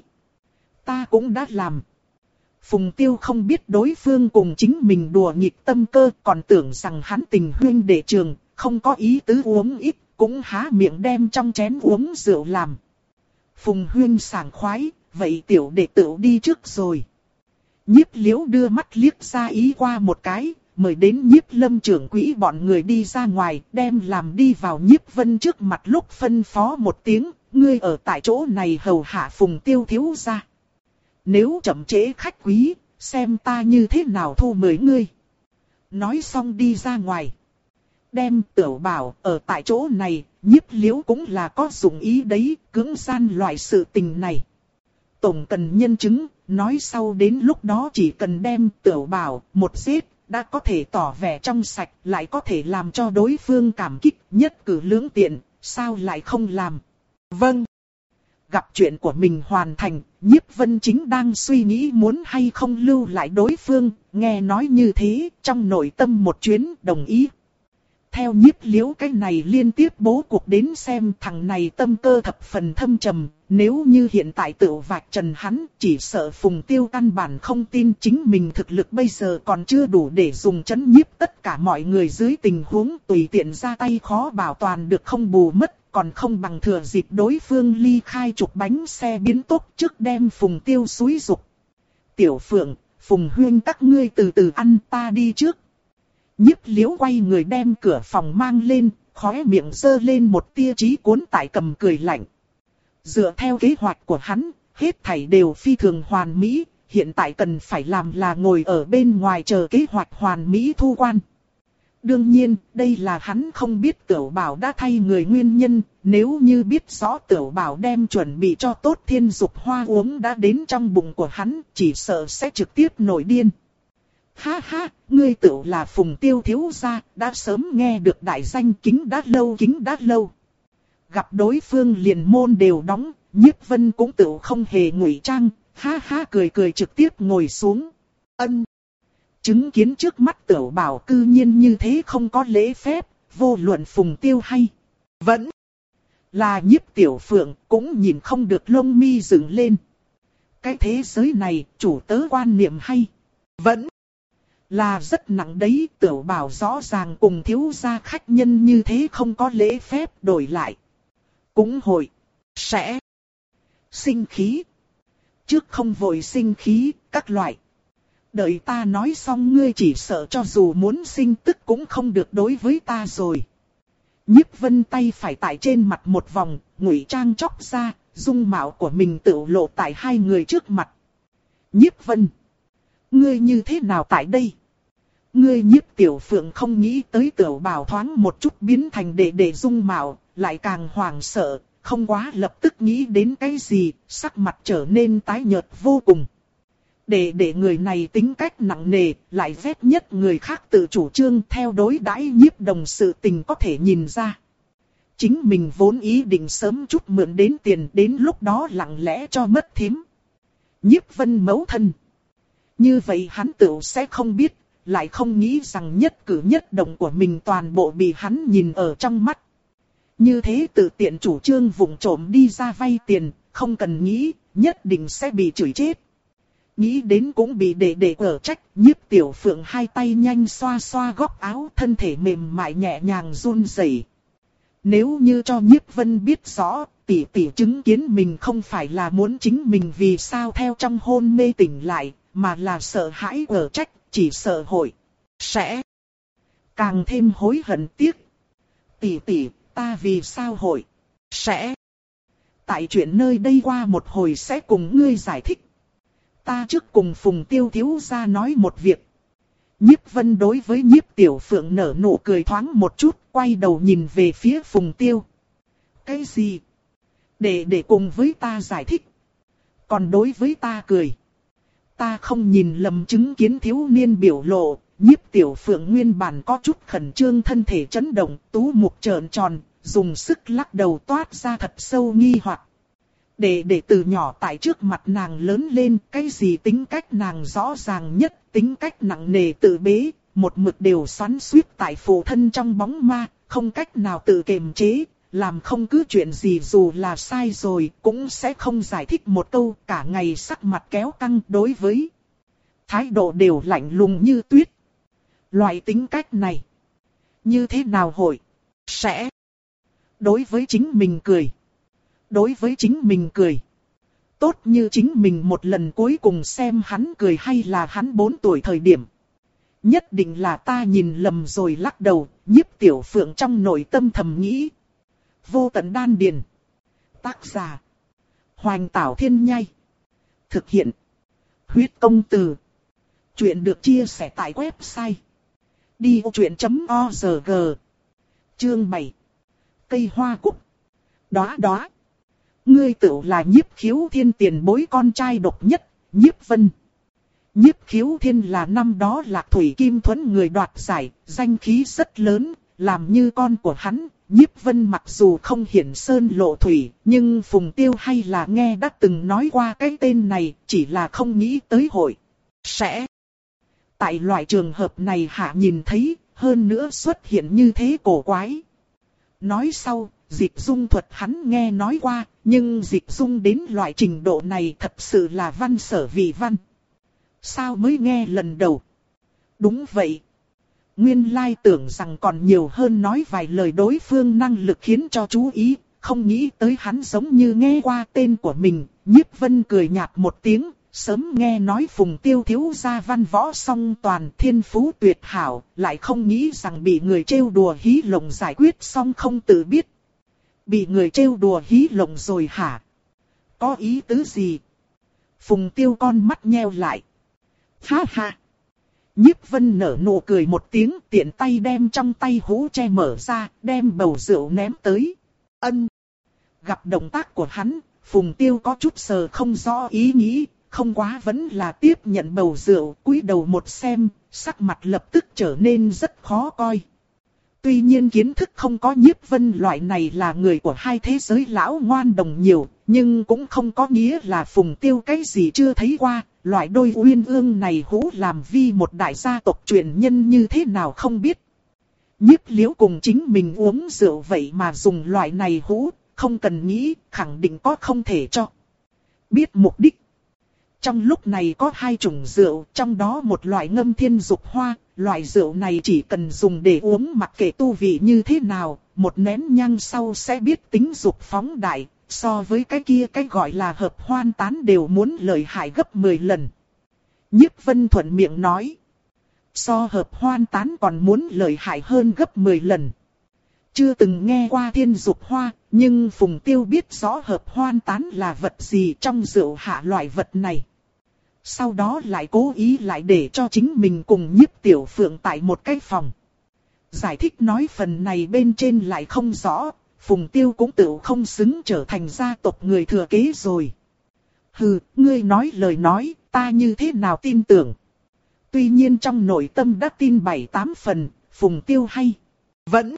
Speaker 1: Ta cũng đã làm. Phùng Tiêu không biết đối phương cùng chính mình đùa nghịch tâm cơ, còn tưởng rằng hắn tình huynh đệ trường, không có ý tứ uống ít, cũng há miệng đem trong chén uống rượu làm. Phùng huynh sảng khoái, vậy tiểu đệ tử đi trước rồi. Nhiếp Liễu đưa mắt liếc ra ý qua một cái. Mời đến Nhiếp Lâm trưởng quỹ bọn người đi ra ngoài, đem làm đi vào Nhiếp Vân trước mặt lúc phân phó một tiếng, ngươi ở tại chỗ này hầu hạ Phùng Tiêu thiếu gia. Nếu chậm trễ khách quý, xem ta như thế nào thu mời ngươi. Nói xong đi ra ngoài. Đem Tiểu Bảo ở tại chỗ này, Nhiếp Liễu cũng là có dụng ý đấy, cưỡng gian loại sự tình này. Tổng cần nhân chứng, nói sau đến lúc đó chỉ cần đem Tiểu Bảo một giết. Đã có thể tỏ vẻ trong sạch, lại có thể làm cho đối phương cảm kích, nhất cử lưỡng tiện, sao lại không làm? Vâng. Gặp chuyện của mình hoàn thành, Nhiếp Vân chính đang suy nghĩ muốn hay không lưu lại đối phương, nghe nói như thế, trong nội tâm một chuyến đồng ý. Theo Nhiếp Liễu cái này liên tiếp bố cuộc đến xem, thằng này tâm cơ thập phần thâm trầm, nếu như hiện tại tự vạch trần hắn, chỉ sợ Phùng Tiêu căn bản không tin chính mình thực lực bây giờ còn chưa đủ để dùng chấn nhiếp tất cả mọi người, dưới tình huống tùy tiện ra tay khó bảo toàn được không bù mất, còn không bằng thừa dịp đối phương ly khai chục bánh xe biến tốc trước đem Phùng Tiêu xúi dục. Tiểu Phượng, Phùng huynh các ngươi từ từ ăn, ta đi trước. Nhiếp Liễu quay người đem cửa phòng mang lên, khóe miệng giơ lên một tia trí cuốn tại cầm cười lạnh. Dựa theo kế hoạch của hắn, hết thảy đều phi thường hoàn mỹ, hiện tại cần phải làm là ngồi ở bên ngoài chờ kế hoạch hoàn mỹ thu quan. Đương nhiên, đây là hắn không biết Tiểu Bảo đã thay người nguyên nhân, nếu như biết rõ Tiểu Bảo đem chuẩn bị cho tốt Thiên Dục Hoa uống đã đến trong bụng của hắn, chỉ sợ sẽ trực tiếp nổi điên. Ha ha, ngươi tựu là Phùng Tiêu thiếu gia, đã sớm nghe được đại danh kính đã lâu kính đã lâu. Gặp đối phương liền môn đều đóng, Nhiếp Vân cũng tựu không hề ngụy trang, ha ha cười cười trực tiếp ngồi xuống. Ân. Chứng kiến trước mắt Tiểu Bảo cư nhiên như thế không có lễ phép, vô luận Phùng Tiêu hay vẫn là Nhiếp Tiểu Phượng cũng nhìn không được lông mi dựng lên. Cái thế giới này chủ tớ quan niệm hay vẫn là rất nặng đấy. Tiểu Bảo rõ ràng cùng thiếu gia khách nhân như thế không có lễ phép, đổi lại cũng hội sẽ sinh khí. Trước không vội sinh khí, các loại. Đợi ta nói xong ngươi chỉ sợ cho dù muốn sinh tức cũng không được đối với ta rồi. Nhiếp Vân tay phải tại trên mặt một vòng, ngụy trang chóc ra, dung mạo của mình tự lộ tại hai người trước mặt. Nhiếp Vân, ngươi như thế nào tại đây? Ngươi Nhiếp Tiểu Phượng không nghĩ tới Tiểu Bảo thoáng một chút biến thành đệ đệ dung mạo, lại càng hoảng sợ, không quá lập tức nghĩ đến cái gì, sắc mặt trở nên tái nhợt vô cùng. Để để người này tính cách nặng nề, lại ghét nhất người khác tự chủ trương theo đối đãi Nhiếp Đồng sự tình có thể nhìn ra. Chính mình vốn ý định sớm chút mượn đến tiền, đến lúc đó lặng lẽ cho mất thím. Nhiếp Vân mẫu thân. Như vậy hắn tự sẽ không biết, lại không nghĩ rằng nhất cử nhất động của mình toàn bộ bị hắn nhìn ở trong mắt. Như thế tự tiện chủ trương vụng trộm đi ra vay tiền, không cần nghĩ, nhất định sẽ bị chửi chết. Nghĩ đến cũng bị đệ đệ ở trách, Nhiếp Tiểu Phượng hai tay nhanh xoa xoa góc áo, thân thể mềm mại nhẹ nhàng run rẩy. Nếu như cho Nhiếp Vân biết rõ, tỷ tỷ chứng kiến mình không phải là muốn chính mình vì sao theo trong hôn mê tỉnh lại, mà là sợ hãi ở trách, chỉ sợ hội sẽ càng thêm hối hận tiếc. Tỷ tỷ, ta vì sao hội sẽ tại chuyện nơi đây qua một hồi sẽ cùng ngươi giải thích. Ta trước cùng Phùng Tiêu thiếu gia nói một việc. Nhiếp Vân đối với Nhiếp Tiểu Phượng nở nụ cười thoáng một chút, quay đầu nhìn về phía Phùng Tiêu. Cái gì? Để để cùng với ta giải thích. Còn đối với ta cười. Ta không nhìn lầm chứng kiến thiếu niên biểu lộ, Nhiếp Tiểu Phượng nguyên bản có chút khẩn trương, thân thể chấn động, tú mục trợn tròn, dùng sức lắc đầu toát ra thật sâu nghi hoặc. Để để từ nhỏ tại trước mặt nàng lớn lên, cái gì tính cách nàng rõ ràng nhất, tính cách nặng nề tự bế, một mực đều xoắn xuýt tại phụ thân trong bóng ma, không cách nào tự kiềm chế, làm không cứ chuyện gì dù là sai rồi cũng sẽ không giải thích một câu, cả ngày sắc mặt kéo căng, đối với thái độ đều lạnh lùng như tuyết. Loại tính cách này, như thế nào hội sẽ đối với chính mình cười. Đối với chính mình cười. Tốt như chính mình một lần cuối cùng xem hắn cười hay là hắn bốn tuổi thời điểm. Nhất định là ta nhìn lầm rồi, lắc đầu, Nhiếp Tiểu Phượng trong nội tâm thầm nghĩ. Vô tận đan điền. Tác giả. Hoành Tảo Thiên Nhai. Thực hiện. Huyết Công Từ. Chuyện được chia sẻ tại website. đi vô chuyện chấm org. Chương bảy. Cây hoa cúc. Đóa đóa. Ngươi tự là Nhiếp Khiếu Thiên tiền bối con trai độc nhất, Nhiếp Vân. Nhiếp Khiếu Thiên là năm đó Lạc Thủy Kim Thuẫn người đoạt giải, danh khí rất lớn, làm như con của hắn. Nhiếp Vân mặc dù không hiển sơn lộ thủy, nhưng Phùng Tiêu hay là nghe đã từng nói qua cái tên này, chỉ là không nghĩ tới hội sẽ tại loại trường hợp này hạ nhìn thấy, hơn nữa xuất hiện như thế cổ quái. Nói sau, dịch dung thuật hắn nghe nói qua, nhưng dịch dung đến loại trình độ này thật sự là văn sở vì văn. Sao mới nghe lần đầu? Đúng vậy. Nguyên lai tưởng rằng còn nhiều hơn nói vài lời đối phương năng lực khiến cho chú ý, không nghĩ tới hắn giống như nghe qua tên của mình. Nhiếp Vân cười nhạt một tiếng, sớm nghe nói Phùng Tiêu thiếu gia văn võ song toàn, thiên phú tuyệt hảo, lại không nghĩ rằng bị người trêu đùa hí lộng giải quyết xong không tự biết. Bị người trêu đùa hí lộng rồi hả? Có ý tứ gì? Phùng Tiêu con mắt nheo lại. Ha ha! Nhiếp Vân nở nụ cười một tiếng, tiện tay đem trong tay hũ che mở ra, đem bầu rượu ném tới. Ân! Gặp động tác của hắn, Phùng Tiêu có chút sờ không rõ ý nghĩ, không quá vẫn là tiếp nhận bầu rượu, cúi đầu một xem, sắc mặt lập tức trở nên rất khó coi. Tuy nhiên kiến thức không có Nhiếp Vân loại này là người của hai thế giới lão ngoan đồng nhiều, nhưng cũng không có nghĩa là Phùng Tiêu cái gì chưa thấy qua, loại đôi uyên ương này hú làm vi một đại gia tộc truyền nhân như thế nào không biết. Nhiếp Liễu cùng chính mình uống rượu vậy mà dùng loại này hú, không cần nghĩ, khẳng định có không thể cho biết mục đích. Trong lúc này có hai chủng rượu, trong đó một loại ngâm thiên dục hoa, loại rượu này chỉ cần dùng để uống mặc kệ tu vị như thế nào, một nén nhang sau sẽ biết tính dục phóng đại, so với cái kia cái gọi là hợp hoan tán đều muốn lợi hại gấp mười lần. Nhiếp Vân thuận miệng nói, so hợp hoan tán còn muốn lợi hại hơn gấp mười lần. Chưa từng nghe qua thiên dục hoa, nhưng Phùng Tiêu biết rõ hợp hoan tán là vật gì trong rượu hạ loại vật này. Sau đó lại cố ý lại để cho chính mình cùng Nhiếp Tiểu Phượng tại một cái phòng. Giải thích nói phần này bên trên lại không rõ, Phùng Tiêu cũng tự không xứng trở thành gia tộc người thừa kế rồi. Hừ, ngươi nói lời nói, ta như thế nào tin tưởng. Tuy nhiên trong nội tâm đã tin bảy tám phần, Phùng Tiêu hay vẫn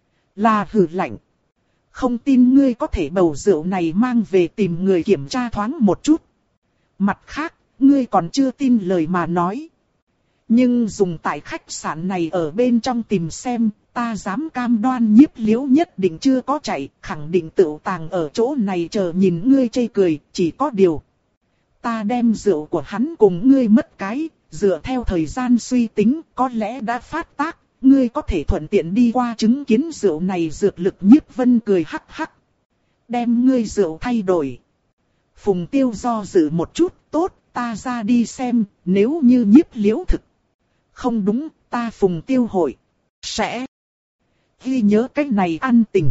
Speaker 1: là hừ lạnh. Không tin ngươi có thể bầu rượu này mang về tìm người kiểm tra thoáng một chút. Mặt khác, ngươi còn chưa tin lời mà nói. Nhưng dùng tại khách sạn này ở bên trong tìm xem, ta dám cam đoan Nhiếp Liễu nhất định chưa có chạy, khẳng định tự tàng ở chỗ này chờ nhìn ngươi chê cười, chỉ có điều. Ta đem rượu của hắn cùng ngươi mất cái, dựa theo thời gian suy tính, có lẽ đã phát tác, ngươi có thể thuận tiện đi qua chứng kiến rượu này dược lực. Nhiếp Vân cười hắc hắc. Đem ngươi rượu thay đổi. Phùng Tiêu do dự một chút, tốt, ta ra đi xem, nếu như Nhiếp Liễu thực. Không đúng, ta Phùng Tiêu hội. Sẽ ghi nhớ cách này ăn tình.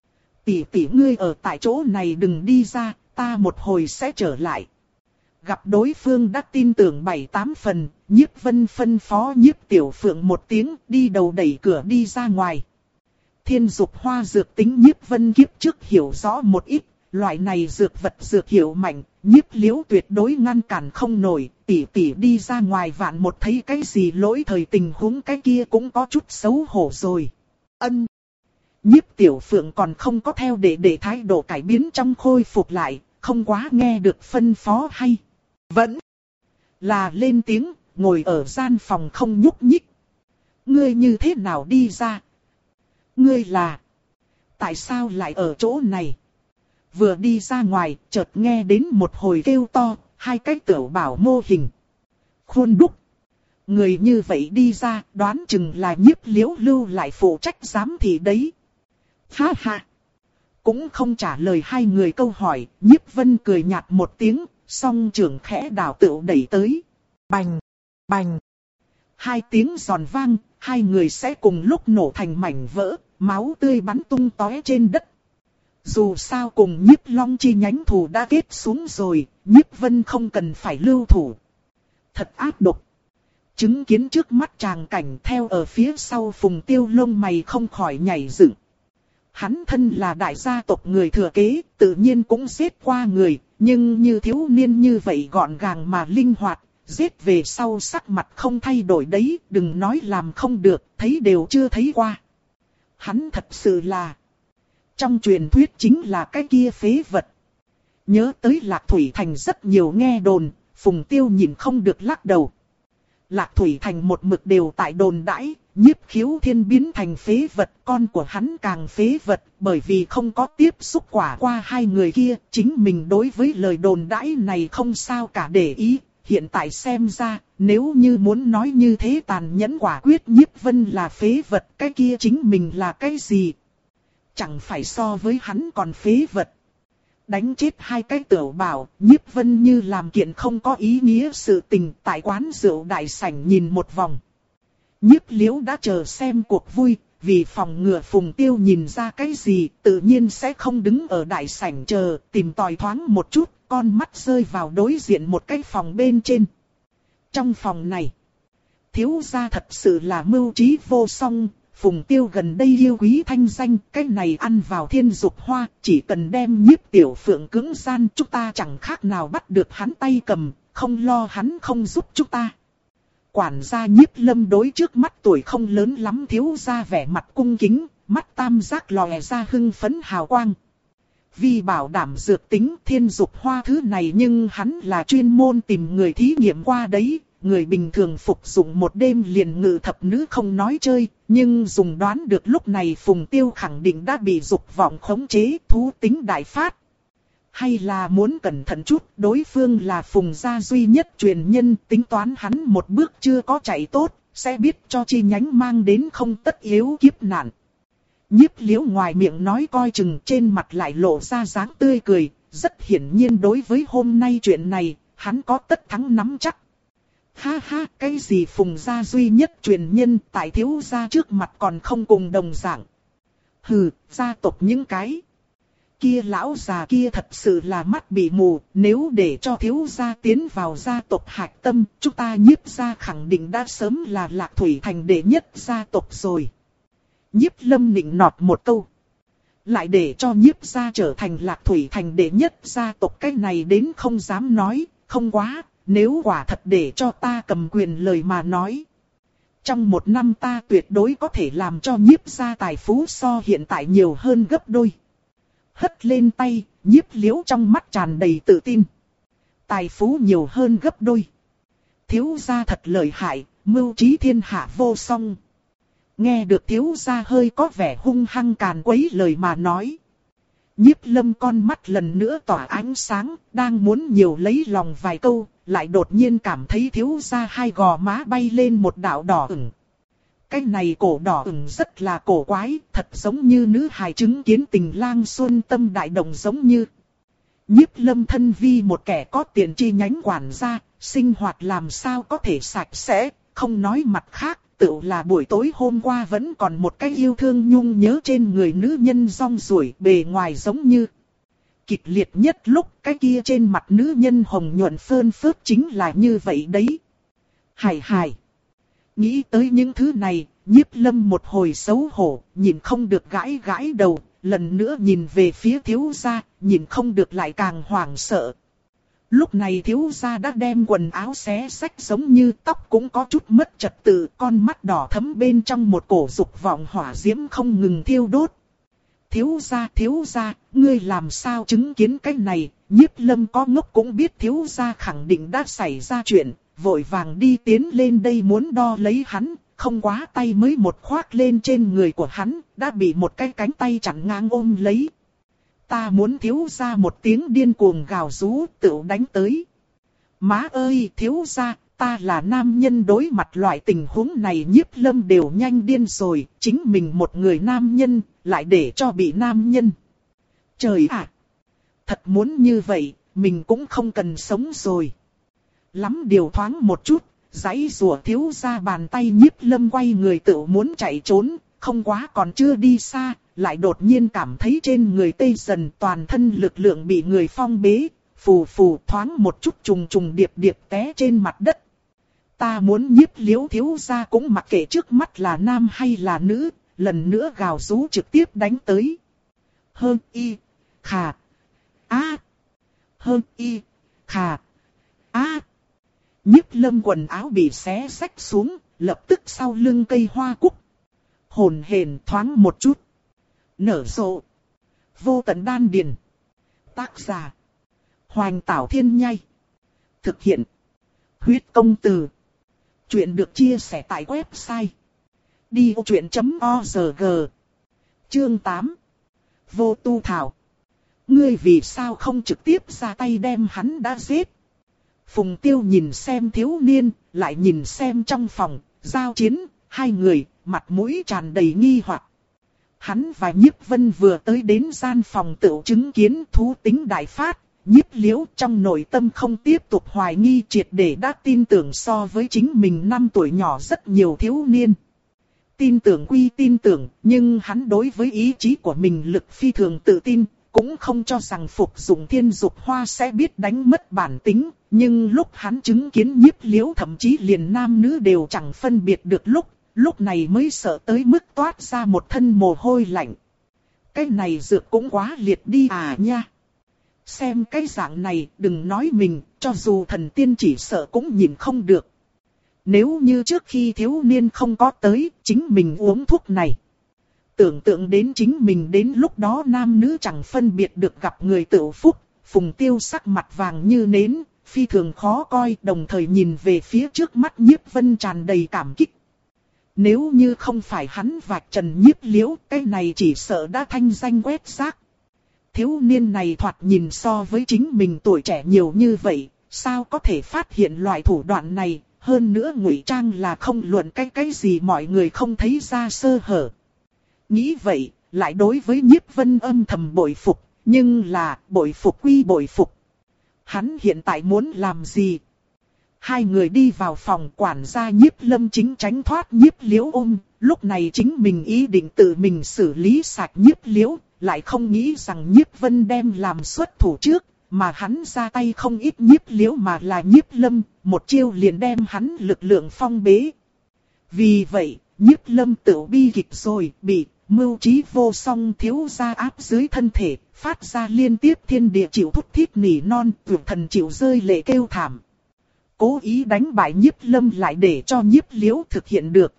Speaker 1: Tỷ tỷ ngươi ở tại chỗ này đừng đi ra, ta một hồi sẽ trở lại. Gặp đối phương đã tin tưởng bảy tám phần, Nhiếp Vân phân phó Nhiếp Tiểu Phượng một tiếng đi đầu đẩy cửa đi ra ngoài. Thiên dục hoa dược tính Nhiếp Vân kiếp trước hiểu rõ một ít, loại này dược vật dược hiệu mạnh, Nhiếp Liễu tuyệt đối ngăn cản không nổi, tỷ tỷ đi ra ngoài vạn một thấy cái gì lỗi thời tình huống cái kia cũng có chút xấu hổ rồi. Ân. Nhiếp Tiểu Phượng còn không có theo để để thái độ cải biến trong khôi phục lại, không quá nghe được phân phó hay. Vẫn là lên tiếng, ngồi ở gian phòng không nhúc nhích. Ngươi như thế nào đi ra? Ngươi là... Tại sao lại ở chỗ này? Vừa đi ra ngoài, chợt nghe đến một hồi kêu to, hai cái tiểu bảo mô hình. Khuôn đúc. Người như vậy đi ra, đoán chừng là Nhiếp Liễu lưu lại phụ trách giám thị đấy. Ha ha. Cũng không trả lời hai người câu hỏi, Nhiếp Vân cười nhạt một tiếng, song trưởng khẽ đảo tựu đẩy tới. Bành, bành. Hai tiếng giòn vang, hai người sẽ cùng lúc nổ thành mảnh vỡ, máu tươi bắn tung tóe trên đất. Dù sao cùng Nhiếp Long chi nhánh thù đã kết xuống rồi, Nhiếp Vân không cần phải lưu thủ. Thật ác độc. Chứng kiến trước mắt tràng cảnh theo ở phía sau Phùng Tiêu lông mày không khỏi nhảy dựng. Hắn thân là đại gia tộc người thừa kế, tự nhiên cũng giết qua người, nhưng như thiếu niên như vậy gọn gàng mà linh hoạt, giết về sau sắc mặt không thay đổi đấy, đừng nói làm không được, thấy đều chưa thấy qua. Hắn thật sự là, trong truyền thuyết chính là cái kia phế vật. Nhớ tới Lạc Thủy Thành rất nhiều nghe đồn, Phùng Tiêu nhìn không được lắc đầu. Lạc Thủy Thành một mực đều tại đồn đãi, Nhiếp Khiếu Thiên biến thành phế vật, con của hắn càng phế vật, bởi vì không có tiếp xúc quả qua hai người kia, chính mình đối với lời đồn đãi này không sao cả để ý. Hiện tại xem ra, nếu như muốn nói như thế tàn nhẫn quả quyết Nhiếp Vân là phế vật, cái kia chính mình là cái gì? Chẳng phải so với hắn còn phế vật. Đánh chết hai cái tiểu bảo, Nhiếp Vân như làm kiện không có ý nghĩa sự tình tại quán rượu đại sảnh nhìn một vòng. Nhiếp Liễu đã chờ xem cuộc vui, vì phòng ngừa Phùng Tiêu nhìn ra cái gì, tự nhiên sẽ không đứng ở đại sảnh chờ, tìm tòi thoáng một chút, con mắt rơi vào đối diện một cái phòng bên trên. Trong phòng này, thiếu gia thật sự là mưu trí vô song. Phùng Tiêu gần đây yêu quý thanh danh, cái này ăn vào thiên dục hoa, chỉ cần đem Nhiếp Tiểu Phượng cứng gian chúng ta chẳng khác nào bắt được hắn tay cầm, không lo hắn không giúp chúng ta. Quản gia Nhiếp Lâm đối trước mắt tuổi không lớn lắm thiếu gia vẻ mặt cung kính, mắt tam giác lòe ra hưng phấn hào quang. Vì bảo đảm dược tính thiên dục hoa thứ này nhưng hắn là chuyên môn tìm người thí nghiệm qua đấy. Người bình thường phục dụng một đêm liền ngự thập nữ không nói chơi, nhưng dùng đoán được lúc này Phùng Tiêu khẳng định đã bị dục vọng khống chế, thú tính đại phát. Hay là muốn cẩn thận chút, đối phương là Phùng gia duy nhất truyền nhân, tính toán hắn một bước chưa có chạy tốt, sẽ biết cho chi nhánh mang đến không tất yếu kiếp nạn. Nhiếp Liễu ngoài miệng nói coi chừng, trên mặt lại lộ ra dáng tươi cười, rất hiển nhiên đối với hôm nay chuyện này, hắn có tất thắng nắm chắc. Ha ha, cái gì Phùng gia duy nhất truyền nhân tại thiếu gia trước mặt còn không cùng đồng dạng. Hừ, gia tộc những cái. Kia lão già kia thật sự là mắt bị mù, nếu để cho thiếu gia tiến vào gia tộc hạch tâm, chúng ta Nhiếp gia khẳng định đã sớm là Lạc Thủy Thành đệ nhất gia tộc rồi. Nhiếp Lâm nịnh nọt một câu. Lại để cho Nhiếp gia trở thành Lạc Thủy Thành đệ nhất gia tộc, cái này đến không dám nói, không quá. Nếu quả thật để cho ta cầm quyền lời mà nói. Trong một năm ta tuyệt đối có thể làm cho Nhiếp gia tài phú so hiện tại nhiều hơn gấp đôi. Hất lên tay, Nhiếp Liễu trong mắt tràn đầy tự tin. Tài phú nhiều hơn gấp đôi. Thiếu gia thật lợi hại, mưu trí thiên hạ vô song. Nghe được thiếu gia hơi có vẻ hung hăng càn quấy lời mà nói. Nhiếp Lâm con mắt lần nữa tỏa ánh sáng, đang muốn nhiều lấy lòng vài câu, lại đột nhiên cảm thấy thiếu gia hai gò má bay lên một đạo đỏ ửng. Cái này cổ đỏ ửng rất là cổ quái, thật giống như nữ hài chứng kiến tình lang xuân tâm đại động giống như. Nhiếp Lâm thân vi một kẻ có tiền chi nhánh quản gia, sinh hoạt làm sao có thể sạch sẽ, không nói mặt khác. Tự là buổi tối hôm qua vẫn còn một cái yêu thương nhung nhớ trên người nữ nhân rong ruổi bề ngoài giống như. Kịch liệt nhất lúc cái kia trên mặt nữ nhân hồng nhuận phơn phớt chính là như vậy đấy. Hài hài. Nghĩ tới những thứ này, Nhiếp Lâm một hồi xấu hổ, nhìn không được gãi gãi đầu, lần nữa nhìn về phía thiếu gia, nhìn không được lại càng hoảng sợ. Lúc này thiếu gia đã đem quần áo xé xách giống như tóc cũng có chút mất trật tự, con mắt đỏ thẫm bên trong một cổ dục vọng hỏa diễm không ngừng thiêu đốt. Thiếu gia, thiếu gia, ngươi làm sao chứng kiến cái này? Nhiếp Lâm có ngốc cũng biết thiếu gia khẳng định đã xảy ra chuyện, vội vàng đi tiến lên đây muốn đo lấy hắn, không quá tay mới một khoác lên trên người của hắn, đã bị một cái cánh tay chặn ngang ôm lấy. Ta muốn thiếu gia một tiếng điên cuồng gào rú, tựu đánh tới. Má ơi, thiếu gia, ta là nam nhân, đối mặt loại tình huống này Nhiếp Lâm đều nhanh điên rồi, chính mình một người nam nhân, lại để cho bị nam nhân. Trời ạ! Thật muốn như vậy, mình cũng không cần sống rồi. Lắm điều thoáng một chút, giãy giụa thiếu gia bàn tay Nhiếp Lâm quay người tựu muốn chạy trốn, không quá còn chưa đi xa. Lại đột nhiên cảm thấy trên người tê dần, toàn thân lực lượng bị người phong bế, phù phù thoáng một chút trùng trùng điệp điệp té trên mặt đất. Ta muốn Nhiếp Liễu thiếu gia cũng mặc kệ trước mắt là nam hay là nữ, lần nữa gào rú trực tiếp đánh tới. Hơn y, khà, a, hơn y, khà, a. Nhiếp Lâm quần áo bị xé xách xuống, lập tức sau lưng cây hoa cúc. Hồn hển thoáng một chút. Nở rộ. Vô tận đan điền. Tác giả. Hoành Tảo Thiên Nhai. Thực hiện. Huyết công từ. Chuyện được chia sẻ tại website. đi ô chuyện chấm org. Chương tám. Vô Tu Thảo. Ngươi vì sao không trực tiếp ra tay đem hắn đã giết? Phùng Tiêu nhìn xem thiếu niên, lại nhìn xem trong phòng, giao chiến, hai người, mặt mũi tràn đầy nghi hoặc. Hắn và Nhiếp Vân vừa tới đến gian phòng tựu chứng kiến thú tính đại phát, Nhiếp Liễu trong nội tâm không tiếp tục hoài nghi, triệt để đã tin tưởng so với chính mình năm tuổi nhỏ rất nhiều thiếu niên. Tin tưởng quy tin tưởng, nhưng hắn đối với ý chí của mình lực phi thường tự tin, cũng không cho rằng phục dụng thiên dục hoa sẽ biết đánh mất bản tính, nhưng lúc hắn chứng kiến Nhiếp Liễu thậm chí liền nam nữ đều chẳng phân biệt được lúc, lúc này mới sợ tới mức toát ra một thân mồ hôi lạnh. Cái này dược cũng quá liệt đi à nha. Xem cái dạng này, đừng nói mình, cho dù thần tiên chỉ sợ cũng nhìn không được. Nếu như trước khi thiếu niên không có tới, chính mình uống thuốc này. Tưởng tượng đến chính mình đến lúc đó nam nữ chẳng phân biệt được gặp người tựu phúc, Phùng Tiêu sắc mặt vàng như nến, phi thường khó coi, đồng thời nhìn về phía trước mắt Nhiếp Vân tràn đầy cảm kích. Nếu như không phải hắn vạch trần Nhiếp Liễu, cái này chỉ sợ đã thanh danh quét rác. Thiếu niên này thoạt nhìn so với chính mình tuổi trẻ nhiều như vậy, sao có thể phát hiện loại thủ đoạn này, hơn nữa ngụy trang là không luận cái cái gì mọi người không thấy ra sơ hở. Nghĩ vậy, lại đối với Nhiếp Vân âm thầm bội phục, nhưng là bội phục quy bội phục. Hắn hiện tại muốn làm gì? Hai người đi vào phòng, quản gia Nhiếp Lâm chính tránh thoát Nhiếp Liễu ôm, lúc này chính mình ý định tự mình xử lý sạch Nhiếp Liễu, lại không nghĩ rằng Nhiếp Vân đem làm xuất thủ trước, mà hắn ra tay không ít Nhiếp Liễu mà là Nhiếp Lâm, một chiêu liền đem hắn lực lượng phong bế. Vì vậy, Nhiếp Lâm tự bi kịch rồi, bị mưu trí vô song thiếu gia áp dưới thân thể, phát ra liên tiếp thiên địa chịu thúc thiết nỉ non, vượt thần chịu rơi lệ kêu thảm. Cố ý đánh bại Nhiếp Lâm lại để cho Nhiếp Liễu thực hiện được.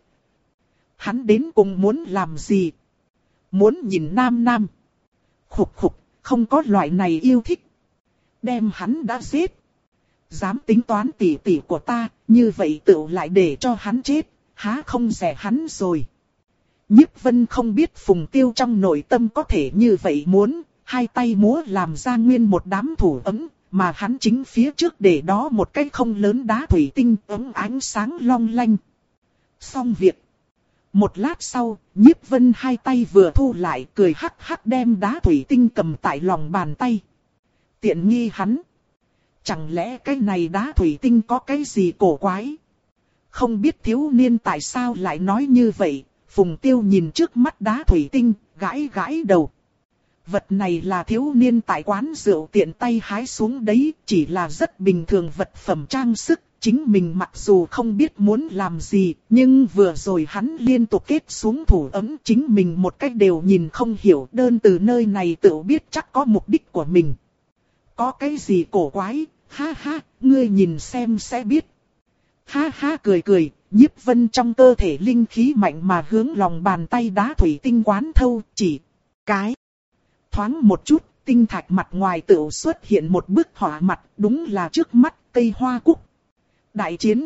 Speaker 1: Hắn đến cùng muốn làm gì? Muốn nhìn nam nam. Khục khục, không có loại này yêu thích. Đem hắn đã giết. Dám tính toán tỉ tỉ của ta, như vậy tự lại để cho hắn chết, há không rẻ hắn rồi. Nhiếp Vân không biết Phùng Tiêu trong nội tâm có thể như vậy muốn, hai tay múa làm ra nguyên một đám thủ ấm, mà hắn chính phía trước để đó một cái không lớn đá thủy tinh ấm ánh sáng long lanh. Xong việc. Một lát sau, Nhiếp Vân hai tay vừa thu lại, cười hắc hắc đem đá thủy tinh cầm tại lòng bàn tay. Tiện nghi hắn. Chẳng lẽ cái này đá thủy tinh có cái gì cổ quái? Không biết thiếu niên tại sao lại nói như vậy, Phùng Tiêu nhìn trước mắt đá thủy tinh, gãi gãi đầu. Vật này là thiếu niên tại quán rượu tiện tay hái xuống đấy, chỉ là rất bình thường vật phẩm trang sức. Chính mình mặc dù không biết muốn làm gì, nhưng vừa rồi hắn liên tục kết xuống thủ ấm, chính mình một cách đều nhìn không hiểu, đơn từ nơi này tự biết chắc có mục đích của mình. Có cái gì cổ quái, ha ha, ngươi nhìn xem sẽ biết. Ha ha cười cười, Nhiếp Vân trong cơ thể linh khí mạnh mà hướng lòng bàn tay đá thủy tinh quán thâu, chỉ cái. Thoáng một chút, tinh thạch mặt ngoài tự xuất hiện một bức họa mặt, đúng là trước mắt cây hoa cúc. Đại chiến.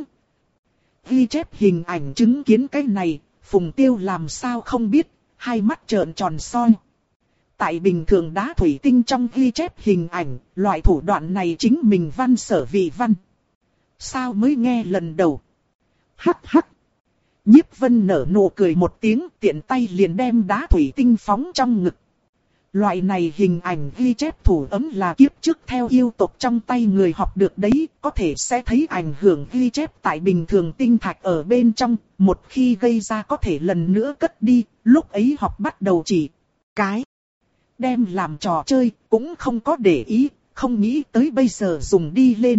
Speaker 1: Ghi chép hình ảnh chứng kiến cái này, Phùng Tiêu làm sao không biết, hai mắt trợn tròn soi. Tại bình thường đá thủy tinh trong ghi chép hình ảnh, loại thủ đoạn này chính mình văn sở vị văn. Sao mới nghe lần đầu? Hắc hắc. Nhiếp Vân nở nụ cười một tiếng, tiện tay liền đem đá thủy tinh phóng trong ngực. Loại này hình ảnh ghi chép thủ ấm là kiếp trước theo yêu tộc trong tay người học được đấy, có thể sẽ thấy ảnh hưởng ghi chép tại bình thường tinh thạch ở bên trong, một khi gây ra có thể lần nữa cất đi, lúc ấy học bắt đầu chỉ cái. Đem làm trò chơi, cũng không có để ý, không nghĩ tới bây giờ dùng đi lên.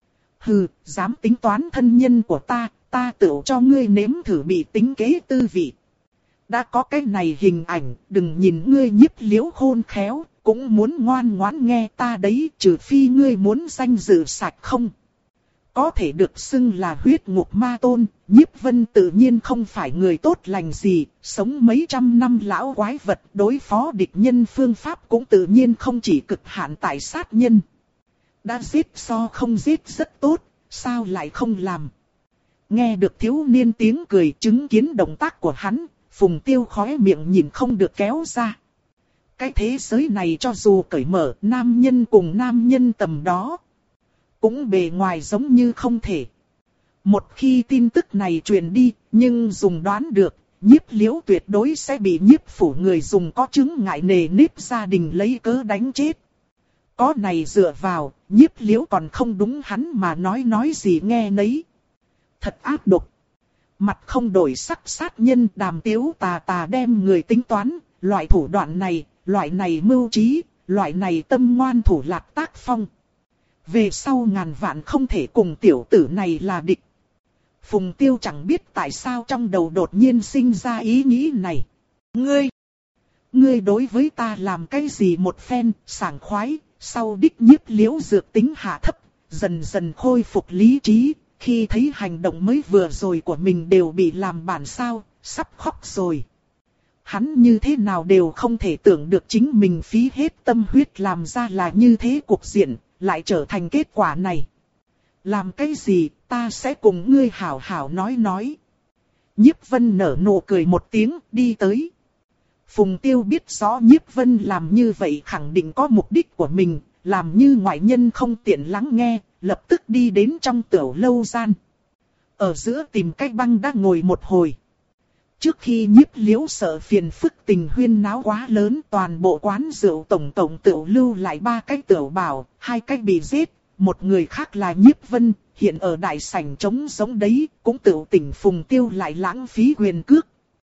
Speaker 1: Hừ, dám tính toán thân nhân của ta, ta tự cho ngươi nếm thử bị tính kế tư vị. Đã có cái này hình ảnh, đừng nhìn ngươi Nhiếp Liễu khôn khéo, cũng muốn ngoan ngoãn nghe ta đấy, trừ phi ngươi muốn danh dự sạch không. Có thể được xưng là huyết ngục ma tôn, Nhiếp Vân tự nhiên không phải người tốt lành gì, sống mấy trăm năm lão quái vật, đối phó địch nhân phương pháp cũng tự nhiên không chỉ cực hạn tại sát nhân. Đã giết so không giết rất tốt, sao lại không làm. Nghe được thiếu niên tiếng cười, chứng kiến động tác của hắn, Phùng Tiêu khóe miệng nhìn không được kéo ra. Cái thế giới này cho dù cởi mở, nam nhân cùng nam nhân tầm đó, cũng bề ngoài giống như không thể. Một khi tin tức này truyền đi, nhưng dùng đoán được, Nhiếp Liễu tuyệt đối sẽ bị nhiếp phủ người dùng có chứng ngại nề nếp gia đình lấy cớ đánh chết. Có này dựa vào, Nhiếp Liễu còn không đúng hắn mà nói nói gì nghe nấy. Thật ác độc. Mặt không đổi sắc sát nhân Đàm Tiếu tà tà đem người tính toán, loại thủ đoạn này, loại này mưu trí, loại này tâm ngoan thủ lạc tác phong. Về sau ngàn vạn không thể cùng tiểu tử này là địch. Phùng Tiêu chẳng biết tại sao trong đầu đột nhiên sinh ra ý nghĩ này. Ngươi, ngươi đối với ta làm cái gì một phen, sảng khoái, sau đích Nhiếp Liễu dược tính hạ thấp, dần dần khôi phục lý trí, khi thấy hành động mới vừa rồi của mình đều bị làm bản sao, sắp khóc rồi. Hắn như thế nào đều không thể tưởng được chính mình phí hết tâm huyết làm ra là như thế cục diện, lại trở thành kết quả này. Làm cái gì, ta sẽ cùng ngươi hảo hảo nói nói. Nhiếp Vân nở nụ cười một tiếng, đi tới. Phùng Tiêu biết rõ Nhiếp Vân làm như vậy khẳng định có mục đích của mình, làm như ngoại nhân không tiện lắng nghe, lập tức đi đến trong tiểu lâu gian. Ở giữa tìm cách băng đã ngồi một hồi. Trước khi Nhiếp Liễu sợ phiền phức tình huyên náo quá lớn, toàn bộ quán rượu tổng tổng tiểu lưu lại ba cái tiểu bảo, hai cái bị giết, một người khác là Nhiếp Vân, hiện ở đại sảnh trống giống đấy, cũng tiểu tỉnh Phùng Tiêu lại lãng phí quyền cước.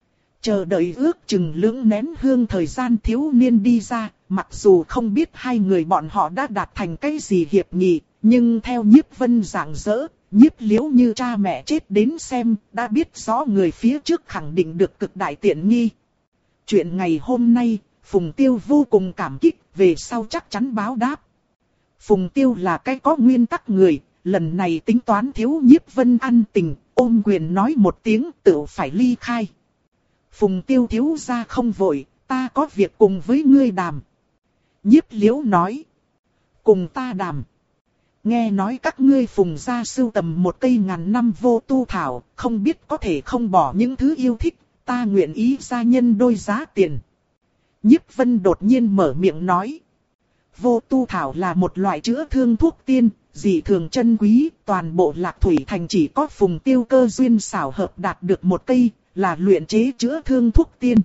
Speaker 1: Chờ đợi ước chừng lưỡng nén hương thời gian thiếu niên đi ra, mặc dù không biết hai người bọn họ đã đạt thành cái gì hiệp nghị, nhưng theo Nhiếp Vân giảng dỡ, Nhiếp Liễu như cha mẹ chết đến xem, đã biết rõ người phía trước khẳng định được cực đại tiện nghi. Chuyện ngày hôm nay, Phùng Tiêu vô cùng cảm kích, về sau chắc chắn báo đáp. Phùng Tiêu là cái có nguyên tắc người, lần này tính toán thiếu Nhiếp Vân ăn tình, ôm quyền nói một tiếng tự phải ly khai. Phùng Tiêu thiếu gia không vội, ta có việc cùng với ngươi đàm. Nhiếp Liễu nói. Cùng ta đàm. Nghe nói các ngươi Phùng gia sưu tầm một cây ngàn năm vô tu thảo, không biết có thể không bỏ những thứ yêu thích, ta nguyện ý gia nhân đôi giá tiền. Nhiếp Vân đột nhiên mở miệng nói. Vô tu thảo là một loại chữa thương thuốc tiên, dị thường chân quý, toàn bộ Lạc Thủy Thành chỉ có Phùng Tiêu cơ duyên xảo hợp đạt được một cây, là luyện chế chữa thương thuốc tiên.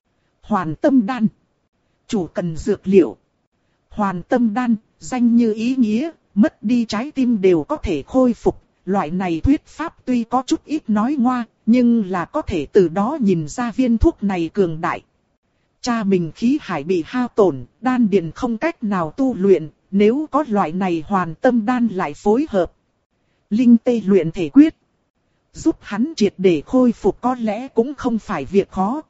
Speaker 1: Hoàn tâm đan. Chủ cần dược liệu. Hoàn tâm đan, danh như ý nghĩa, mất đi trái tim đều có thể khôi phục. Loại này thuyết pháp tuy có chút ít nói ngoa, nhưng là có thể từ đó nhìn ra viên thuốc này cường đại. Cha mình khí hải bị hao tổn, đan điền không cách nào tu luyện, nếu có loại này hoàn tâm đan lại phối hợp. Linh tê luyện thể quyết. Giúp hắn triệt để khôi phục có lẽ cũng không phải việc khó.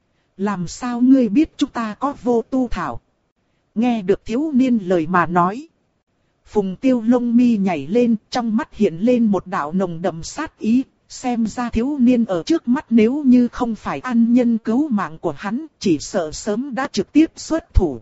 Speaker 1: Làm sao ngươi biết chúng ta có vô tu thảo? Nghe được thiếu niên lời mà nói. Phùng Tiêu lông mi nhảy lên, trong mắt hiện lên một đạo nồng đậm sát ý. Xem ra thiếu niên ở trước mắt nếu như không phải ăn nhân cứu mạng của hắn, chỉ sợ sớm đã trực tiếp xuất thủ.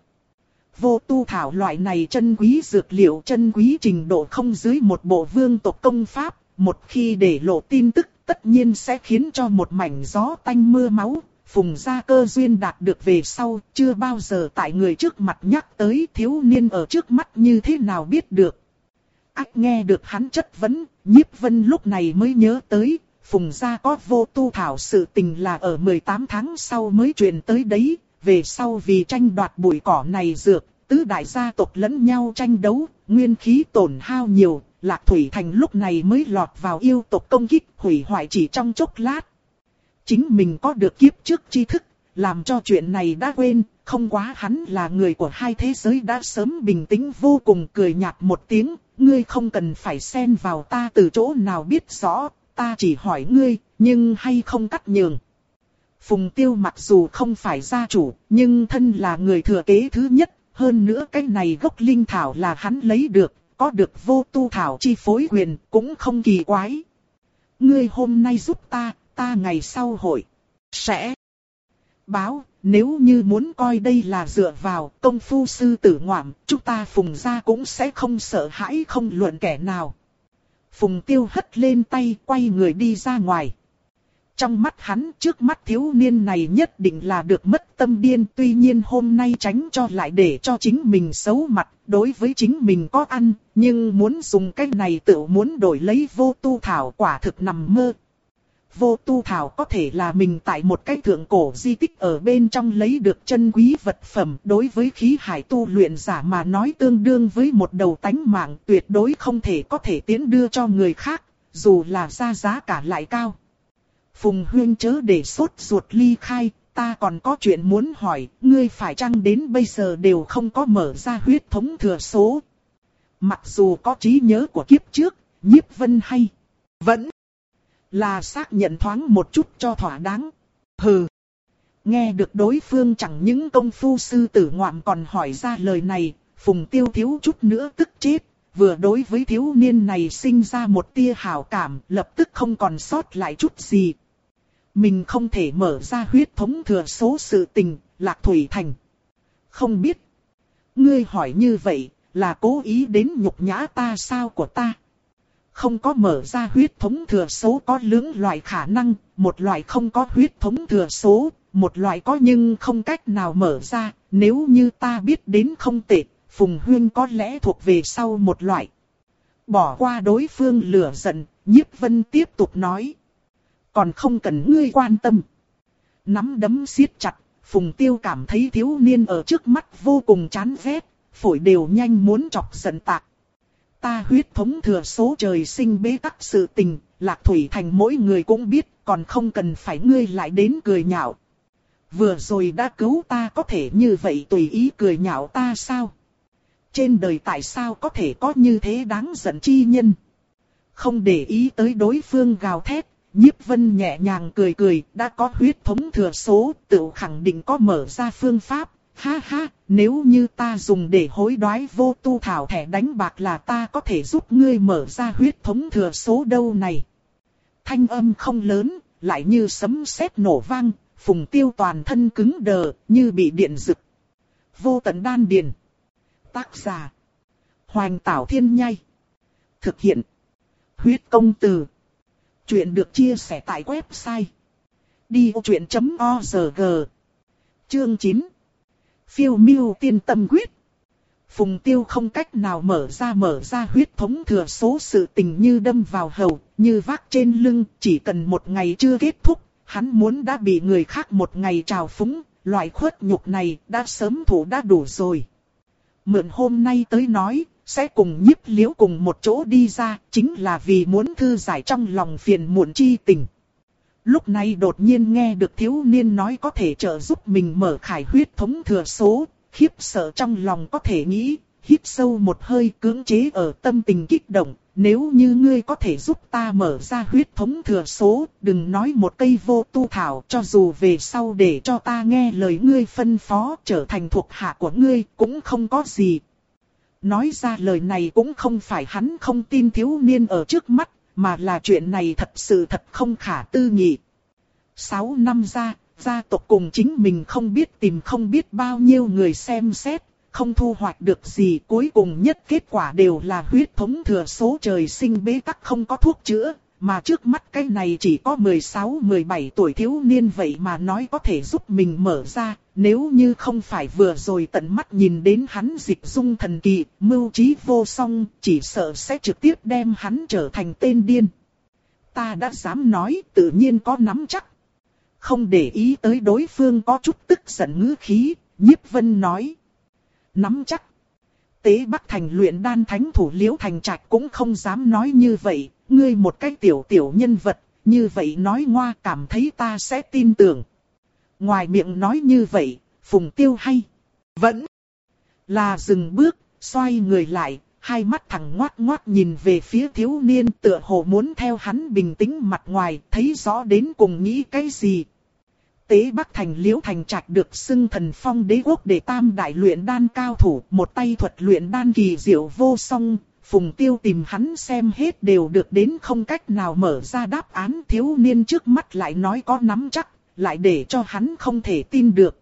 Speaker 1: Vô tu thảo loại này chân quý dược liệu chân quý trình độ không dưới một bộ vương tộc công pháp, một khi để lộ tin tức tất nhiên sẽ khiến cho một mảnh gió tanh mưa máu. Phùng gia cơ duyên đạt được về sau, chưa bao giờ tại người trước mặt nhắc tới thiếu niên ở trước mắt như thế nào biết được. Ách nghe được hắn chất vấn, Nhiếp Vân lúc này mới nhớ tới, Phùng gia có vô tu thảo sự tình là ở mười tám tháng sau mới truyền tới đấy, về sau vì tranh đoạt bụi cỏ này dược, tứ đại gia tộc lẫn nhau tranh đấu, nguyên khí tổn hao nhiều, Lạc Thủy Thành lúc này mới lọt vào yêu tộc công kích hủy hoại chỉ trong chốc lát. Chính mình có được kiếp trước tri thức, làm cho chuyện này đã quên, không quá hắn là người của hai thế giới đã sớm bình tĩnh vô cùng cười nhạt một tiếng, ngươi không cần phải xen vào ta từ chỗ nào biết rõ, ta chỉ hỏi ngươi, nhưng hay không cắt nhường. Phùng Tiêu mặc dù không phải gia chủ, nhưng thân là người thừa kế thứ nhất, hơn nữa cái này gốc linh thảo là hắn lấy được, có được vô tu thảo chi phối quyền, cũng không kỳ quái. Ngươi hôm nay giúp ta, ta ngày sau hội sẽ báo, nếu như muốn coi đây là dựa vào công phu sư tử ngoạm, chúng ta Phùng gia cũng sẽ không sợ hãi không luận kẻ nào. Phùng Tiêu hất lên tay quay người đi ra ngoài. Trong mắt hắn trước mắt thiếu niên này nhất định là được mất tâm điên, tuy nhiên hôm nay tránh cho lại để cho chính mình xấu mặt, đối với chính mình có ăn, nhưng muốn dùng cái này tự muốn đổi lấy vô tu thảo quả thực nằm mơ. Vô tu thảo có thể là mình tại một cái thượng cổ di tích ở bên trong lấy được chân quý vật phẩm, đối với khí hải tu luyện giả mà nói tương đương với một đầu tánh mạng, tuyệt đối không thể có thể tiến đưa cho người khác, dù là ra giá cả lại cao. Phùng huynh chớ để sốt ruột ly khai, ta còn có chuyện muốn hỏi, ngươi phải chăng đến bây giờ đều không có mở ra huyết thống thừa số. Mặc dù có trí nhớ của kiếp trước, Nhiếp Vân hay vẫn là xác nhận thoáng một chút cho thỏa đáng. Hừ. Nghe được đối phương chẳng những công phu sư tử ngoạm còn hỏi ra lời này, Phùng Tiêu thiếu chút nữa tức chết, vừa đối với thiếu niên này sinh ra một tia hảo cảm, lập tức không còn sót lại chút gì. Mình không thể mở ra huyết thống thừa số sự tình, Lạc Thủy Thành. Không biết. Ngươi hỏi như vậy, là cố ý đến nhục nhã ta sao của ta? Không có mở ra huyết thống thừa số có lưỡng loại khả năng, một loại không có huyết thống thừa số, một loại có nhưng không cách nào mở ra, nếu như ta biết đến không tệ, Phùng Huyên có lẽ thuộc về sau một loại. Bỏ qua đối phương lửa giận, Nhiếp Vân tiếp tục nói. Còn không cần ngươi quan tâm. Nắm đấm siết chặt, Phùng Tiêu cảm thấy thiếu niên ở trước mắt vô cùng chán ghét, phổi đều nhanh muốn chọc giận tạc. Ta huyết thống thừa số trời sinh bế tắc sự tình, Lạc Thủy Thành mỗi người cũng biết, còn không cần phải ngươi lại đến cười nhạo. Vừa rồi đã cứu ta có thể như vậy tùy ý cười nhạo ta sao? Trên đời tại sao có thể có như thế đáng giận chi nhân? Không để ý tới đối phương gào thét, Nhiếp Vân nhẹ nhàng cười cười, đã có huyết thống thừa số, tự khẳng định có mở ra phương pháp. Ha ha, nếu như ta dùng để hối đoái vô tu thảo thẻ đánh bạc là ta có thể giúp ngươi mở ra huyết thống thừa số đâu này. Thanh âm không lớn, lại như sấm sét nổ vang, Phùng Tiêu toàn thân cứng đờ, như bị điện giật. Vô tận đan điền. Tác giả. Hoành Tảo Thiên Nhai. Thực hiện. Huyết công từ. Chuyện được chia sẻ tại website. đi ô chuyện chấm org. Chương chín. Phiêu miêu tiên tâm quyết. Phùng Tiêu không cách nào mở ra mở ra huyết thống thừa số sự tình như đâm vào hầu, như vác trên lưng, chỉ cần một ngày chưa kết thúc, hắn muốn đã bị người khác một ngày trào phúng, loại khuất nhục này đã sớm thủ đã đủ rồi. Mượn hôm nay tới nói, sẽ cùng Nhiếp Liễu cùng một chỗ đi ra, chính là vì muốn thư giải trong lòng phiền muộn chi tình. Lúc này đột nhiên nghe được thiếu niên nói có thể trợ giúp mình mở khải huyết thống thừa số, khiếp sợ trong lòng có thể nghĩ, hít sâu một hơi cưỡng chế ở tâm tình kích động, nếu như ngươi có thể giúp ta mở ra huyết thống thừa số, đừng nói một cây vô tu thảo, cho dù về sau để cho ta nghe lời ngươi phân phó trở thành thuộc hạ của ngươi cũng không có gì. Nói ra lời này cũng không phải hắn không tin thiếu niên ở trước mắt, mà là chuyện này thật sự thật không khả tư nghị. Sáu năm ra, gia tộc cùng chính mình không biết tìm không biết bao nhiêu người xem xét, không thu hoạch được gì, cuối cùng nhất kết quả đều là huyết thống thừa số trời sinh bế tắc không có thuốc chữa, mà trước mắt cái này chỉ có mười sáu mười bảy tuổi thiếu niên vậy mà nói có thể giúp mình mở ra, nếu như không phải vừa rồi tận mắt nhìn đến hắn dịch dung thần kỳ, mưu trí vô song, chỉ sợ sẽ trực tiếp đem hắn trở thành tên điên. Ta đã dám nói, tự nhiên có nắm chắc. Không để ý tới đối phương có chút tức giận ngữ khí, Nhiếp Vân nói. Nắm chắc. Tế Bắc Thành luyện đan thánh thủ Liễu Thành Trạch cũng không dám nói như vậy, ngươi một cái tiểu tiểu nhân vật, như vậy nói ngoa cảm thấy ta sẽ tin tưởng. Ngoài miệng nói như vậy, Phùng Tiêu hay vẫn là dừng bước, xoay người lại, hai mắt thẳng ngoát ngoát nhìn về phía thiếu niên tựa hồ muốn theo hắn bình tĩnh mặt ngoài, thấy rõ đến cùng nghĩ cái gì. Tế Bắc Thành Liễu Thành Trạch được xưng thần phong đế quốc để tam đại luyện đan cao thủ, một tay thuật luyện đan kỳ diệu vô song, Phùng Tiêu tìm hắn xem hết đều được đến không cách nào mở ra đáp án, thiếu niên trước mắt lại nói có nắm chắc, lại để cho hắn không thể tin được.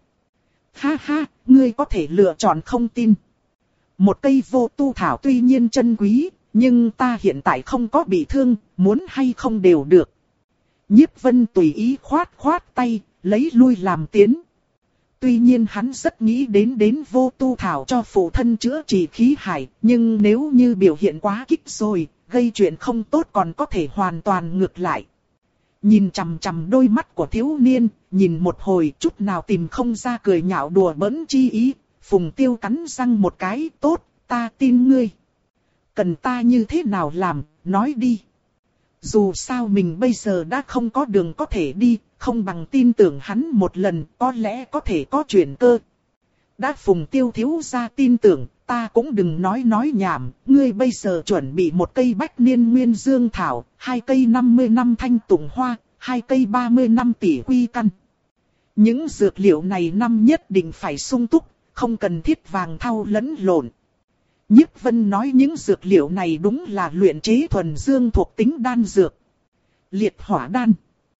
Speaker 1: Ha ha, ngươi có thể lựa chọn không tin. Một cây vô tu thảo tuy nhiên chân quý, nhưng ta hiện tại không có bị thương, muốn hay không đều được. Nhiếp Vân tùy ý khoát khoát tay, lấy lui làm tiến. Tuy nhiên hắn rất nghĩ đến đến vô tu thảo cho phụ thân chữa trị khí hải, nhưng nếu như biểu hiện quá kích rồi, gây chuyện không tốt còn có thể hoàn toàn ngược lại. Nhìn chằm chằm đôi mắt của thiếu niên, nhìn một hồi chút nào tìm không ra cười nhạo đùa bỡn chi ý, Phùng Tiêu cắn răng một cái, tốt, ta tin ngươi. Cần ta như thế nào làm, nói đi. Dù sao mình bây giờ đã không có đường có thể đi, không bằng tin tưởng hắn một lần, có lẽ có thể có chuyển cơ. Đã Phùng Tiêu thiếu gia tin tưởng, ta cũng đừng nói nói nhảm, ngươi bây giờ chuẩn bị một cây bách niên nguyên dương thảo, hai cây năm mươi năm thanh tùng hoa, hai cây ba mươi năm tỷ quy căn. Những dược liệu này năm nhất định phải sung túc, không cần thiết vàng thau lẫn lộn. Nhiếp Vân nói những dược liệu này đúng là luyện chế thuần dương thuộc tính đan dược. Liệt hỏa đan.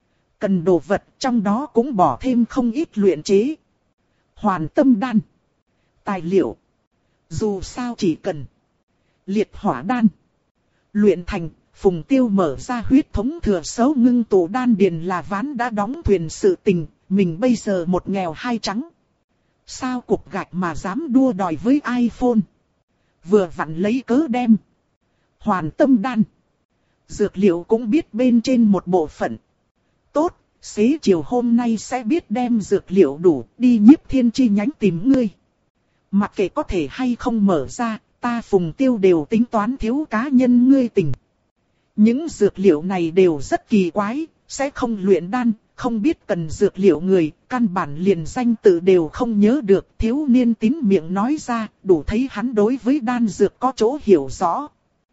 Speaker 1: Cần đồ vật trong đó cũng bỏ thêm không ít luyện chế. Hoàn tâm đan. Tài liệu. Dù sao chỉ cần. Liệt hỏa đan. Luyện thành, Phùng Tiêu mở ra huyết thống thừa xấu ngưng tụ đan điền là ván đã đóng thuyền sự tình, mình bây giờ một nghèo hai trắng. Sao cục gạch mà dám đua đòi với iPhone. Vừa vặn lấy cớ đem. Hoàn tâm đan. Dược liệu cũng biết bên trên một bộ phận. Tốt, xế chiều hôm nay sẽ biết đem dược liệu đủ, đi Nhiếp Thiên chi nhánh tìm ngươi. Mặc kệ có thể hay không mở ra, ta Phùng Tiêu đều tính toán thiếu cá nhân ngươi tình. Những dược liệu này đều rất kỳ quái, sẽ không luyện đan, không biết cần dược liệu người, căn bản liền danh tự đều không nhớ được. Thiếu niên tín miệng nói ra, đủ thấy hắn đối với đan dược có chỗ hiểu rõ.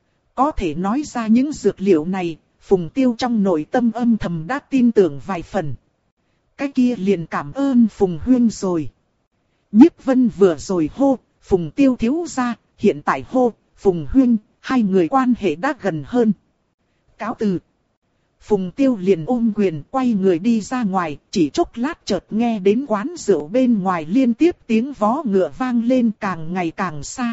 Speaker 1: Có thể nói ra những dược liệu này, Phùng Tiêu trong nội tâm âm thầm đã tin tưởng vài phần. Cái kia liền cảm ơn Phùng Huyên rồi. Nhiếp Vân vừa rồi hô, Phùng Tiêu thiếu gia, hiện tại hô, Phùng Huyên, hai người quan hệ đã gần hơn. Cáo từ. Phùng Tiêu liền ôm quyền quay người đi ra ngoài, chỉ chốc lát chợt nghe đến quán rượu bên ngoài liên tiếp tiếng vó ngựa vang lên càng ngày càng xa.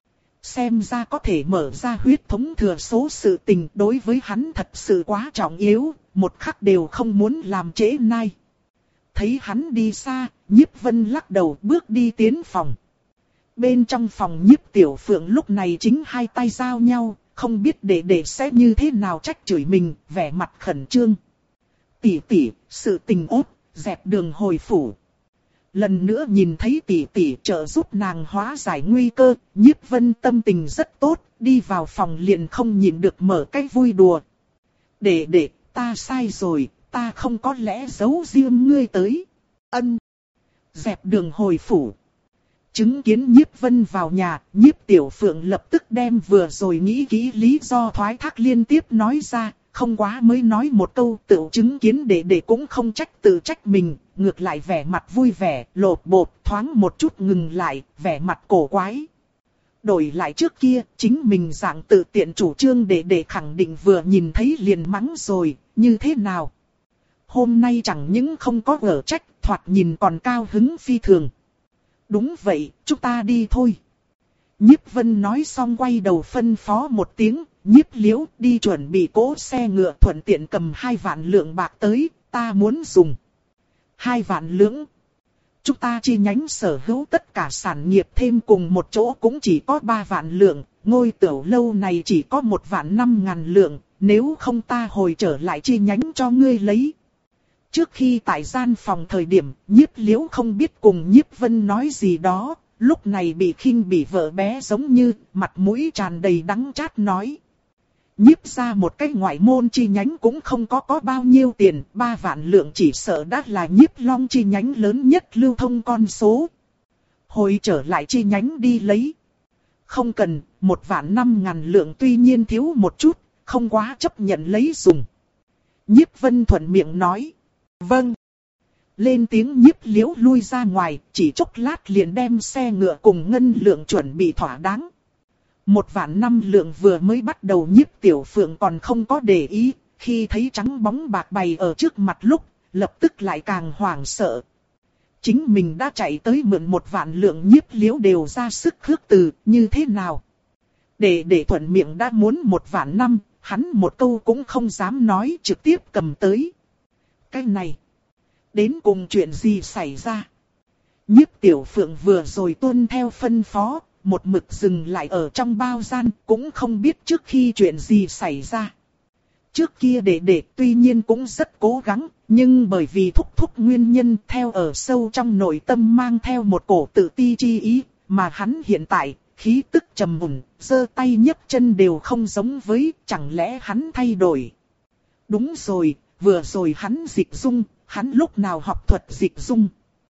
Speaker 1: Xem ra có thể mở ra huyết thống thừa số sự tình đối với hắn thật sự quá trọng yếu, một khắc đều không muốn làm trễ nai. Thấy hắn đi xa, Nhiếp Vân lắc đầu bước đi tiến phòng. Bên trong phòng Nhiếp Tiểu Phượng lúc này chính hai tay giao nhau, không biết đệ đệ sẽ như thế nào trách chửi mình, vẻ mặt khẩn trương. Tỷ tỷ, sự tình ốt, dẹp đường hồi phủ. Lần nữa nhìn thấy tỷ tỷ trợ giúp nàng hóa giải nguy cơ, Nhiếp Vân tâm tình rất tốt, đi vào phòng liền không nhịn được mở cái vui đùa. Đệ đệ, ta sai rồi, ta không có lẽ giấu riêng ngươi tới. Ân. Dẹp đường hồi phủ. Chứng kiến Nhiếp Vân vào nhà, Nhiếp Tiểu Phượng lập tức đem vừa rồi nghĩ kỹ lý do thoái thác liên tiếp nói ra, không quá mới nói một câu tự chứng kiến đệ đệ cũng không trách tự trách mình, ngược lại vẻ mặt vui vẻ, lột bột thoáng một chút ngừng lại, vẻ mặt cổ quái. Đổi lại trước kia, chính mình dạng tự tiện chủ trương đệ đệ khẳng định vừa nhìn thấy liền mắng rồi, như thế nào? Hôm nay chẳng những không có ở trách, thoạt nhìn còn cao hứng phi thường. Đúng vậy, chúng ta đi thôi. Nhiếp Vân nói xong quay đầu phân phó một tiếng, Nhiếp Liễu đi chuẩn bị cỗ xe ngựa thuận tiện cầm hai vạn lượng bạc tới, ta muốn dùng. Hai vạn lượng. Chúng ta chi nhánh sở hữu tất cả sản nghiệp thêm cùng một chỗ cũng chỉ có ba vạn lượng, ngôi tiểu lâu này chỉ có một vạn năm ngàn lượng, nếu không ta hồi trở lại chi nhánh cho ngươi lấy. Trước khi tại gian phòng thời điểm, Nhiếp Liễu không biết cùng Nhiếp Vân nói gì đó, lúc này bị khinh bỉ vợ bé giống như, mặt mũi tràn đầy đắng chát nói. Nhiếp ra một cái ngoại môn chi nhánh cũng không có có bao nhiêu tiền, ba vạn lượng chỉ sợ đã là Nhiếp Long chi nhánh lớn nhất lưu thông con số. Hồi trở lại chi nhánh đi lấy. Không cần, một vạn năm ngàn lượng tuy nhiên thiếu một chút, không quá chấp nhận lấy dùng. Nhiếp Vân thuận miệng nói. Vâng. Lên tiếng Nhiếp Liễu lui ra ngoài, chỉ chốc lát liền đem xe ngựa cùng ngân lượng chuẩn bị thỏa đáng. Một vạn năm lượng vừa mới bắt đầu Nhiếp Tiểu Phượng còn không có để ý, khi thấy trắng bóng bạc bày ở trước mặt lúc, lập tức lại càng hoảng sợ. Chính mình đã chạy tới mượn một vạn lượng Nhiếp Liễu đều ra sức khước từ, như thế nào? Để để thuận miệng đã muốn một vạn năm, hắn một câu cũng không dám nói trực tiếp cầm tới. Cái này, đến cùng chuyện gì xảy ra? Nhiếp Tiểu Phượng vừa rồi tuân theo phân phó, một mực dừng lại ở trong bao gian, cũng không biết trước khi chuyện gì xảy ra. Trước kia đệ đệ tuy nhiên cũng rất cố gắng, nhưng bởi vì thúc thúc nguyên nhân theo ở sâu trong nội tâm mang theo một cổ tự ti chi ý, mà hắn hiện tại, khí tức trầm mùn, giơ tay nhấc chân đều không giống với, chẳng lẽ hắn thay đổi? Đúng rồi, vừa rồi hắn dịch dung, hắn lúc nào học thuật dịch dung?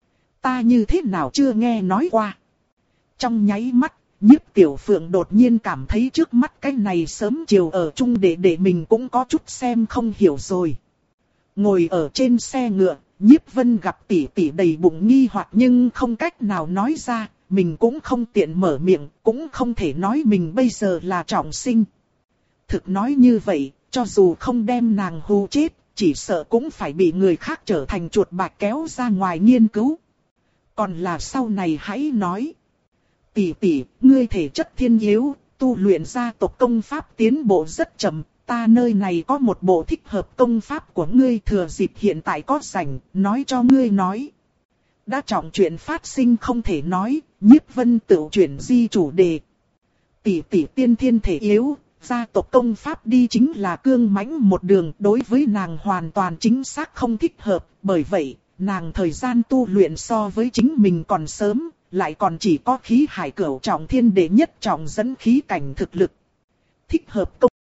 Speaker 1: Ta như thế nào chưa nghe nói qua? Trong nháy mắt, Nhiếp Tiểu Phượng đột nhiên cảm thấy trước mắt cái này sớm chiều ở chung để để mình cũng có chút xem không hiểu rồi. Ngồi ở trên xe ngựa, Nhiếp Vân gặp tỷ tỷ đầy bụng nghi hoặc nhưng không cách nào nói ra, mình cũng không tiện mở miệng, cũng không thể nói mình bây giờ là trọng sinh. Thực nói như vậy, cho dù không đem nàng hù chết, chỉ sợ cũng phải bị người khác trở thành chuột bạch kéo ra ngoài nghiên cứu. Còn là sau này hãy nói. Tỷ tỷ, ngươi thể chất thiên yếu, tu luyện gia tộc công pháp tiến bộ rất chậm. Ta nơi này có một bộ thích hợp công pháp của ngươi, thừa dịp hiện tại có rảnh, nói cho ngươi nói. Đã trọng chuyện phát sinh không thể nói, Nhiếp Vân tự chuyển di chủ đề. Tỷ tỷ tiên thiên thể yếu, gia tộc công pháp đi chính là cương mãnh một đường, đối với nàng hoàn toàn chính xác không thích hợp, bởi vậy, nàng thời gian tu luyện so với chính mình còn sớm, lại còn chỉ có khí hải cửu trọng thiên đệ nhất trọng dẫn khí cảnh thực lực. Thích hợp công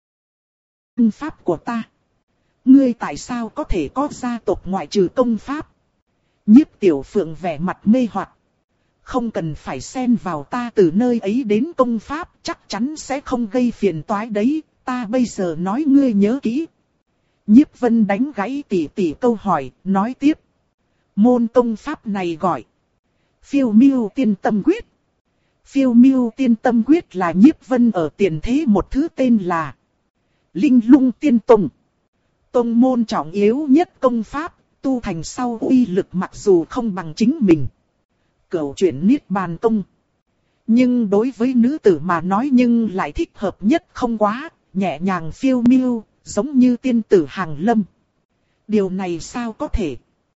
Speaker 1: pháp của ta. Ngươi tại sao có thể có gia tộc ngoại trừ công pháp? Nhiếp Tiểu Phượng vẻ mặt mê hoặc. Không cần phải xen vào ta từ nơi ấy đến công pháp, chắc chắn sẽ không gây phiền toái đấy, ta bây giờ nói ngươi nhớ kỹ. Nhiếp Vân đánh gãy tỷ tỷ câu hỏi, nói tiếp. Môn công pháp này gọi Phiêu Miêu Tiên Tâm Quyết. Phiêu Miêu Tiên Tâm Quyết là Nhiếp Vân ở tiền thế một thứ tên là Linh Lung Tiên Tông. Tông môn trọng yếu nhất công pháp, tu thành sau uy lực mặc dù không bằng chính mình Cửu chuyển Niết Bàn Tông. Nhưng đối với nữ tử mà nói nhưng lại thích hợp nhất không quá, nhẹ nhàng phiêu miêu, giống như tiên tử hàng lâm. Điều này sao có thể?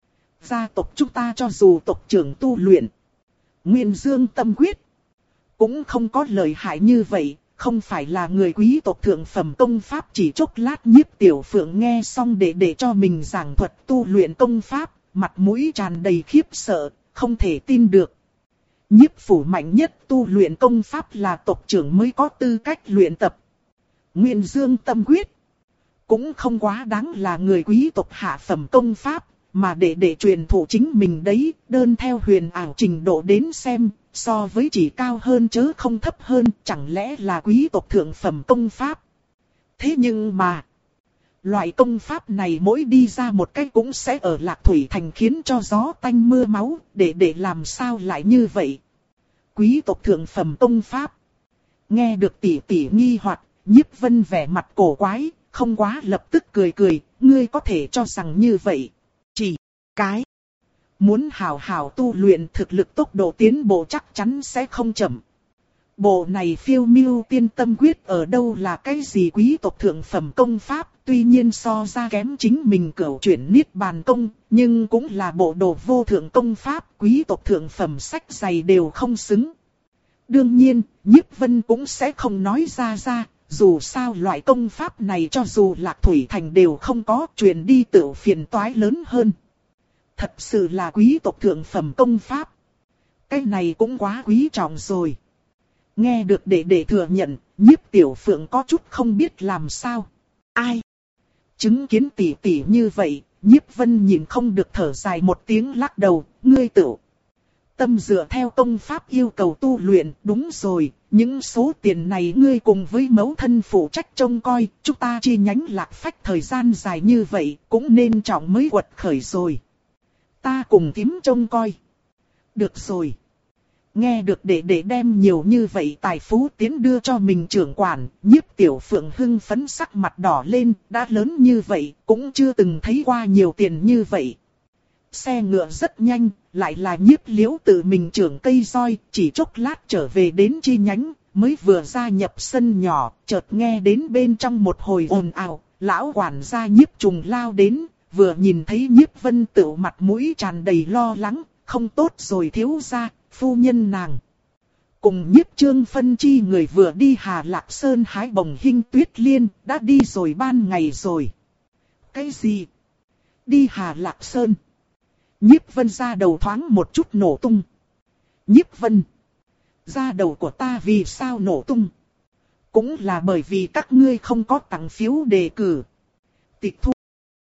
Speaker 1: Gia tộc chúng ta cho dù tộc trưởng tu luyện Nguyên Dương Tâm Quyết cũng không có lợi hại như vậy, không phải là người quý tộc thượng phẩm công pháp. Chỉ chốc lát Nhiếp Tiểu Phượng nghe xong để để cho mình giảng thuật tu luyện công pháp, mặt mũi tràn đầy khiếp sợ, không thể tin được. Nhiếp phủ mạnh nhất tu luyện công pháp là tộc trưởng mới có tư cách luyện tập. Nguyên Dương Tâm Quyết cũng không quá đáng là người quý tộc hạ phẩm công pháp, mà để để truyền thụ chính mình đấy, đơn theo huyền ảo trình độ đến xem, so với chỉ cao hơn chớ không thấp hơn, chẳng lẽ là quý tộc thượng phẩm công pháp. Thế nhưng mà, loại công pháp này mỗi đi ra một cách cũng sẽ ở Lạc Thủy Thành khiến cho gió tanh mưa máu, để để làm sao lại như vậy. Quý tộc thượng phẩm công pháp. Nghe được tỷ tỷ nghi hoặc, Nhiếp Vân vẻ mặt cổ quái, không quá lập tức cười cười, ngươi có thể cho rằng như vậy. Chỉ cái muốn hào hào tu luyện, thực lực tốc độ tiến bộ chắc chắn sẽ không chậm. Bộ này Phiêu Miêu Tiên Tâm Quyết ở đâu là cái gì quý tộc thượng phẩm công pháp, tuy nhiên so ra kém chính mình Cửu chuyển Niết Bàn Công, nhưng cũng là bộ đồ vô thượng công pháp, quý tộc thượng phẩm sách dày đều không xứng. Đương nhiên, Nhiếp Vân cũng sẽ không nói ra ra, dù sao loại công pháp này cho dù Lạc Thủy Thành đều không có, truyền đi tự phiền toái lớn hơn. Thật sự là quý tộc thượng phẩm công pháp. Cái này cũng quá quý trọng rồi. Nghe được đệ đệ thừa nhận, Nhiếp Tiểu Phượng có chút không biết làm sao. Ai? Chứng kiến tỷ tỷ như vậy, Nhiếp Vân nhìn không được thở dài một tiếng lắc đầu, ngươi tự tâm dựa theo công pháp yêu cầu tu luyện, đúng rồi, những số tiền này ngươi cùng với mẫu thân phụ trách trông coi, chúng ta chi nhánh Lạc Phách thời gian dài như vậy, cũng nên trọng mới quật khởi rồi. Ta cùng thím trông coi. Được rồi. Nghe được đệ đệ đem nhiều như vậy tài phú tiến đưa cho mình trưởng quản, Nhiếp Tiểu Phượng hưng phấn sắc mặt đỏ lên, đã lớn như vậy, cũng chưa từng thấy qua nhiều tiền như vậy. Xe ngựa rất nhanh, lại là Nhiếp Liễu tự mình trưởng cây roi, chỉ chốc lát trở về đến chi nhánh, mới vừa gia nhập sân nhỏ, chợt nghe đến bên trong một hồi ồn ào, lão quản gia Nhiếp Trùng lao đến, vừa nhìn thấy Nhiếp Vân Tửu mặt mũi tràn đầy lo lắng, không tốt rồi thiếu gia, phu nhân nàng. Cùng Nhiếp Trương phân chi người vừa đi Hà Lạc Sơn hái bồng hinh tuyết liên, đã đi rồi ban ngày rồi. Cái gì? Đi Hà Lạc Sơn? Nhiếp Vân ra đầu thoáng một chút nổ tung. Nhiếp Vân, da đầu của ta vì sao nổ tung? Cũng là bởi vì các ngươi không có tặng phiếu đề cử. Tịch thu